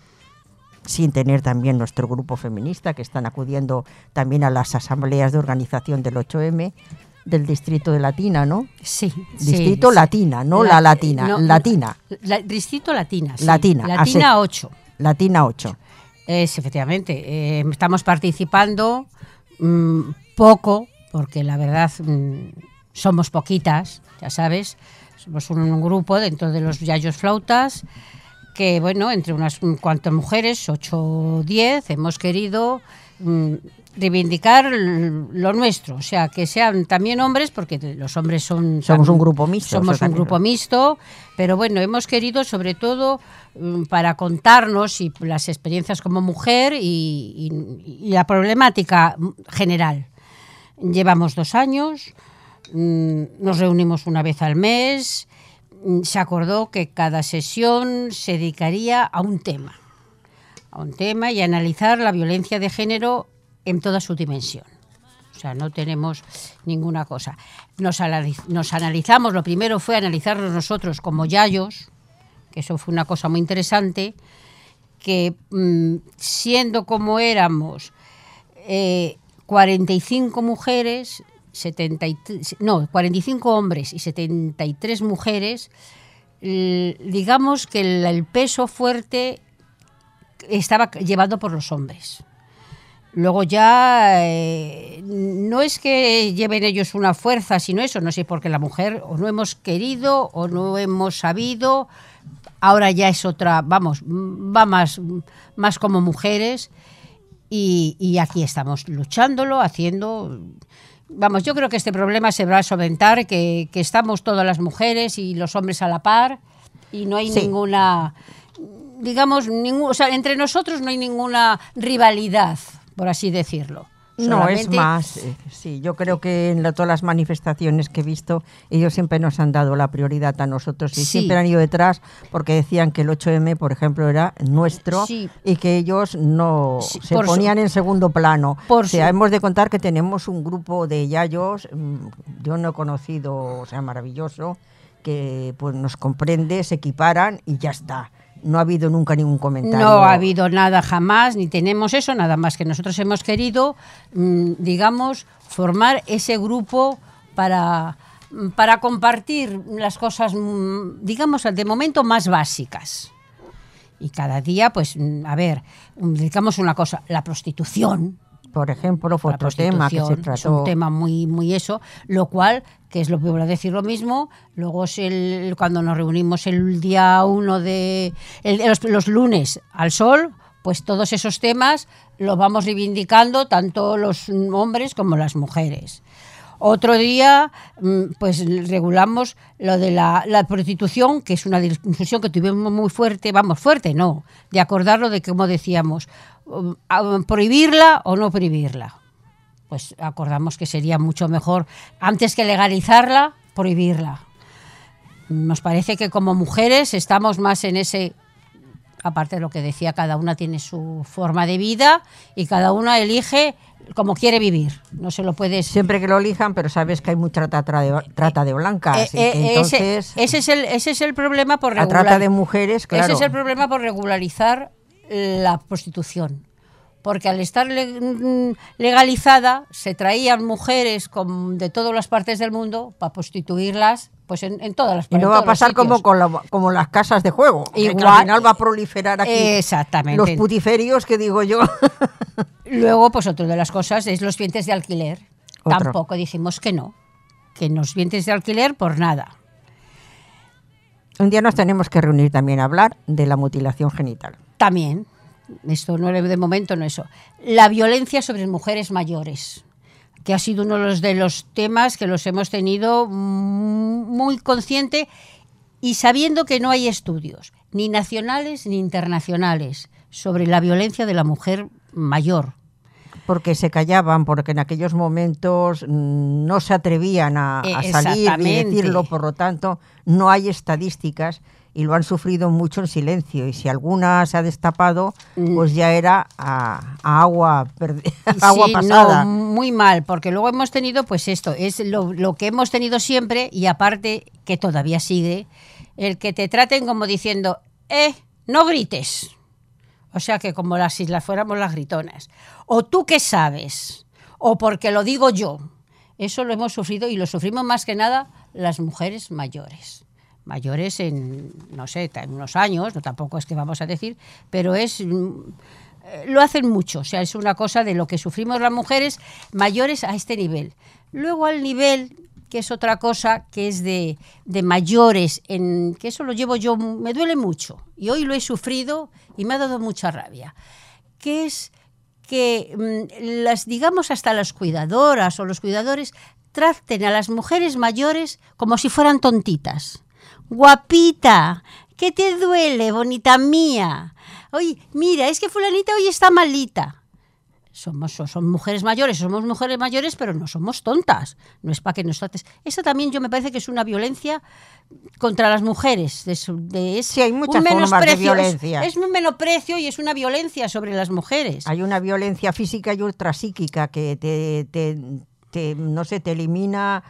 [SPEAKER 1] sin tener también nuestro grupo feminista, que están acudiendo también a las asambleas de organización del ocho eme del distrito de Latina, ¿no?
[SPEAKER 3] Sí.
[SPEAKER 1] Distrito
[SPEAKER 3] sí,
[SPEAKER 1] Latina,
[SPEAKER 3] sí.
[SPEAKER 1] no la, la Latina,
[SPEAKER 3] no,
[SPEAKER 1] Latina.
[SPEAKER 3] La, distrito Latina, sí.
[SPEAKER 1] Latina.
[SPEAKER 3] Latina ocho.
[SPEAKER 1] Latina ocho.
[SPEAKER 3] Es, efectivamente. Eh, estamos participando mmm, poco, porque la verdad mmm, somos poquitas, ya sabes. Somos un, un grupo dentro de los yayos flautas que, bueno, entre unas cuantas mujeres, ocho o diez, hemos querido mmm, reivindicar lo nuestro, o sea, que sean también hombres, porque los hombres son...
[SPEAKER 1] Somos un grupo mixto.
[SPEAKER 3] Somos un grupo mixto, pero bueno, hemos querido sobre todo um, para contarnos y las experiencias como mujer y, y, y la problemática general. Llevamos dos años, um, nos reunimos una vez al mes, um, se acordó que cada sesión se dedicaría a un tema, a un tema y a analizar la violencia de género en toda su dimensión. O sea, no tenemos ninguna cosa. Nos, analiz nos analizamos, lo primero fue analizarnos nosotros como yayos, que eso fue una cosa muy interesante, que mmm, siendo como éramos eh, cuarenta y cinco mujeres, setenta y tres, no, cuarenta y cinco hombres y setenta y tres mujeres, eh, digamos que el, el peso fuerte estaba llevado por los hombres. Luego ya eh, no es que lleven ellos una fuerza, sino eso, no sé, porque la mujer o no hemos querido o no hemos sabido, ahora ya es otra, vamos, va más, más como mujeres y, y aquí estamos luchándolo, haciendo... Vamos, yo creo que este problema se va a solventar, que, que estamos todas las mujeres y los hombres a la par y no hay sí. ninguna, digamos, ningún, o sea, entre nosotros no hay ninguna rivalidad, por así decirlo.
[SPEAKER 1] No, Solamente... es más, eh, sí, yo creo que en la, todas las manifestaciones que he visto, ellos siempre nos han dado la prioridad a nosotros y sí. siempre han ido detrás porque decían que el ocho eme, por ejemplo, era nuestro sí. y que ellos no sí, se ponían su... en segundo plano. Por o sea, su... hemos de contar que tenemos un grupo de yayos, yo no he conocido, o sea, maravilloso, que pues nos comprende, se equiparan y ya está. No ha habido nunca ningún comentario.
[SPEAKER 3] No ha habido nada jamás, ni tenemos eso, nada más que nosotros hemos querido, mmm, digamos, formar ese grupo para, para compartir las cosas, mmm, digamos, de momento más básicas. Y cada día, pues, a ver, digamos una cosa, la prostitución.
[SPEAKER 1] Por ejemplo, fue otro tema que se trató.
[SPEAKER 3] Es un tema muy, muy eso, lo cual, que es lo que voy a decir lo mismo, luego es el, cuando nos reunimos el día uno de, el, los, los lunes al sol, pues todos esos temas los vamos reivindicando tanto los hombres como las mujeres. Otro día, pues regulamos lo de la, la prostitución, que es una discusión que tuvimos muy fuerte, vamos, fuerte no, de acordarlo de como decíamos, prohibirla o no prohibirla. Pues acordamos que sería mucho mejor, antes que legalizarla, prohibirla. Nos parece que como mujeres estamos más en ese... Aparte de lo que decía, cada una tiene su forma de vida y cada una elige como quiere vivir. No se lo puedes...
[SPEAKER 1] Siempre que lo elijan, pero sabes que hay mucha trata de, trata de blancas. Eh, eh, entonces,
[SPEAKER 3] ese, ese, es el, ese es el problema por regular...
[SPEAKER 1] La trata de mujeres, claro.
[SPEAKER 3] Ese es el problema por regularizar la prostitución. Porque al estar legalizada, se traían mujeres con, de todas las partes del mundo para prostituirlas pues en, en todas las partes.
[SPEAKER 1] Y no va a pasar como con la, como las casas de juego. Igual, que al final va a proliferar aquí
[SPEAKER 3] exactamente.
[SPEAKER 1] Los putiferios, que digo yo.
[SPEAKER 3] Luego, pues otra de las cosas es los vientres de alquiler.
[SPEAKER 1] Otro.
[SPEAKER 3] Tampoco dijimos que no. Que en los vientres de alquiler, por nada.
[SPEAKER 1] Un día nos tenemos que reunir también a hablar de la mutilación genital.
[SPEAKER 3] También. Esto no de momento no eso. La violencia sobre mujeres mayores, que ha sido uno de los, de los temas que los hemos tenido muy consciente y sabiendo que no hay estudios, ni nacionales ni internacionales, sobre la violencia de la mujer mayor.
[SPEAKER 1] Porque se callaban, porque en aquellos momentos no se atrevían a, a salir y decirlo, por lo tanto no hay estadísticas y lo han sufrido mucho en silencio, y si alguna se ha destapado, pues ya era a, a agua, a agua
[SPEAKER 3] sí,
[SPEAKER 1] pasada.
[SPEAKER 3] No, muy mal, porque luego hemos tenido, pues esto, es lo, lo que hemos tenido siempre, y aparte, que todavía sigue, el que te traten como diciendo, eh, no grites. O sea, que como las, si las fuéramos las gritonas. O tú qué sabes, o porque lo digo yo. Eso lo hemos sufrido, y lo sufrimos más que nada las mujeres mayores. Mayores en, no sé, en unos años, no tampoco es que vamos a decir, pero es lo hacen mucho, o sea, es una cosa de lo que sufrimos las mujeres mayores a este nivel. Luego al nivel, que es otra cosa, que es de, de mayores, en, que eso lo llevo yo, me duele mucho, y hoy lo he sufrido y me ha dado mucha rabia, que es que las, digamos, hasta las cuidadoras o los cuidadores traten a las mujeres mayores como si fueran tontitas. Guapita, ¿qué te duele, bonita mía? Oye, mira, es que fulanita hoy está malita. Somos, son mujeres mayores, somos mujeres mayores, pero no somos tontas. No es para que nos trates. Eso también yo me parece que es una violencia contra las mujeres. De, de, es
[SPEAKER 1] sí, hay muchas formas de violencia.
[SPEAKER 3] Es, es un menosprecio y es una violencia sobre las mujeres.
[SPEAKER 1] Hay una violencia física y otra psíquica que te, te, te no sé, te elimina...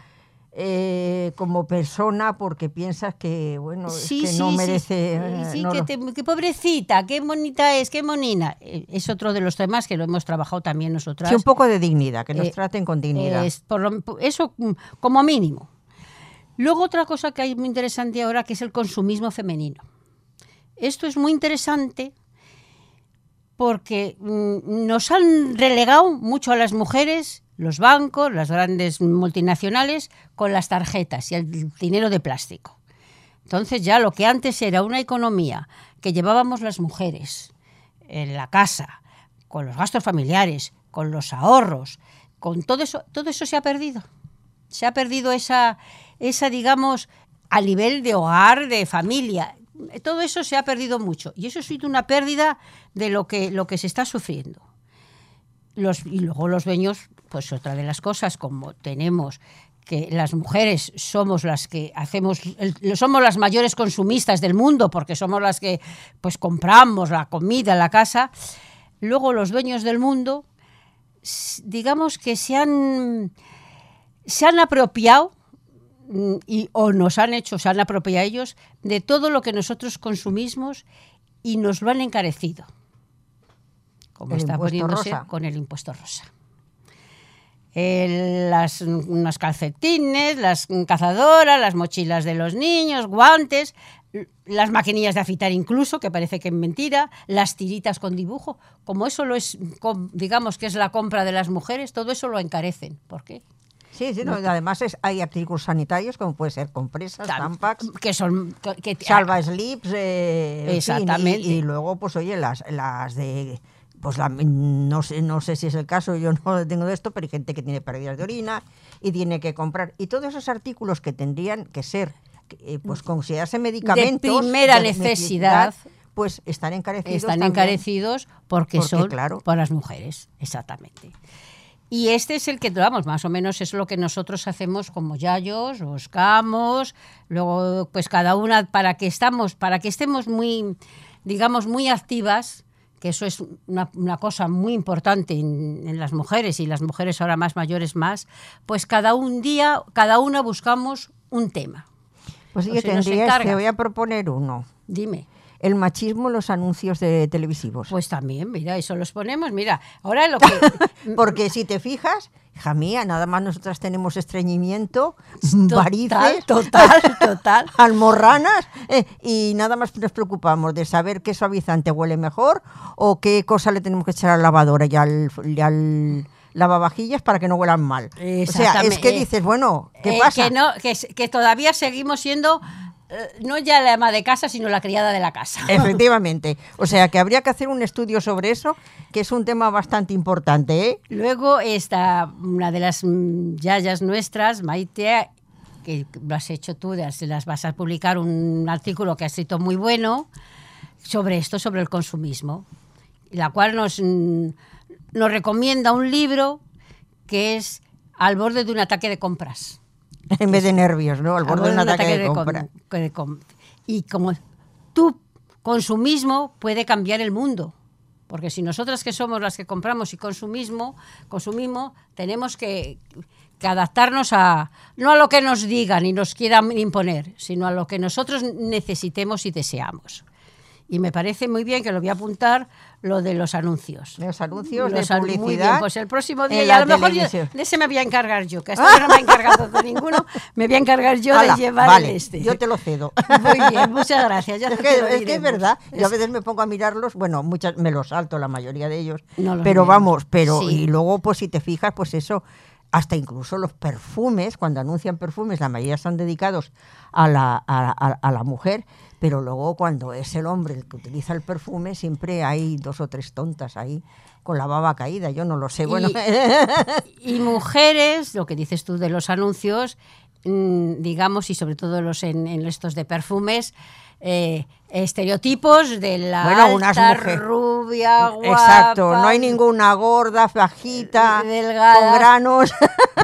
[SPEAKER 1] Eh, como persona, porque piensas que bueno
[SPEAKER 3] sí,
[SPEAKER 1] es que
[SPEAKER 3] sí,
[SPEAKER 1] no
[SPEAKER 3] sí,
[SPEAKER 1] merece
[SPEAKER 3] sí, sí,
[SPEAKER 1] no
[SPEAKER 3] que,
[SPEAKER 1] lo...
[SPEAKER 3] te, que pobrecita, qué bonita es, qué monina. Es otro de los temas que lo hemos trabajado también nosotras.
[SPEAKER 1] Sí, un poco de dignidad, que nos eh, traten con dignidad.
[SPEAKER 3] Es por lo, eso como mínimo. Luego otra cosa que hay muy interesante ahora, que es el consumismo femenino. Esto es muy interesante porque mm, nos han relegado mucho a las mujeres, los bancos, las grandes multinacionales, con las tarjetas y el dinero de plástico. Entonces ya lo que antes era una economía que llevábamos las mujeres en la casa, con los gastos familiares, con los ahorros, con todo eso, todo eso se ha perdido. Se ha perdido esa, esa, digamos, a nivel de hogar, de familia. Todo eso se ha perdido mucho. Y eso ha sido una pérdida de lo que, lo que se está sufriendo. Los, y luego los dueños, pues otra de las cosas, como tenemos que las mujeres somos las que hacemos, el, somos las mayores consumistas del mundo, porque somos las que pues compramos la comida en la casa. Luego los dueños del mundo, digamos que se han, se han apropiado y, o nos han hecho, se han apropiado ellos de todo lo que nosotros consumimos y nos lo han encarecido. Como
[SPEAKER 1] el
[SPEAKER 3] está poniéndose
[SPEAKER 1] rosa.
[SPEAKER 3] Con el impuesto rosa. El, las, unos calcetines, las cazadoras, las mochilas de los niños, guantes, las maquinillas de afitar incluso, que parece que es mentira, las tiritas con dibujo, como eso lo es, digamos que es la compra de las mujeres, todo eso lo encarecen. ¿Por qué?
[SPEAKER 1] Sí, sí, no, además es, hay artículos sanitarios como puede ser compresas, Tampax,
[SPEAKER 3] que son que, que,
[SPEAKER 1] salva slips, eh,
[SPEAKER 3] exactamente.
[SPEAKER 1] En fin, y, y luego pues oye las las de pues la, no sé no sé si es el caso, yo no tengo de esto, pero hay gente que tiene pérdidas de orina y tiene que comprar, y todos esos artículos que tendrían que ser eh, pues considerarse medicamentos
[SPEAKER 3] de primera
[SPEAKER 1] de
[SPEAKER 3] necesidad,
[SPEAKER 1] necesidad, pues están encarecidos
[SPEAKER 3] están
[SPEAKER 1] también,
[SPEAKER 3] encarecidos porque, porque son
[SPEAKER 1] claro,
[SPEAKER 3] por las mujeres, exactamente. Y este es el que, vamos, más o menos es lo que nosotros hacemos como yayos, buscamos, luego pues cada una, para que estamos, para que estemos muy, digamos, muy activas, que eso es una, una cosa muy importante en, en las mujeres, y las mujeres ahora más mayores más, pues cada un día, cada una buscamos un tema.
[SPEAKER 1] Pues yo tendría, te voy a proponer uno.
[SPEAKER 3] Dime.
[SPEAKER 1] El machismo en los anuncios de televisivos.
[SPEAKER 3] Pues también, mira, eso los ponemos, mira, ahora lo que...
[SPEAKER 1] Porque si te fijas, hija mía, nada más nosotras tenemos estreñimiento,
[SPEAKER 3] total,
[SPEAKER 1] varices,
[SPEAKER 3] total, total,
[SPEAKER 1] almorranas, eh, y nada más nos preocupamos de saber qué suavizante huele mejor o qué cosa le tenemos que echar a la lavadora y al... Y al lavavajillas para que no huelan mal. O sea, es que dices, bueno, ¿qué
[SPEAKER 3] eh,
[SPEAKER 1] pasa?
[SPEAKER 3] Que, no, que, que todavía seguimos siendo... no ya la ama de casa, sino la criada de la casa.
[SPEAKER 1] Efectivamente. O sea, que habría que hacer un estudio sobre eso, que es un tema bastante importante, ¿eh?
[SPEAKER 3] Luego está una de las yayas nuestras, Maite, que lo has hecho tú, las, las vas a publicar un artículo que has escrito muy bueno sobre esto, sobre el consumismo, la cual nos, nos recomienda un libro que es Al borde de un ataque de compras.
[SPEAKER 1] En vez de nervios, ¿no? Al borde de un ataque, ataque de, de compra.
[SPEAKER 3] Com, de com, y como tu consumismo puede cambiar el mundo. Porque si nosotras que somos las que compramos y consumismo, consumimos, tenemos que, que adaptarnos a no a lo que nos digan y nos quieran imponer, sino a lo que nosotros necesitemos y deseamos. Y me parece muy bien, que lo voy a apuntar, lo de los anuncios.
[SPEAKER 1] Los anuncios
[SPEAKER 3] los
[SPEAKER 1] de publicidad. Muy
[SPEAKER 3] bien, pues el próximo día, y a lo mejor yo, de ese me voy a encargar yo, que hasta ahora no me he encargado de ninguno, me voy a encargar yo Ala, de llevar
[SPEAKER 1] vale,
[SPEAKER 3] este.
[SPEAKER 1] Yo te lo cedo.
[SPEAKER 3] Muy bien, muchas gracias. Ya
[SPEAKER 1] es, que, es que es verdad, yo a veces me pongo a mirarlos, bueno, muchas me los salto, la mayoría de ellos, no pero vemos. vamos, pero sí. Y luego pues si te fijas, pues eso, hasta incluso los perfumes, cuando anuncian perfumes, la mayoría están dedicados a la, a, a, a la mujer, pero luego cuando es el hombre el que utiliza el perfume, siempre hay dos o tres tontas ahí con la baba caída, yo no lo sé. Bueno.
[SPEAKER 3] Y, y mujeres, lo que dices tú de los anuncios, digamos, y sobre todo los en, en estos de perfumes, eh, estereotipos de la
[SPEAKER 1] bueno,
[SPEAKER 3] alta, rubia, guapa.
[SPEAKER 1] Exacto, no hay ninguna gorda, bajita,
[SPEAKER 3] delgada,
[SPEAKER 1] con granos.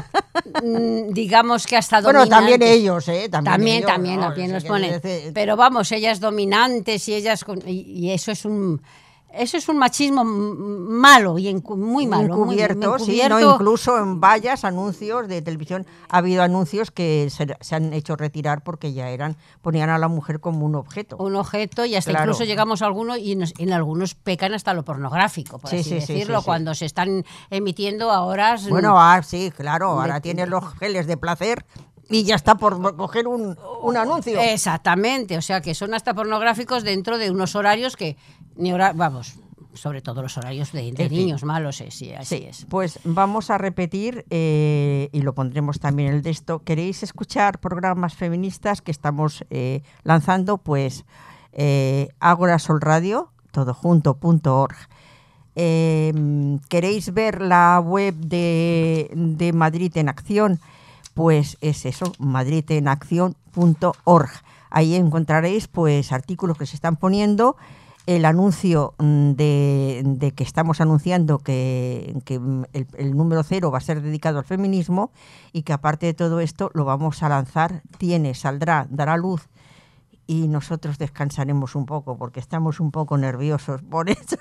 [SPEAKER 3] Digamos que hasta dominantes.
[SPEAKER 1] Bueno, también ellos, ¿eh? También,
[SPEAKER 3] también,
[SPEAKER 1] ellos,
[SPEAKER 3] también,
[SPEAKER 1] no,
[SPEAKER 3] también
[SPEAKER 1] no
[SPEAKER 3] los
[SPEAKER 1] sé
[SPEAKER 3] ponen.
[SPEAKER 1] Decir...
[SPEAKER 3] Pero vamos, ellas dominantes y ellas... Con, y, y eso es un... Eso es un machismo malo y encu muy malo.
[SPEAKER 1] Encubierto,
[SPEAKER 3] muy, muy
[SPEAKER 1] sí, no, incluso en vallas, anuncios de televisión, ha habido anuncios que se, se han hecho retirar porque ya eran, ponían a la mujer como un objeto.
[SPEAKER 3] Un objeto, y hasta claro. Incluso llegamos a algunos, y en, en algunos pecan hasta lo pornográfico, por sí, así sí, decirlo, sí, sí, cuando sí. se están emitiendo a horas...
[SPEAKER 1] Bueno, ah, sí, claro, ahora de, tienes los geles de placer... Y ya está por coger un, un anuncio.
[SPEAKER 3] Exactamente, o sea que son hasta pornográficos dentro de unos horarios que ni hora, vamos, sobre todo los horarios de, de niños malos, eh, sí, así
[SPEAKER 1] sí,
[SPEAKER 3] es.
[SPEAKER 1] Pues vamos a repetir, eh, y lo pondremos también en el texto. ¿Queréis escuchar programas feministas que estamos eh, lanzando? Pues eh, Ágora Sol Radio, todo junto, punto org. Eh, ¿Queréis ver la web de, de Madrid en Acción? Pues es eso, madrid en acción punto org. Ahí encontraréis pues artículos que se están poniendo, el anuncio de, de que estamos anunciando que, que el, el número cero va a ser dedicado al feminismo, y que aparte de todo esto lo vamos a lanzar, tiene, saldrá, dará luz, y nosotros descansaremos un poco porque estamos un poco nerviosos por eso,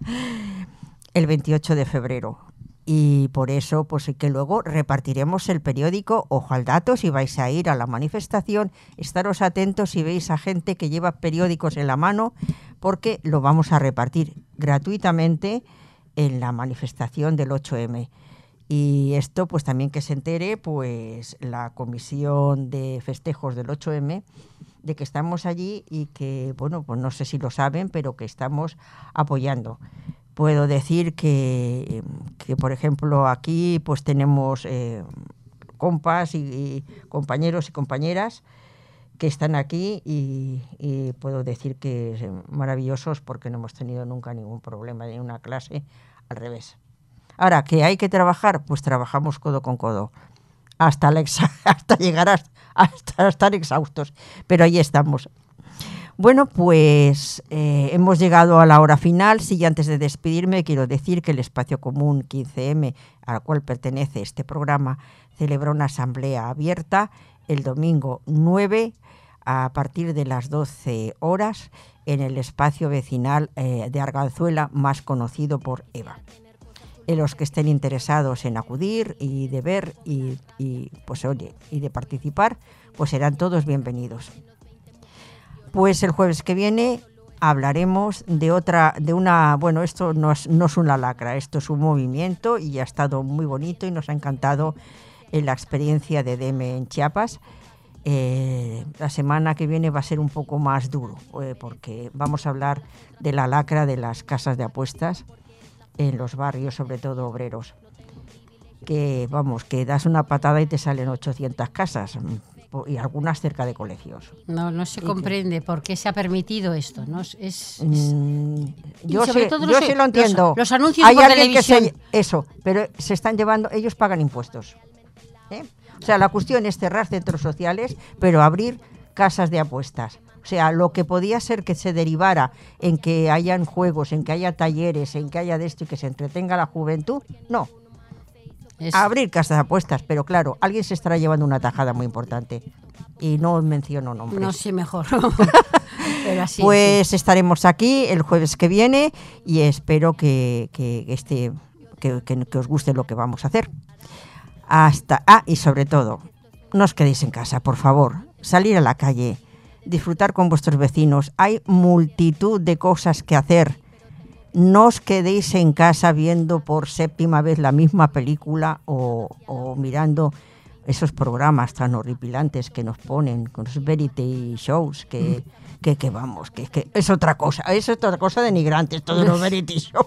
[SPEAKER 1] el veintiocho de febrero. Y por eso, pues que luego repartiremos el periódico. Ojo al dato, si vais a ir a la manifestación, estaros atentos si veis a gente que lleva periódicos en la mano, porque lo vamos a repartir gratuitamente en la manifestación del ocho eme. Y esto, pues también que se entere, pues la comisión de festejos del ocho eme, de que estamos allí y que, bueno, pues no sé si lo saben, pero que estamos apoyando. Puedo decir que, que, por ejemplo, aquí pues tenemos eh, compas y, y compañeros y compañeras que están aquí, y, y puedo decir que son maravillosos porque no hemos tenido nunca ningún problema en una clase, al revés. Ahora, ¿que hay que trabajar? Pues trabajamos codo con codo, hasta, la exa- hasta llegar a, hasta estar exhaustos, pero ahí estamos. Bueno, pues eh, hemos llegado a la hora final. Sí, antes de despedirme quiero decir que el Espacio Común quince eme, al cual pertenece este programa, celebra una asamblea abierta el domingo nueve a partir de las doce horas en el espacio vecinal eh, de Arganzuela, más conocido por Eva. En los que estén interesados en acudir y de ver y, y pues oye, y de participar, pues serán todos bienvenidos. Pues el jueves que viene hablaremos de otra, de una, bueno, esto no es, no es una lacra, esto es un movimiento y ha estado muy bonito y nos ha encantado en la experiencia de Deme en Chiapas. Eh, la semana que viene va a ser un poco más duro, eh, porque vamos a hablar de la lacra de las casas de apuestas en los barrios, sobre todo obreros. Que, vamos, que das una patada y te salen ochocientas casas, y algunas cerca de colegios.
[SPEAKER 3] No, no se comprende que, por qué se ha permitido esto, ¿no? Es, es,
[SPEAKER 1] mm, yo sé, yo
[SPEAKER 3] los,
[SPEAKER 1] sí lo entiendo.
[SPEAKER 3] Los, los anuncios
[SPEAKER 1] Hay
[SPEAKER 3] por
[SPEAKER 1] alguien
[SPEAKER 3] televisión.
[SPEAKER 1] Que se, eso, pero se están llevando, ellos pagan impuestos. ¿eh? O sea, la cuestión es cerrar centros sociales, pero abrir casas de apuestas. O sea, lo que podía ser que se derivara en que hayan juegos, en que haya talleres, en que haya de esto y que se entretenga la juventud, no. Es... abrir casas de apuestas, pero claro, alguien se estará llevando una tajada muy importante. Y no menciono nombres.
[SPEAKER 3] No sé, mejor. Pero así,
[SPEAKER 1] pues
[SPEAKER 3] sí.
[SPEAKER 1] Estaremos aquí el jueves que viene y espero que, que, este, que, que, que os guste lo que vamos a hacer. Hasta, ah, y sobre todo, no os quedéis en casa, por favor. Salir a la calle, disfrutar con vuestros vecinos. Hay multitud de cosas que hacer. No os quedéis en casa viendo por séptima vez la misma película o, o mirando esos programas tan horripilantes que nos ponen con los Verity Shows, que, mm. que, que vamos, que, que es otra cosa, es otra cosa denigrante esto de los Verity Shows.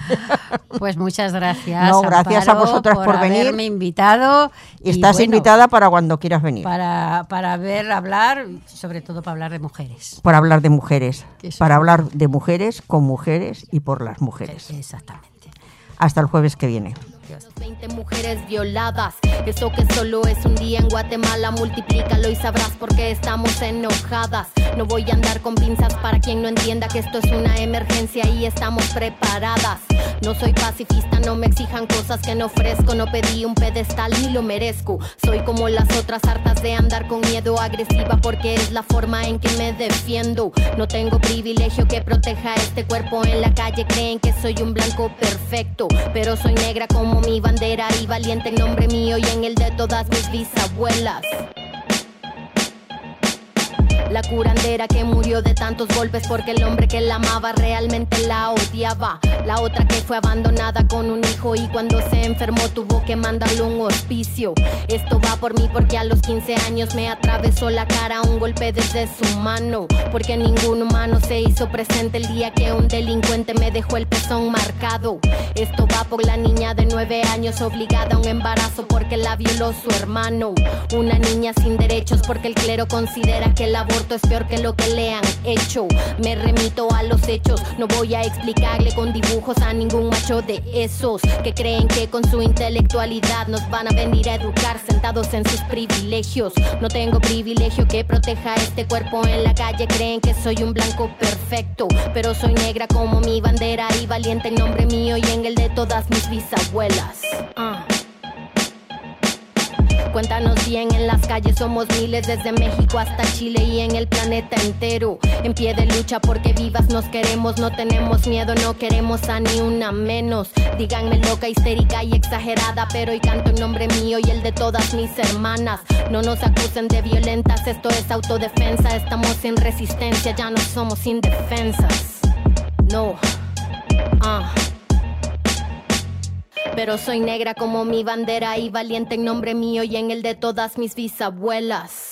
[SPEAKER 3] Pues muchas gracias.
[SPEAKER 1] No, gracias
[SPEAKER 3] Amparo,
[SPEAKER 1] a vosotras por,
[SPEAKER 3] por
[SPEAKER 1] venir.
[SPEAKER 3] haberme invitado.
[SPEAKER 1] Y estás
[SPEAKER 3] bueno,
[SPEAKER 1] invitada para cuando quieras venir.
[SPEAKER 3] Para, para ver, hablar, sobre todo para hablar de mujeres.
[SPEAKER 1] Para hablar de mujeres.
[SPEAKER 3] Eso.
[SPEAKER 1] Para hablar de mujeres, con mujeres y por las mujeres.
[SPEAKER 3] Exactamente.
[SPEAKER 1] Hasta el jueves que viene.
[SPEAKER 7] veinte mujeres violadas. Eso que solo es un día en Guatemala, multiplícalo y sabrás por qué estamos enojadas. No voy a andar con pinzas para quien no entienda que esto es una emergencia y estamos preparadas. No soy pacifista, no me exijan cosas que no ofrezco. No pedí un pedestal ni lo merezco. Soy como las otras, hartas de andar con miedo, agresiva porque es la forma en que me defiendo. No tengo privilegio que proteja este cuerpo. En la calle creen que soy un blanco perfecto, pero soy negra como mi bandera y valiente en nombre mío y en el de todas mis bisabuelas. La curandera que murió de tantos golpes porque el hombre que la amaba realmente la odiaba. La otra que fue abandonada con un hijo y cuando se enfermó tuvo que mandarle un hospicio. Esto va por mí porque a los quince años me atravesó la cara un golpe desde su mano. Porque ningún humano se hizo presente el día que un delincuente me dejó el pezón marcado. Esto va por la niña de nueve años obligada a un embarazo porque la violó su hermano. Una niña sin derechos porque el clero considera que el aborto es peor que lo que le han hecho. Me remito a los hechos, no voy a explicarle con dibujos a ningún macho de esos que creen que con su intelectualidad nos van a venir a educar sentados en sus privilegios. No tengo privilegio que proteja este cuerpo en la calle, creen que soy un blanco perfecto, pero soy negra como mi bandera y valiente en nombre mío y en el de todas mis bisabuelas. uh. Cuéntanos bien, en las calles somos miles, desde México hasta Chile y en el planeta entero. En pie de lucha porque vivas nos queremos, no tenemos miedo, no queremos a ni una menos. Díganme loca, histérica y exagerada, pero hoy canto en nombre mío y el de todas mis hermanas. No nos acusen de violentas, esto es autodefensa. Estamos en resistencia, ya no somos indefensas. No, ah uh. Pero soy negra como mi bandera y valiente en nombre mío y en el de todas mis bisabuelas.